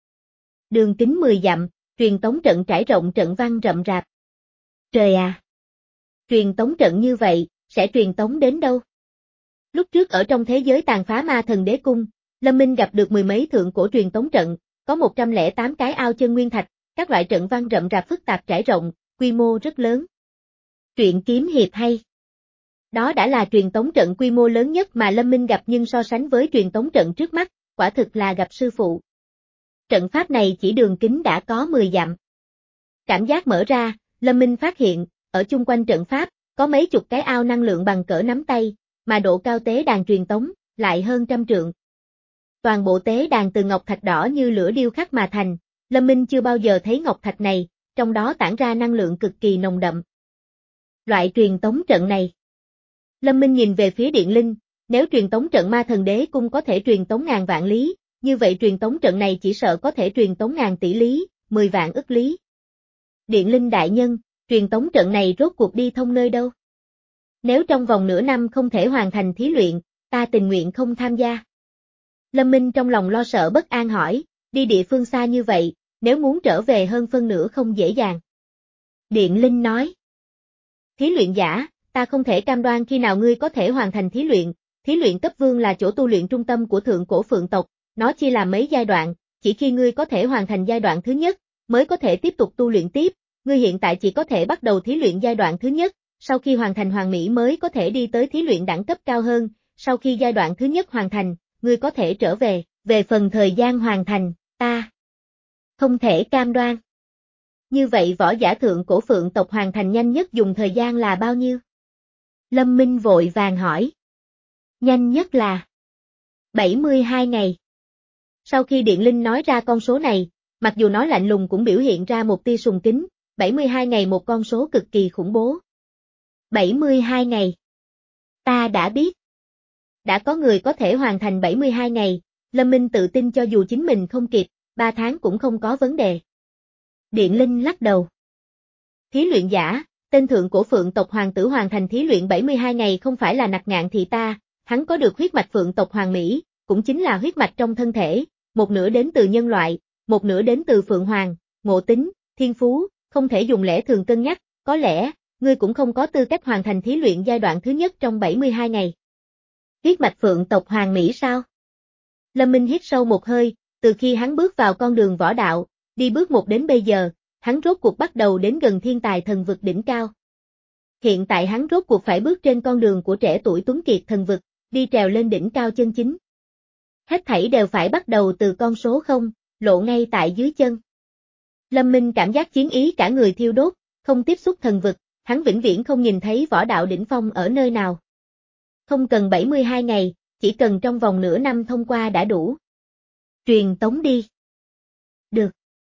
Speaker 1: Đường kính mười dặm, truyền tống trận trải rộng trận văn rậm rạp. Trời à! Truyền tống trận như vậy, sẽ truyền tống đến đâu? Lúc trước ở trong thế giới tàn phá ma thần đế cung, Lâm Minh gặp được mười mấy thượng cổ truyền tống trận, có một trăm lẻ tám cái ao chân nguyên thạch, các loại trận văn rậm rạp phức tạp trải rộng, quy mô rất lớn. Truyện kiếm hiệp hay. Đó đã là truyền tống trận quy mô lớn nhất mà Lâm Minh gặp, nhưng so sánh với truyền tống trận trước mắt, quả thực là gặp sư phụ. Trận pháp này chỉ đường kính đã có mười dặm. Cảm giác mở ra, Lâm Minh phát hiện, ở chung quanh trận pháp, có mấy chục cái ao năng lượng bằng cỡ nắm tay, mà độ cao tế đàn truyền tống, lại hơn trăm trượng. Toàn bộ tế đàn từ ngọc thạch đỏ như lửa điêu khắc mà thành, Lâm Minh chưa bao giờ thấy ngọc thạch này, trong đó tản ra năng lượng cực kỳ nồng đậm. Loại truyền tống trận này. Lâm Minh nhìn về phía Điện Linh, nếu truyền tống trận ma thần đế cung có thể truyền tống ngàn vạn lý, như vậy truyền tống trận này chỉ sợ có thể truyền tống ngàn tỷ lý, mười vạn ức lý. Điện Linh đại nhân, truyền tống trận này rốt cuộc đi thông nơi đâu? Nếu trong vòng nửa năm không thể hoàn thành thí luyện, ta tình nguyện không tham gia. Lâm Minh trong lòng lo sợ bất an hỏi, đi địa phương xa như vậy, nếu muốn trở về hơn phân nửa không dễ dàng. Điện Linh nói, thí luyện giả, ta không thể cam đoan khi nào ngươi có thể hoàn thành thí luyện, thí luyện cấp vương là chỗ tu luyện trung tâm của thượng cổ Phượng tộc, nó chia làm mấy giai đoạn, chỉ khi ngươi có thể hoàn thành giai đoạn thứ nhất, mới có thể tiếp tục tu luyện tiếp, ngươi hiện tại chỉ có thể bắt đầu thí luyện giai đoạn thứ nhất, sau khi hoàn thành hoàn mỹ mới có thể đi tới thí luyện đẳng cấp cao hơn, sau khi giai đoạn thứ nhất hoàn thành, ngươi có thể trở về, về phần thời gian hoàn thành, ta không thể cam đoan. Như vậy võ giả thượng cổ Phượng tộc hoàn thành nhanh nhất dùng thời gian là bao nhiêu? Lâm Minh vội vàng hỏi. Nhanh nhất là bảy mươi hai ngày. Sau khi Điện Linh nói ra con số này, mặc dù nói lạnh lùng cũng biểu hiện ra một tia sùng kính, bảy mươi hai ngày một con số cực kỳ khủng bố. bảy mươi hai ngày. Ta đã biết. Đã có người có thể hoàn thành bảy mươi hai ngày, Lâm Minh tự tin cho dù chính mình không kịp, ba tháng cũng không có vấn đề. Điện Linh lắc đầu. Thí luyện giả, tên thượng cổ Phượng tộc hoàng tử hoàn thành thí luyện bảy mươi hai ngày không phải là nặc ngạn thì ta, hắn có được huyết mạch Phượng tộc hoàng mỹ, cũng chính là huyết mạch trong thân thể, một nửa đến từ nhân loại, một nửa đến từ Phượng Hoàng, ngộ tính, thiên phú, không thể dùng lẽ thường cân nhắc, có lẽ, ngươi cũng không có tư cách hoàn thành thí luyện giai đoạn thứ nhất trong bảy mươi hai ngày. Huyết mạch Phượng tộc hoàng mỹ sao? Lâm Minh hít sâu một hơi, từ khi hắn bước vào con đường võ đạo, đi bước một đến bây giờ, hắn rốt cuộc bắt đầu đến gần thiên tài thần vực đỉnh cao. Hiện tại hắn rốt cuộc phải bước trên con đường của trẻ tuổi tuấn kiệt thần vực, đi trèo lên đỉnh cao chân chính. Hết thảy đều phải bắt đầu từ con số không, lộ ngay tại dưới chân. Lâm Minh cảm giác chiến ý cả người thiêu đốt, không tiếp xúc thần vực, hắn vĩnh viễn không nhìn thấy võ đạo đỉnh phong ở nơi nào. Không cần bảy mươi hai ngày, chỉ cần trong vòng nửa năm thông qua đã đủ. Truyền tống đi. Được.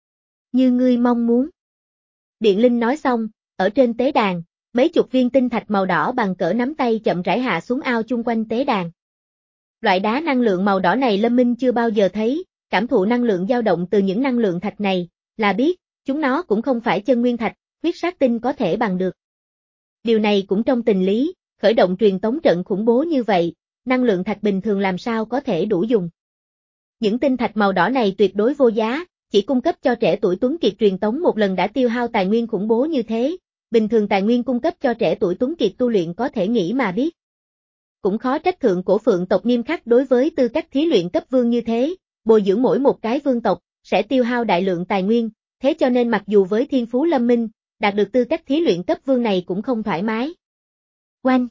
Speaker 1: Như ngươi mong muốn. Điện Linh nói xong, ở trên tế đàn, mấy chục viên tinh thạch màu đỏ bằng cỡ nắm tay chậm rãi hạ xuống ao chung quanh tế đàn. Loại đá năng lượng màu đỏ này Lâm Minh chưa bao giờ thấy, cảm thụ năng lượng dao động từ những năng lượng thạch này, là biết, chúng nó cũng không phải chân nguyên thạch, huyết sát tinh có thể bằng được. Điều này cũng trong tình lý, khởi động truyền tống trận khủng bố như vậy, năng lượng thạch bình thường làm sao có thể đủ dùng. Những tinh thạch màu đỏ này tuyệt đối vô giá, chỉ cung cấp cho trẻ tuổi tuấn kiệt truyền tống một lần đã tiêu hao tài nguyên khủng bố như thế, bình thường tài nguyên cung cấp cho trẻ tuổi tuấn kiệt tu luyện có thể nghĩ mà biết. cũng khó trách thượng cổ phượng tộc nghiêm khắc đối với tư cách thí luyện cấp vương như thế, bồi dưỡng mỗi một cái vương tộc, sẽ tiêu hao đại lượng tài nguyên, thế cho nên mặc dù với thiên phú Lâm Minh, đạt được tư cách thí luyện cấp vương này cũng không thoải mái. Oanh!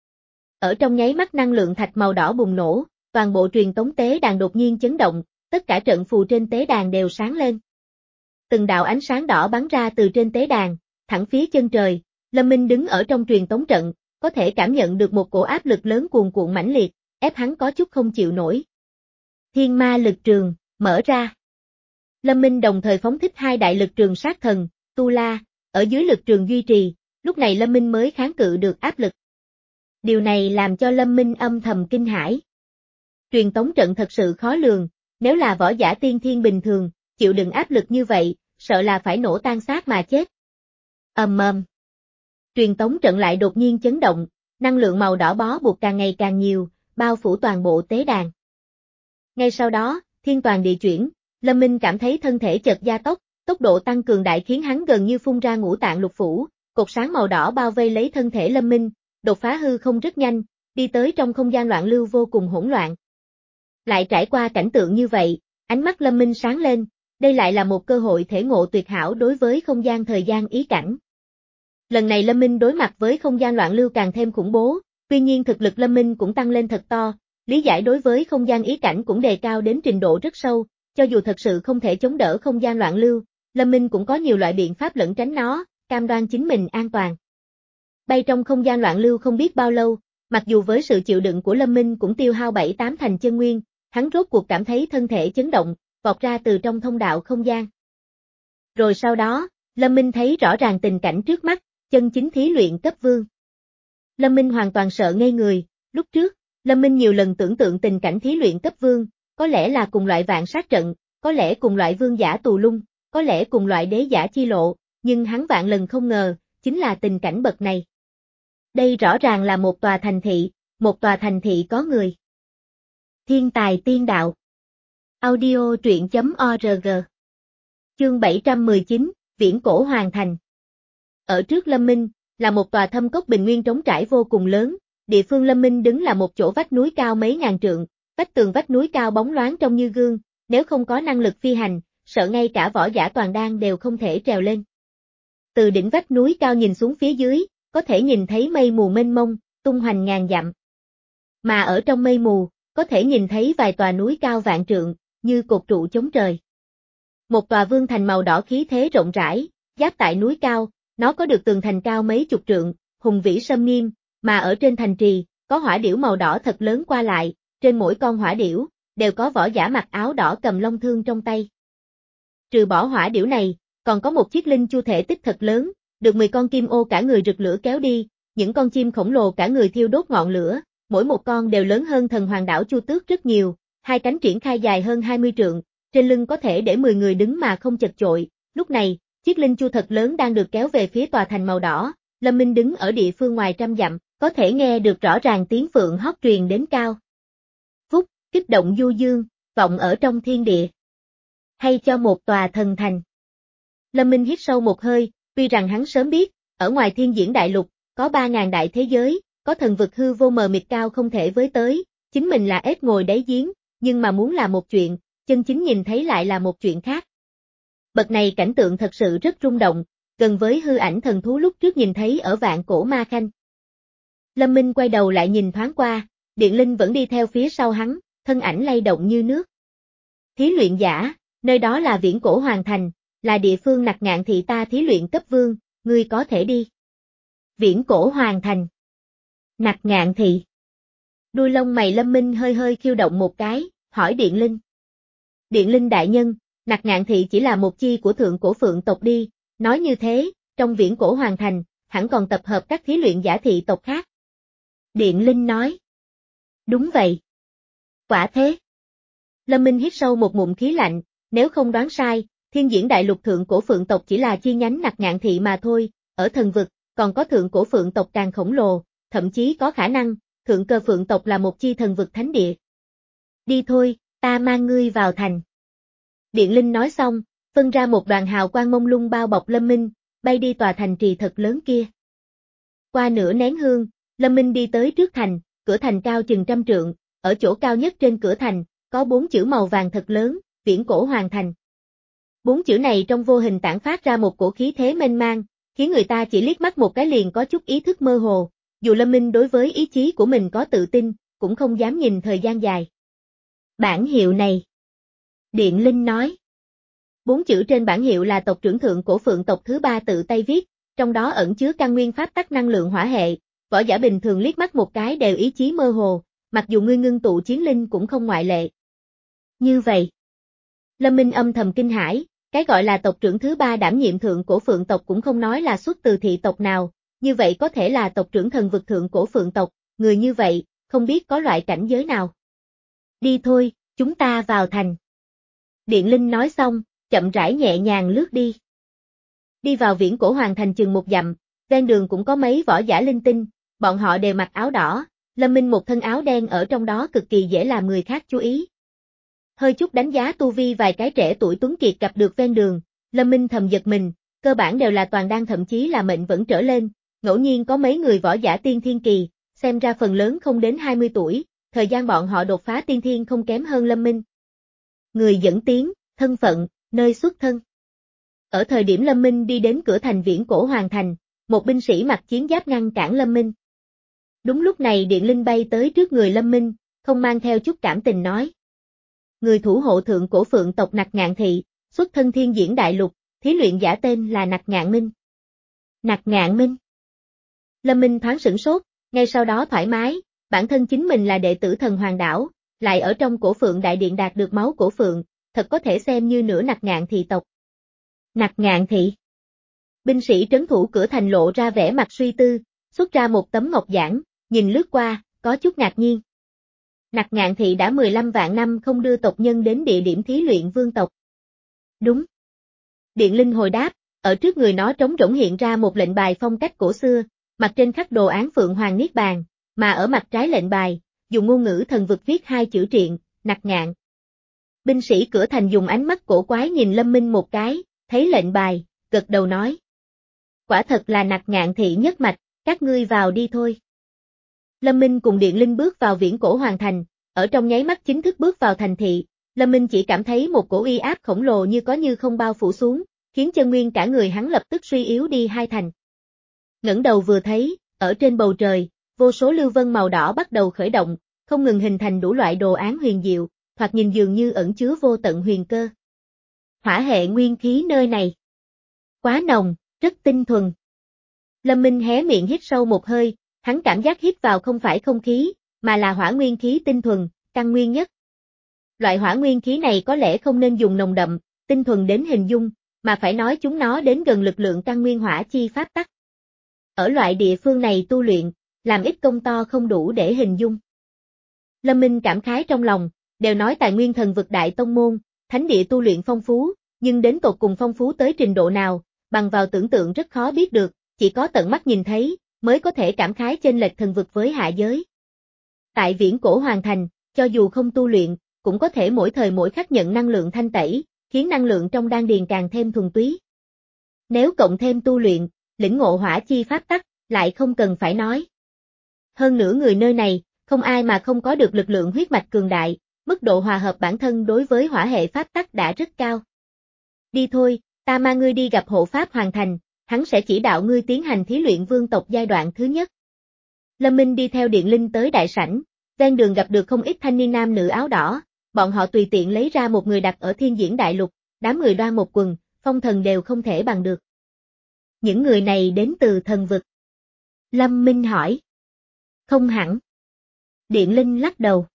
Speaker 1: Ở trong nháy mắt năng lượng thạch màu đỏ bùng nổ, toàn bộ truyền tống tế đàn đột nhiên chấn động, tất cả trận phù trên tế đàn đều sáng lên. Từng đạo ánh sáng đỏ bắn ra từ trên tế đàn, thẳng phía chân trời, Lâm Minh đứng ở trong truyền tống trận, có thể cảm nhận được một cổ áp lực lớn cuồn cuộn mãnh liệt, ép hắn có chút không chịu nổi. Thiên ma lực trường, mở ra. Lâm Minh đồng thời phóng thích hai đại lực trường sát thần, Tu La, ở dưới lực trường duy trì, lúc này Lâm Minh mới kháng cự được áp lực. Điều này làm cho Lâm Minh âm thầm kinh hãi. Truyền tống trận thật sự khó lường, nếu là võ giả tiên thiên bình thường, chịu đựng áp lực như vậy, sợ là phải nổ tan xác mà chết. Ầm ầm. Truyền tống trận lại đột nhiên chấn động, năng lượng màu đỏ bó buộc càng ngày càng nhiều, bao phủ toàn bộ tế đàn. Ngay sau đó, thiên toàn địa chuyển, Lâm Minh cảm thấy thân thể chợt gia tốc, tốc độ tăng cường đại khiến hắn gần như phun ra ngũ tạng lục phủ, cột sáng màu đỏ bao vây lấy thân thể Lâm Minh, đột phá hư không rất nhanh, đi tới trong không gian loạn lưu vô cùng hỗn loạn. Lại trải qua cảnh tượng như vậy, ánh mắt Lâm Minh sáng lên, đây lại là một cơ hội thể ngộ tuyệt hảo đối với không gian thời gian ý cảnh. Lần này Lâm Minh đối mặt với không gian loạn lưu càng thêm khủng bố, tuy nhiên thực lực Lâm Minh cũng tăng lên thật to, lý giải đối với không gian ý cảnh cũng đề cao đến trình độ rất sâu, cho dù thật sự không thể chống đỡ không gian loạn lưu, Lâm Minh cũng có nhiều loại biện pháp lẩn tránh nó, cam đoan chính mình an toàn. Bay trong không gian loạn lưu không biết bao lâu, mặc dù với sự chịu đựng của Lâm Minh cũng tiêu hao bảy tám thành chân nguyên, hắn rốt cuộc cảm thấy thân thể chấn động, vọt ra từ trong thông đạo không gian. Rồi sau đó, Lâm Minh thấy rõ ràng tình cảnh trước mắt, chân chính thí luyện cấp vương. Lâm Minh hoàn toàn sợ ngây người, lúc trước, Lâm Minh nhiều lần tưởng tượng tình cảnh thí luyện cấp vương, có lẽ là cùng loại vạn sát trận, có lẽ cùng loại vương giả tù lung, có lẽ cùng loại đế giả chi lộ, nhưng hắn vạn lần không ngờ, chính là tình cảnh bậc này. Đây rõ ràng là một tòa thành thị, một tòa thành thị có người. Thiên tài tiên đạo. Audio truyện chấm org. Chương bảy trăm mười chín, Viễn cổ hoàn thành. Ở trước Lâm Minh, là một tòa thâm cốc bình nguyên trống trải vô cùng lớn, địa phương Lâm Minh đứng là một chỗ vách núi cao mấy ngàn trượng, vách tường vách núi cao bóng loáng trông như gương, nếu không có năng lực phi hành, sợ ngay cả võ giả toàn đan đều không thể trèo lên. Từ đỉnh vách núi cao nhìn xuống phía dưới, có thể nhìn thấy mây mù mênh mông, tung hoành ngàn dặm. Mà ở trong mây mù, có thể nhìn thấy vài tòa núi cao vạn trượng, như cột trụ chống trời. Một tòa vương thành màu đỏ khí thế rộng rãi, giáp tại núi cao, nó có được tường thành cao mấy chục trượng, hùng vĩ sâm nghiêm, mà ở trên thành trì, có hỏa điểu màu đỏ thật lớn qua lại, trên mỗi con hỏa điểu, đều có võ giả mặc áo đỏ cầm long thương trong tay. Trừ bỏ hỏa điểu này, còn có một chiếc linh chu thể tích thật lớn, được mười con kim ô cả người rực lửa kéo đi, những con chim khổng lồ cả người thiêu đốt ngọn lửa, mỗi một con đều lớn hơn thần hoàng đảo Chu Tước rất nhiều, hai cánh triển khai dài hơn hai mươi trượng, trên lưng có thể để mười người đứng mà không chật chội. Lúc này, chiếc linh chu thật lớn đang được kéo về phía tòa thành màu đỏ, Lâm Minh đứng ở địa phương ngoài trăm dặm, có thể nghe được rõ ràng tiếng phượng hót truyền đến cao. Phúc, kích động du dương, vọng ở trong thiên địa. Hay cho một tòa thần thành. Lâm Minh hít sâu một hơi, tuy rằng hắn sớm biết, ở ngoài thiên diễn đại lục, có ba ngàn đại thế giới, có thần vực hư vô mờ mịt cao không thể với tới, chính mình là ếch ngồi đáy giếng, nhưng mà muốn là một chuyện, chân chính nhìn thấy lại là một chuyện khác. Bậc này cảnh tượng thật sự rất rung động, gần với hư ảnh thần thú lúc trước nhìn thấy ở vạn cổ ma khanh. Lâm Minh quay đầu lại nhìn thoáng qua, Điện Linh vẫn đi theo phía sau hắn, thân ảnh lay động như nước. Thí luyện giả, nơi đó là viễn cổ hoàn thành, là địa phương Nặc Ngạn thị ta thí luyện cấp vương, ngươi có thể đi. Viễn cổ hoàn thành. Nặc Ngạn thị. Đuôi lông mày Lâm Minh hơi hơi khiêu động một cái, hỏi Điện Linh. Điện Linh đại nhân, Nặc Ngạn thị chỉ là một chi của thượng cổ phượng tộc đi, nói như thế, trong viễn cổ hoàn thành, hẳn còn tập hợp các thí luyện giả thị tộc khác. Điện Linh nói. Đúng vậy. Quả thế. Lâm Minh hít sâu một ngụm khí lạnh, nếu không đoán sai, thiên diễn đại lục thượng cổ phượng tộc chỉ là chi nhánh Nặc Ngạn thị mà thôi, ở thần vực, còn có thượng cổ phượng tộc càng khổng lồ, thậm chí có khả năng, thượng cơ phượng tộc là một chi thần vực thánh địa. Đi thôi, ta mang ngươi vào thành. Điện Linh nói xong, phân ra một đoàn hào quang mông lung bao bọc Lâm Minh, bay đi tòa thành trì thật lớn kia. Qua nửa nén hương, Lâm Minh đi tới trước thành, cửa thành cao chừng trăm trượng, ở chỗ cao nhất trên cửa thành, có bốn chữ màu vàng thật lớn, Viễn Cổ Hoàng Thành. Bốn chữ này trong vô hình tản phát ra một cổ khí thế mênh mang, khiến người ta chỉ liếc mắt một cái liền có chút ý thức mơ hồ, dù Lâm Minh đối với ý chí của mình có tự tin, cũng không dám nhìn thời gian dài. Bản hiệu này. Điện Linh nói. Bốn chữ trên bản hiệu là tộc trưởng thượng cổ Phượng tộc thứ ba tự tay viết, trong đó ẩn chứa căn nguyên pháp tắc năng lượng hỏa hệ, võ giả bình thường liếc mắt một cái đều ý chí mơ hồ, mặc dù ngươi ngưng tụ chiến linh cũng không ngoại lệ. Như vậy, Lâm Minh âm thầm kinh hãi, cái gọi là tộc trưởng thứ ba đảm nhiệm thượng cổ Phượng tộc cũng không nói là xuất từ thị tộc nào, như vậy có thể là tộc trưởng thần vực thượng cổ Phượng tộc, người như vậy, không biết có loại cảnh giới nào. Đi thôi, chúng ta vào thành. Điện Linh nói xong, chậm rãi nhẹ nhàng lướt đi. Đi vào Viễn Cổ Hoàng Thành chừng một dặm, ven đường cũng có mấy võ giả linh tinh, bọn họ đều mặc áo đỏ, Lâm Minh một thân áo đen ở trong đó cực kỳ dễ làm người khác chú ý. Hơi chút đánh giá tu vi vài cái trẻ tuổi tuấn kiệt gặp được ven đường, Lâm Minh thầm giật mình, cơ bản đều là toàn đan thậm chí là mệnh vẫn trở lên, ngẫu nhiên có mấy người võ giả tiên thiên kỳ, xem ra phần lớn không đến hai mươi tuổi, thời gian bọn họ đột phá tiên thiên không kém hơn Lâm Minh. Người dẫn tiếng, thân phận, nơi xuất thân. Ở thời điểm Lâm Minh đi đến cửa thành Viễn Cổ Hoàng Thành, một binh sĩ mặc chiến giáp ngăn cản Lâm Minh. Đúng lúc này Điện Linh bay tới trước người Lâm Minh, không mang theo chút cảm tình nói. Người thủ hộ thượng cổ Phượng tộc Nặc Ngạn Thị, xuất thân Thiên Diễn Đại Lục, thí luyện giả tên là Nặc Ngạn Minh. Nặc Ngạn Minh. Lâm Minh thoáng sửng sốt, ngay sau đó thoải mái, bản thân chính mình là đệ tử thần Hoàng Đảo, lại ở trong cổ Phượng Đại Điện đạt được máu cổ Phượng, thật có thể xem như nửa Nặc Ngạn Thị tộc. Nặc Ngạn Thị. Binh sĩ trấn thủ cửa thành lộ ra vẻ mặt suy tư, xuất ra một tấm ngọc giản, nhìn lướt qua, có chút ngạc nhiên. Nặc Ngạn Thị đã mười lăm vạn năm không đưa tộc nhân đến địa điểm thí luyện vương tộc. Đúng. Điện Linh hồi đáp, ở trước người nó trống rỗng hiện ra một lệnh bài phong cách cổ xưa, mặt trên khắc đồ án Phượng Hoàng Niết Bàn, mà ở mặt trái lệnh bài, dùng ngôn ngữ thần vực viết hai chữ triện, Nặc Ngạn. Binh sĩ cửa thành dùng ánh mắt cổ quái nhìn Lâm Minh một cái, thấy lệnh bài, gật đầu nói. Quả thật là Nặc Ngạn Thị nhất mạch, các ngươi vào đi thôi. Lâm Minh cùng Điện Linh bước vào Viễn Cổ Hoàng Thành, ở trong nháy mắt chính thức bước vào thành thị, Lâm Minh chỉ cảm thấy một cổ uy áp khổng lồ như có như không bao phủ xuống, khiến chân nguyên cả người hắn lập tức suy yếu đi hai thành. Ngẩng đầu vừa thấy, ở trên bầu trời, vô số lưu vân màu đỏ bắt đầu khởi động, không ngừng hình thành đủ loại đồ án huyền diệu, thoạt nhìn dường như ẩn chứa vô tận huyền cơ. Hỏa hệ nguyên khí nơi này quá nồng, rất tinh thuần. Lâm Minh hé miệng hít sâu một hơi, hắn cảm giác hít vào không phải không khí, mà là hỏa nguyên khí tinh thuần, căn nguyên nhất. Loại hỏa nguyên khí này có lẽ không nên dùng nồng đậm, tinh thuần đến hình dung, mà phải nói chúng nó đến gần lực lượng căn nguyên hỏa chi pháp tắc. Ở loại địa phương này tu luyện, làm ít công to không đủ để hình dung. Lâm Minh cảm khái trong lòng, đều nói tài nguyên thần vực đại tông môn, thánh địa tu luyện phong phú, nhưng đến tột cùng phong phú tới trình độ nào, bằng vào tưởng tượng rất khó biết được, chỉ có tận mắt nhìn thấy, mới có thể cảm khái chênh lệch thần vực với hạ giới. Tại Viễn Cổ Hoàng Thành, cho dù không tu luyện, cũng có thể mỗi thời mỗi khắc nhận năng lượng thanh tẩy, khiến năng lượng trong đan điền càng thêm thuần túy. Nếu cộng thêm tu luyện, lĩnh ngộ hỏa chi pháp tắc, lại không cần phải nói. Hơn nữa người nơi này, không ai mà không có được lực lượng huyết mạch cường đại, mức độ hòa hợp bản thân đối với hỏa hệ pháp tắc đã rất cao. Đi thôi, ta mang ngươi đi gặp hộ pháp Hoàng Thành, hắn sẽ chỉ đạo ngươi tiến hành thí luyện vương tộc giai đoạn thứ nhất. Lâm Minh đi theo Điện Linh tới đại sảnh, ven đường gặp được không ít thanh niên nam nữ áo đỏ, bọn họ tùy tiện lấy ra một người đặt ở Thiên Diễn Đại Lục, đám người đoan một quần, phong thần đều không thể bằng được. Những người này đến từ thần vực. Lâm Minh hỏi. Không hẳn. Điện Linh lắc đầu.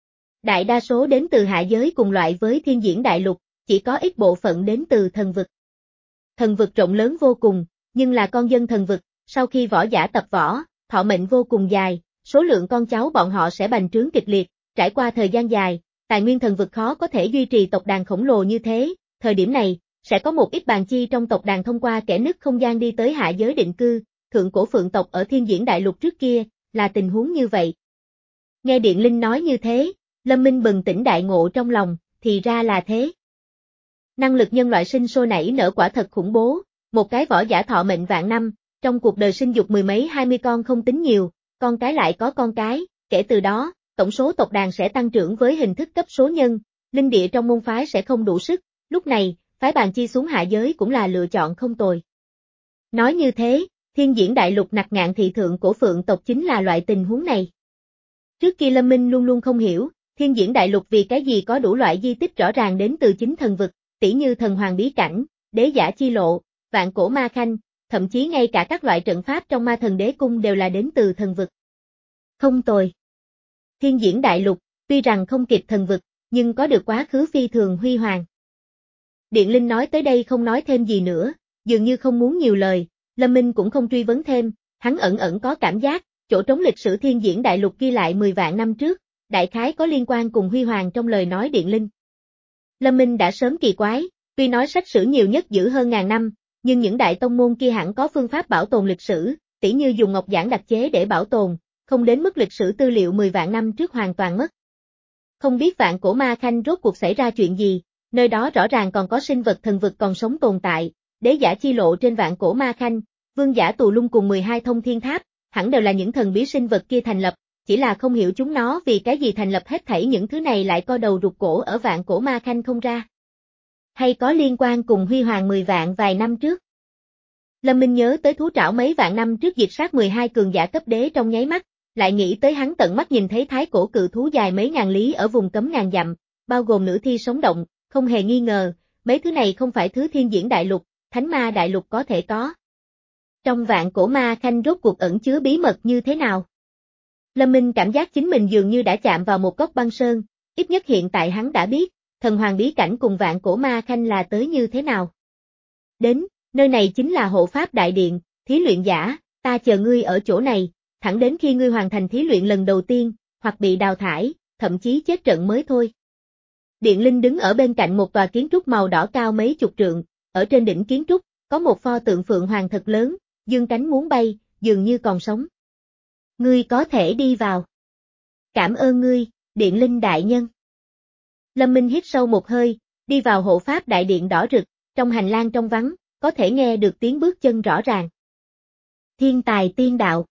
Speaker 1: Đại đa số đến từ hạ giới cùng loại với Thiên Diễn Đại Lục, chỉ có ít bộ phận đến từ thần vực. Thần vực rộng lớn vô cùng, nhưng là con dân thần vực, sau khi võ giả tập võ, thọ mệnh vô cùng dài, số lượng con cháu bọn họ sẽ bành trướng kịch liệt, trải qua thời gian dài, tài nguyên thần vực khó có thể duy trì tộc đàn khổng lồ như thế, thời điểm này, sẽ có một ít bàn chi trong tộc đàn thông qua kẽ nứt không gian đi tới hạ giới định cư, thượng cổ Phượng tộc ở Thiên Diễn Đại Lục trước kia, là tình huống như vậy. Nghe Điện Linh nói như thế, Lâm Minh bừng tỉnh đại ngộ trong lòng, thì ra là thế. Năng lực nhân loại sinh sôi nảy nở quả thật khủng bố, một cái võ giả thọ mệnh vạn năm, trong cuộc đời sinh dục mười mấy hai mươi con không tính nhiều, con cái lại có con cái, Kể từ đó, tổng số tộc đàn sẽ tăng trưởng với hình thức cấp số nhân, linh địa trong môn phái sẽ không đủ sức, lúc này, phái Bàn Chi xuống hạ giới cũng là lựa chọn không tồi. Nói như thế, Thiên Diễn Đại Lục nặc ngạn thị thượng của Phượng tộc chính là loại tình huống này. Trước kia Lâm Minh luôn luôn không hiểu, Thiên Diễn Đại Lục vì cái gì có đủ loại di tích rõ ràng đến từ chính thần vực, tỉ như thần hoàng bí cảnh, đế giả chi lộ, vạn cổ ma khanh, thậm chí ngay cả các loại trận pháp trong ma thần đế cung đều là đến từ thần vực. Không tồi. Thiên Diễn Đại Lục, tuy rằng không kịp thần vực, nhưng có được quá khứ phi thường huy hoàng. Điện Linh nói tới đây không nói thêm gì nữa, dường như không muốn nhiều lời, Lâm Minh cũng không truy vấn thêm, hắn ẩn ẩn có cảm giác, chỗ trống lịch sử Thiên Diễn Đại Lục ghi lại mười vạn năm trước, đại khái có liên quan cùng huy hoàng trong lời nói Điện Linh. Lâm Minh đã sớm kỳ quái, tuy nói sách sử nhiều nhất giữ hơn ngàn năm, nhưng những đại tông môn kia hẳn có phương pháp bảo tồn lịch sử, tỉ như dùng ngọc giản đặc chế để bảo tồn, không đến mức lịch sử tư liệu mười vạn năm trước hoàn toàn mất. Không biết vạn cổ ma khanh rốt cuộc xảy ra chuyện gì, nơi đó rõ ràng còn có sinh vật thần vực còn sống tồn tại, đế giả chi lộ trên vạn cổ ma khanh, vương giả tù lung cùng mười hai thông thiên tháp, hẳn đều là những thần bí sinh vật kia thành lập, chỉ là không hiểu chúng nó vì cái gì thành lập hết thảy những thứ này lại co đầu rụt cổ ở vạn cổ ma khanh không ra. Hay có liên quan cùng huy hoàng mười vạn vài năm trước. Lâm Minh nhớ tới thú trảo mấy vạn năm trước diệt sát mười hai cường giả cấp đế trong nháy mắt, lại nghĩ tới hắn tận mắt nhìn thấy thái cổ cự thú dài mấy ngàn lý ở vùng cấm ngàn dặm, bao gồm nữ thi sống động, không hề nghi ngờ, mấy thứ này không phải thứ Thiên Diễn Đại Lục, Thánh Ma Đại Lục có thể có. Trong vạn cổ ma khanh rốt cuộc ẩn chứa bí mật như thế nào? Lâm Minh cảm giác chính mình dường như đã chạm vào một góc băng sơn, ít nhất hiện tại hắn đã biết, thần hoàng bí cảnh cùng vạn cổ ma khanh là tới như thế nào. Đến, nơi này chính là hộ pháp đại điện, thí luyện giả, ta chờ ngươi ở chỗ này, thẳng đến khi ngươi hoàn thành thí luyện lần đầu tiên, hoặc bị đào thải, thậm chí chết trận mới thôi. Điện Linh đứng ở bên cạnh một tòa kiến trúc màu đỏ cao mấy chục trượng, ở trên đỉnh kiến trúc, có một pho tượng phượng hoàng thật lớn, dương cánh muốn bay, dường như còn sống. Ngươi có thể đi vào. Cảm ơn ngươi, Điện Linh đại nhân. Lâm Minh hít sâu một hơi, đi vào hộ pháp đại điện đỏ rực, trong hành lang trong vắng, có thể nghe được tiếng bước chân rõ ràng. Thiên tài tiên đạo.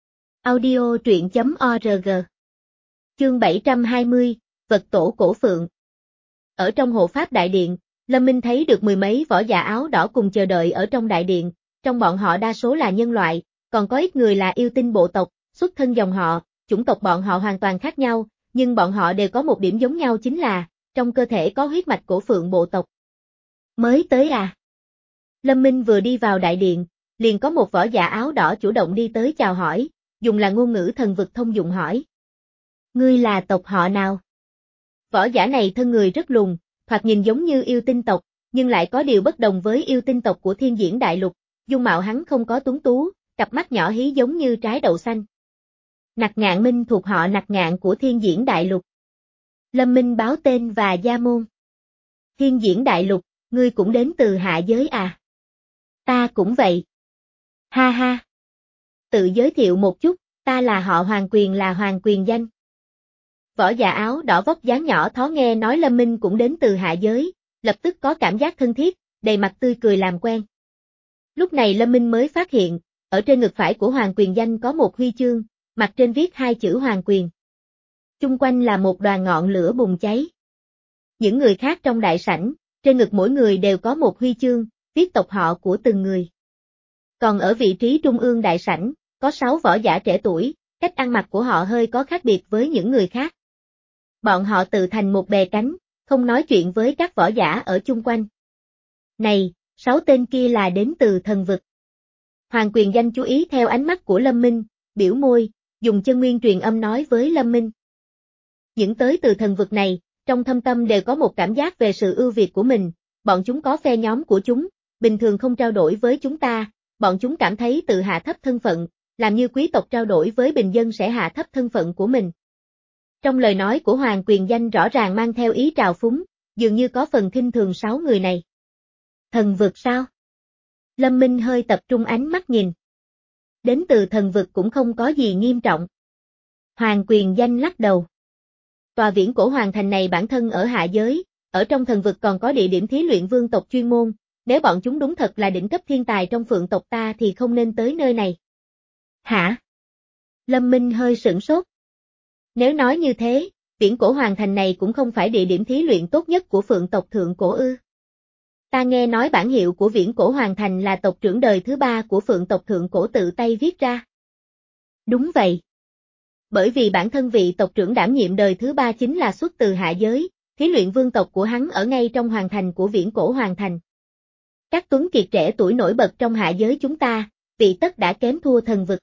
Speaker 1: Audio truyện chấm org. Chương bảy trăm hai mươi, vật tổ cổ phượng. Ở trong hộ pháp đại điện, Lâm Minh thấy được mười mấy võ giả áo đỏ cùng chờ đợi ở trong đại điện, trong bọn họ đa số là nhân loại, còn có ít người là yêu tinh bộ tộc, xuất thân dòng họ, chủng tộc bọn họ hoàn toàn khác nhau, nhưng bọn họ đều có một điểm giống nhau chính là, trong cơ thể có huyết mạch cổ phượng bộ tộc. Mới tới à? Lâm Minh vừa đi vào đại điện, liền có một võ giả áo đỏ chủ động đi tới chào hỏi, dùng là ngôn ngữ thần vực thông dụng hỏi. Ngươi là tộc họ nào? Võ giả này thân người rất lùn, thoạt nhìn giống như yêu tinh tộc, nhưng lại có điều bất đồng với yêu tinh tộc của Thiên Diễn Đại Lục, dung mạo hắn không có tuấn tú, cặp mắt nhỏ hí giống như trái đậu xanh. Nặc Ngạn Minh thuộc họ Nặc Ngạn của Thiên Diễn Đại Lục. Lâm Minh báo tên và gia môn. Thiên Diễn Đại Lục, ngươi cũng đến từ hạ giới à? Ta cũng vậy. Ha ha. Tự giới thiệu một chút, ta là họ Hoàng Quyền là Hoàng Quyền Danh. Võ giả áo đỏ vóc dáng nhỏ thó nghe nói Lâm Minh cũng đến từ hạ giới, lập tức có cảm giác thân thiết, đầy mặt tươi cười làm quen. Lúc này Lâm Minh mới phát hiện, ở trên ngực phải của Hoàng Quyền Danh có một huy chương, mặt trên viết hai chữ Hoàng Quyền. Chung quanh là một đoàn ngọn lửa bùng cháy. Những người khác trong đại sảnh, trên ngực mỗi người đều có một huy chương, viết tộc họ của từng người. Còn ở vị trí trung ương đại sảnh, có sáu võ giả trẻ tuổi, cách ăn mặc của họ hơi có khác biệt với những người khác. Bọn họ tự thành một bè cánh, không nói chuyện với các võ giả ở chung quanh. Này, sáu tên kia là đến từ thần vực. Hoàng Quyền Danh chú ý theo ánh mắt của Lâm Minh, biểu môi, dùng chân nguyên truyền âm nói với Lâm Minh. Những tới từ thần vực này, trong thâm tâm đều có một cảm giác về sự ưu việt của mình, bọn chúng có phe nhóm của chúng, bình thường không trao đổi với chúng ta, bọn chúng cảm thấy tự hạ thấp thân phận, làm như quý tộc trao đổi với bình dân sẽ hạ thấp thân phận của mình. Trong lời nói của Hoàng Quyền Danh rõ ràng mang theo ý trào phúng, dường như có phần khinh thường sáu người này. Thần vực sao? Lâm Minh hơi tập trung ánh mắt nhìn. Đến từ thần vực cũng không có gì nghiêm trọng. Hoàng Quyền Danh lắc đầu. Tòa viễn cổ hoàng thành này bản thân ở hạ giới, ở trong thần vực còn có địa điểm thí luyện vương tộc chuyên môn, nếu bọn chúng đúng thật là đỉnh cấp thiên tài trong phượng tộc ta thì không nên tới nơi này. Hả? Lâm Minh hơi sửng sốt. Nếu nói như thế, viễn cổ hoàng thành này cũng không phải địa điểm thí luyện tốt nhất của Phượng tộc Thượng Cổ ư. Ta nghe nói bản hiệu của viễn cổ hoàng thành là tộc trưởng đời thứ ba của Phượng tộc Thượng Cổ tự tay viết ra. Đúng vậy. Bởi vì bản thân vị tộc trưởng đảm nhiệm đời thứ ba chính là xuất từ hạ giới, thí luyện vương tộc của hắn ở ngay trong hoàng thành của viễn cổ hoàng thành. Các tuấn kiệt trẻ tuổi nổi bật trong hạ giới chúng ta, vị tất đã kém thua thần vực.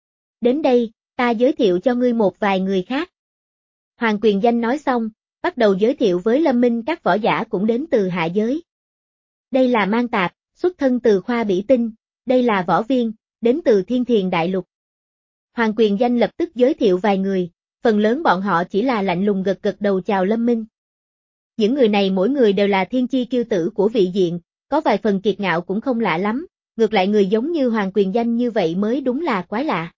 Speaker 1: Đến đây, ta giới thiệu cho ngươi một vài người khác. Hoàng Quyền Danh nói xong, bắt đầu giới thiệu với Lâm Minh các võ giả cũng đến từ hạ giới. Đây là Mang Tạp, xuất thân từ khoa bỉ tinh, đây là Võ Viên, đến từ Thiên Thiền Đại Lục. Hoàng Quyền Danh lập tức giới thiệu vài người, phần lớn bọn họ chỉ là lạnh lùng gật gật đầu chào Lâm Minh. Những người này mỗi người đều là thiên chi kiêu tử của vị diện, có vài phần kiệt ngạo cũng không lạ lắm, ngược lại người giống như Hoàng Quyền Danh như vậy mới đúng là quái lạ.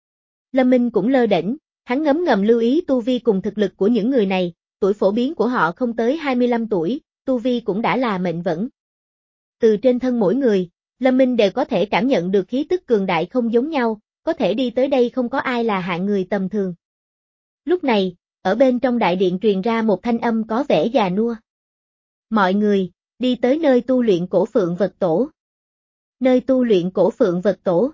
Speaker 1: Lâm Minh cũng lơ đễnh, hắn ngấm ngầm lưu ý tu vi cùng thực lực của những người này, tuổi phổ biến của họ không tới hai mươi lăm tuổi, tu vi cũng đã là mệnh vẫn. Từ trên thân mỗi người, Lâm Minh đều có thể cảm nhận được khí tức cường đại không giống nhau, có thể đi tới đây không có ai là hạng người tầm thường. Lúc này, ở bên trong đại điện truyền ra một thanh âm có vẻ già nua. Mọi người, đi tới nơi tu luyện cổ phượng vật tổ. Nơi tu luyện cổ phượng vật tổ.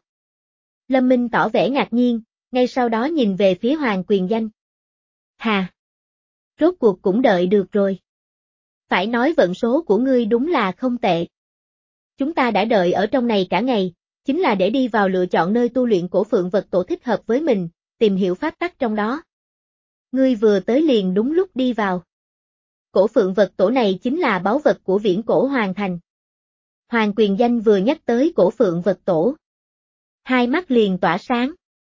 Speaker 1: Lâm Minh tỏ vẻ ngạc nhiên, ngay sau đó nhìn về phía Hoàng Quyền Danh. Hà! Rốt cuộc cũng đợi được rồi. Phải nói vận số của ngươi đúng là không tệ. Chúng ta đã đợi ở trong này cả ngày, chính là để đi vào lựa chọn nơi tu luyện cổ phượng vật tổ thích hợp với mình, tìm hiểu pháp tắc trong đó. Ngươi vừa tới liền đúng lúc đi vào. Cổ phượng vật tổ này chính là báu vật của viễn cổ hoàng thành. Hoàng Quyền Danh vừa nhắc tới cổ phượng vật tổ. Hai mắt liền tỏa sáng.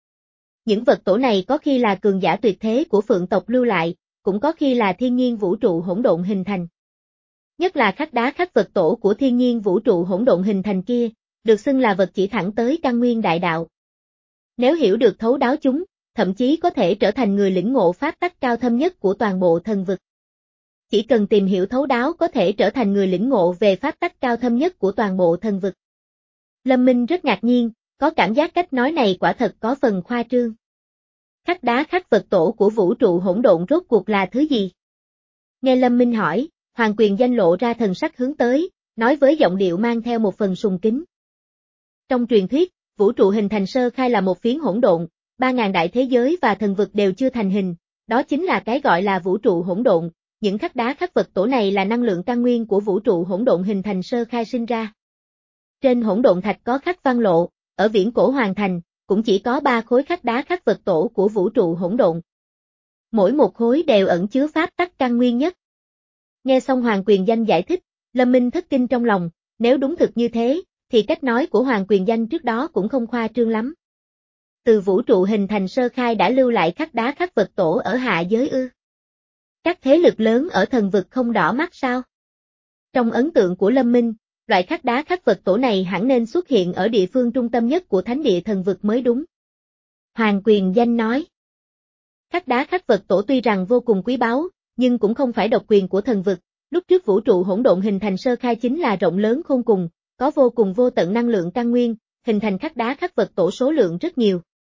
Speaker 1: Những vật tổ này có khi là cường giả tuyệt thế của phượng tộc lưu lại, cũng có khi là thiên nhiên vũ trụ hỗn độn hình thành. Nhất là khắc đá khắc vật tổ của thiên nhiên vũ trụ hỗn độn hình thành kia, được xưng là vật chỉ thẳng tới căn nguyên đại đạo. Nếu hiểu được thấu đáo chúng, thậm chí có thể trở thành người lĩnh ngộ pháp tắc cao thâm nhất của toàn bộ thần vực. Chỉ cần tìm hiểu thấu đáo có thể trở thành người lĩnh ngộ về pháp tắc cao thâm nhất của toàn bộ thần vực. Lâm Minh rất ngạc nhiên, có cảm giác cách nói này quả thật có phần khoa trương. Khắc đá khắc vật tổ của vũ trụ hỗn độn rốt cuộc là thứ gì? Nghe Lâm Minh hỏi, Hoàng Quyền Danh lộ ra thần sắc hướng tới, nói với giọng điệu mang theo một phần sùng kính. Trong truyền thuyết, vũ trụ hình thành sơ khai là một phiến hỗn độn, ba ngàn đại thế giới và thần vực đều chưa thành hình, đó chính là cái gọi là vũ trụ hỗn độn, những khắc đá khắc vật tổ này là năng lượng căn nguyên của vũ trụ hỗn độn hình thành sơ khai sinh ra. Trên hỗn độn thạch có khắc văn lộ, ở viễn cổ hoàng thành, cũng chỉ có ba khối khắc đá khắc vật tổ của vũ trụ hỗn độn. Mỗi một khối đều ẩn chứa pháp tắc căn nguyên nhất. Nghe xong Hoàng Quyền Danh giải thích, Lâm Minh thất kinh trong lòng, nếu đúng thực như thế, thì cách nói của Hoàng Quyền Danh trước đó cũng không khoa trương lắm. Từ vũ trụ hình thành sơ khai đã lưu lại khắc đá khắc vật tổ ở hạ giới ư? Các thế lực lớn ở thần vực không đỏ mắt sao? Trong ấn tượng của Lâm Minh, loại khắc đá khắc vật tổ này hẳn nên xuất hiện ở địa phương trung tâm nhất của thánh địa thần vực mới đúng. Hoàng Quyền Danh nói. Khắc đá khắc vật tổ tuy rằng vô cùng quý báu, nhưng cũng không phải độc quyền của thần vực. Lúc trước vũ trụ hỗn độn hình thành sơ khai chính là rộng lớn khôn cùng, có vô cùng vô tận năng lượng căn nguyên, hình thành khắc đá khắc vật tổ số lượng rất nhiều.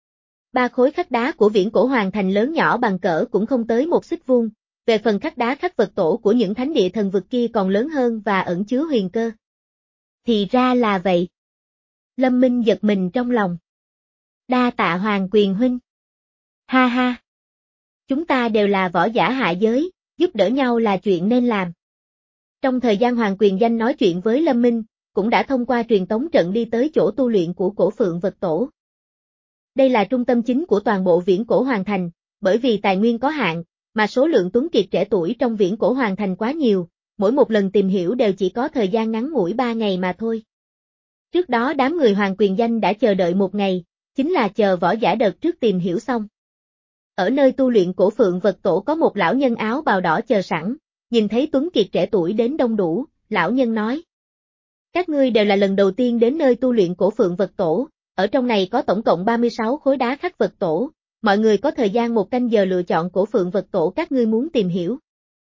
Speaker 1: Ba khối khắc đá của viễn cổ hoàng thành lớn nhỏ bằng cỡ cũng không tới một xích vuông, về phần khắc đá khắc vật tổ của những thánh địa thần vực kia còn lớn hơn và ẩn chứa huyền cơ. Thì ra là vậy. Lâm Minh giật mình trong lòng. Đa tạ Hoàng Quyền huynh. Ha ha. Chúng ta đều là võ giả hạ giới, giúp đỡ nhau là chuyện nên làm. Trong thời gian Hoàng Quyền Danh nói chuyện với Lâm Minh, cũng đã thông qua truyền tống trận đi tới chỗ tu luyện của cổ phượng vật tổ. Đây là trung tâm chính của toàn bộ viễn cổ hoàng thành, bởi vì tài nguyên có hạn, mà số lượng tuấn kiệt trẻ tuổi trong viễn cổ hoàng thành quá nhiều, mỗi một lần tìm hiểu đều chỉ có thời gian ngắn ngủi ba ngày mà thôi. Trước đó đám người Hoàng Quyền Danh đã chờ đợi một ngày, chính là chờ võ giả đợt trước tìm hiểu xong. Ở nơi tu luyện cổ phượng vật tổ có một lão nhân áo bào đỏ chờ sẵn, nhìn thấy tuấn kiệt trẻ tuổi đến đông đủ, lão nhân nói. Các ngươi đều là lần đầu tiên đến nơi tu luyện cổ phượng vật tổ, ở trong này có tổng cộng ba mươi sáu khối đá khắc vật tổ, mọi người có thời gian một canh giờ lựa chọn cổ phượng vật tổ các ngươi muốn tìm hiểu.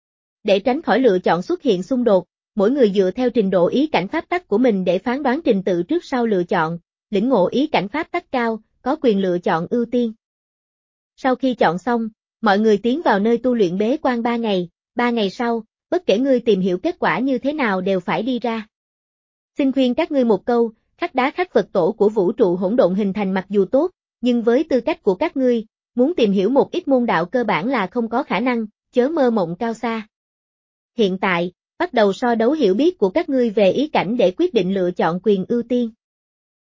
Speaker 1: Để tránh khỏi lựa chọn xuất hiện xung đột, mỗi người dựa theo trình độ ý cảnh pháp tắc của mình để phán đoán trình tự trước sau lựa chọn, lĩnh ngộ ý cảnh pháp tắc cao, có quyền lựa chọn ưu tiên. Sau khi chọn xong, Mọi người tiến vào nơi tu luyện bế quan ba ngày, ba ngày sau, bất kể ngươi tìm hiểu kết quả như thế nào đều phải đi ra. Xin khuyên các ngươi một câu, khắc đá khắc Phật tổ của vũ trụ hỗn độn hình thành mặc dù tốt, nhưng với tư cách của các ngươi, muốn tìm hiểu một ít môn đạo cơ bản là không có khả năng, chớ mơ mộng cao xa. Hiện tại, bắt đầu so đấu hiểu biết của các ngươi về ý cảnh để quyết định lựa chọn quyền ưu tiên.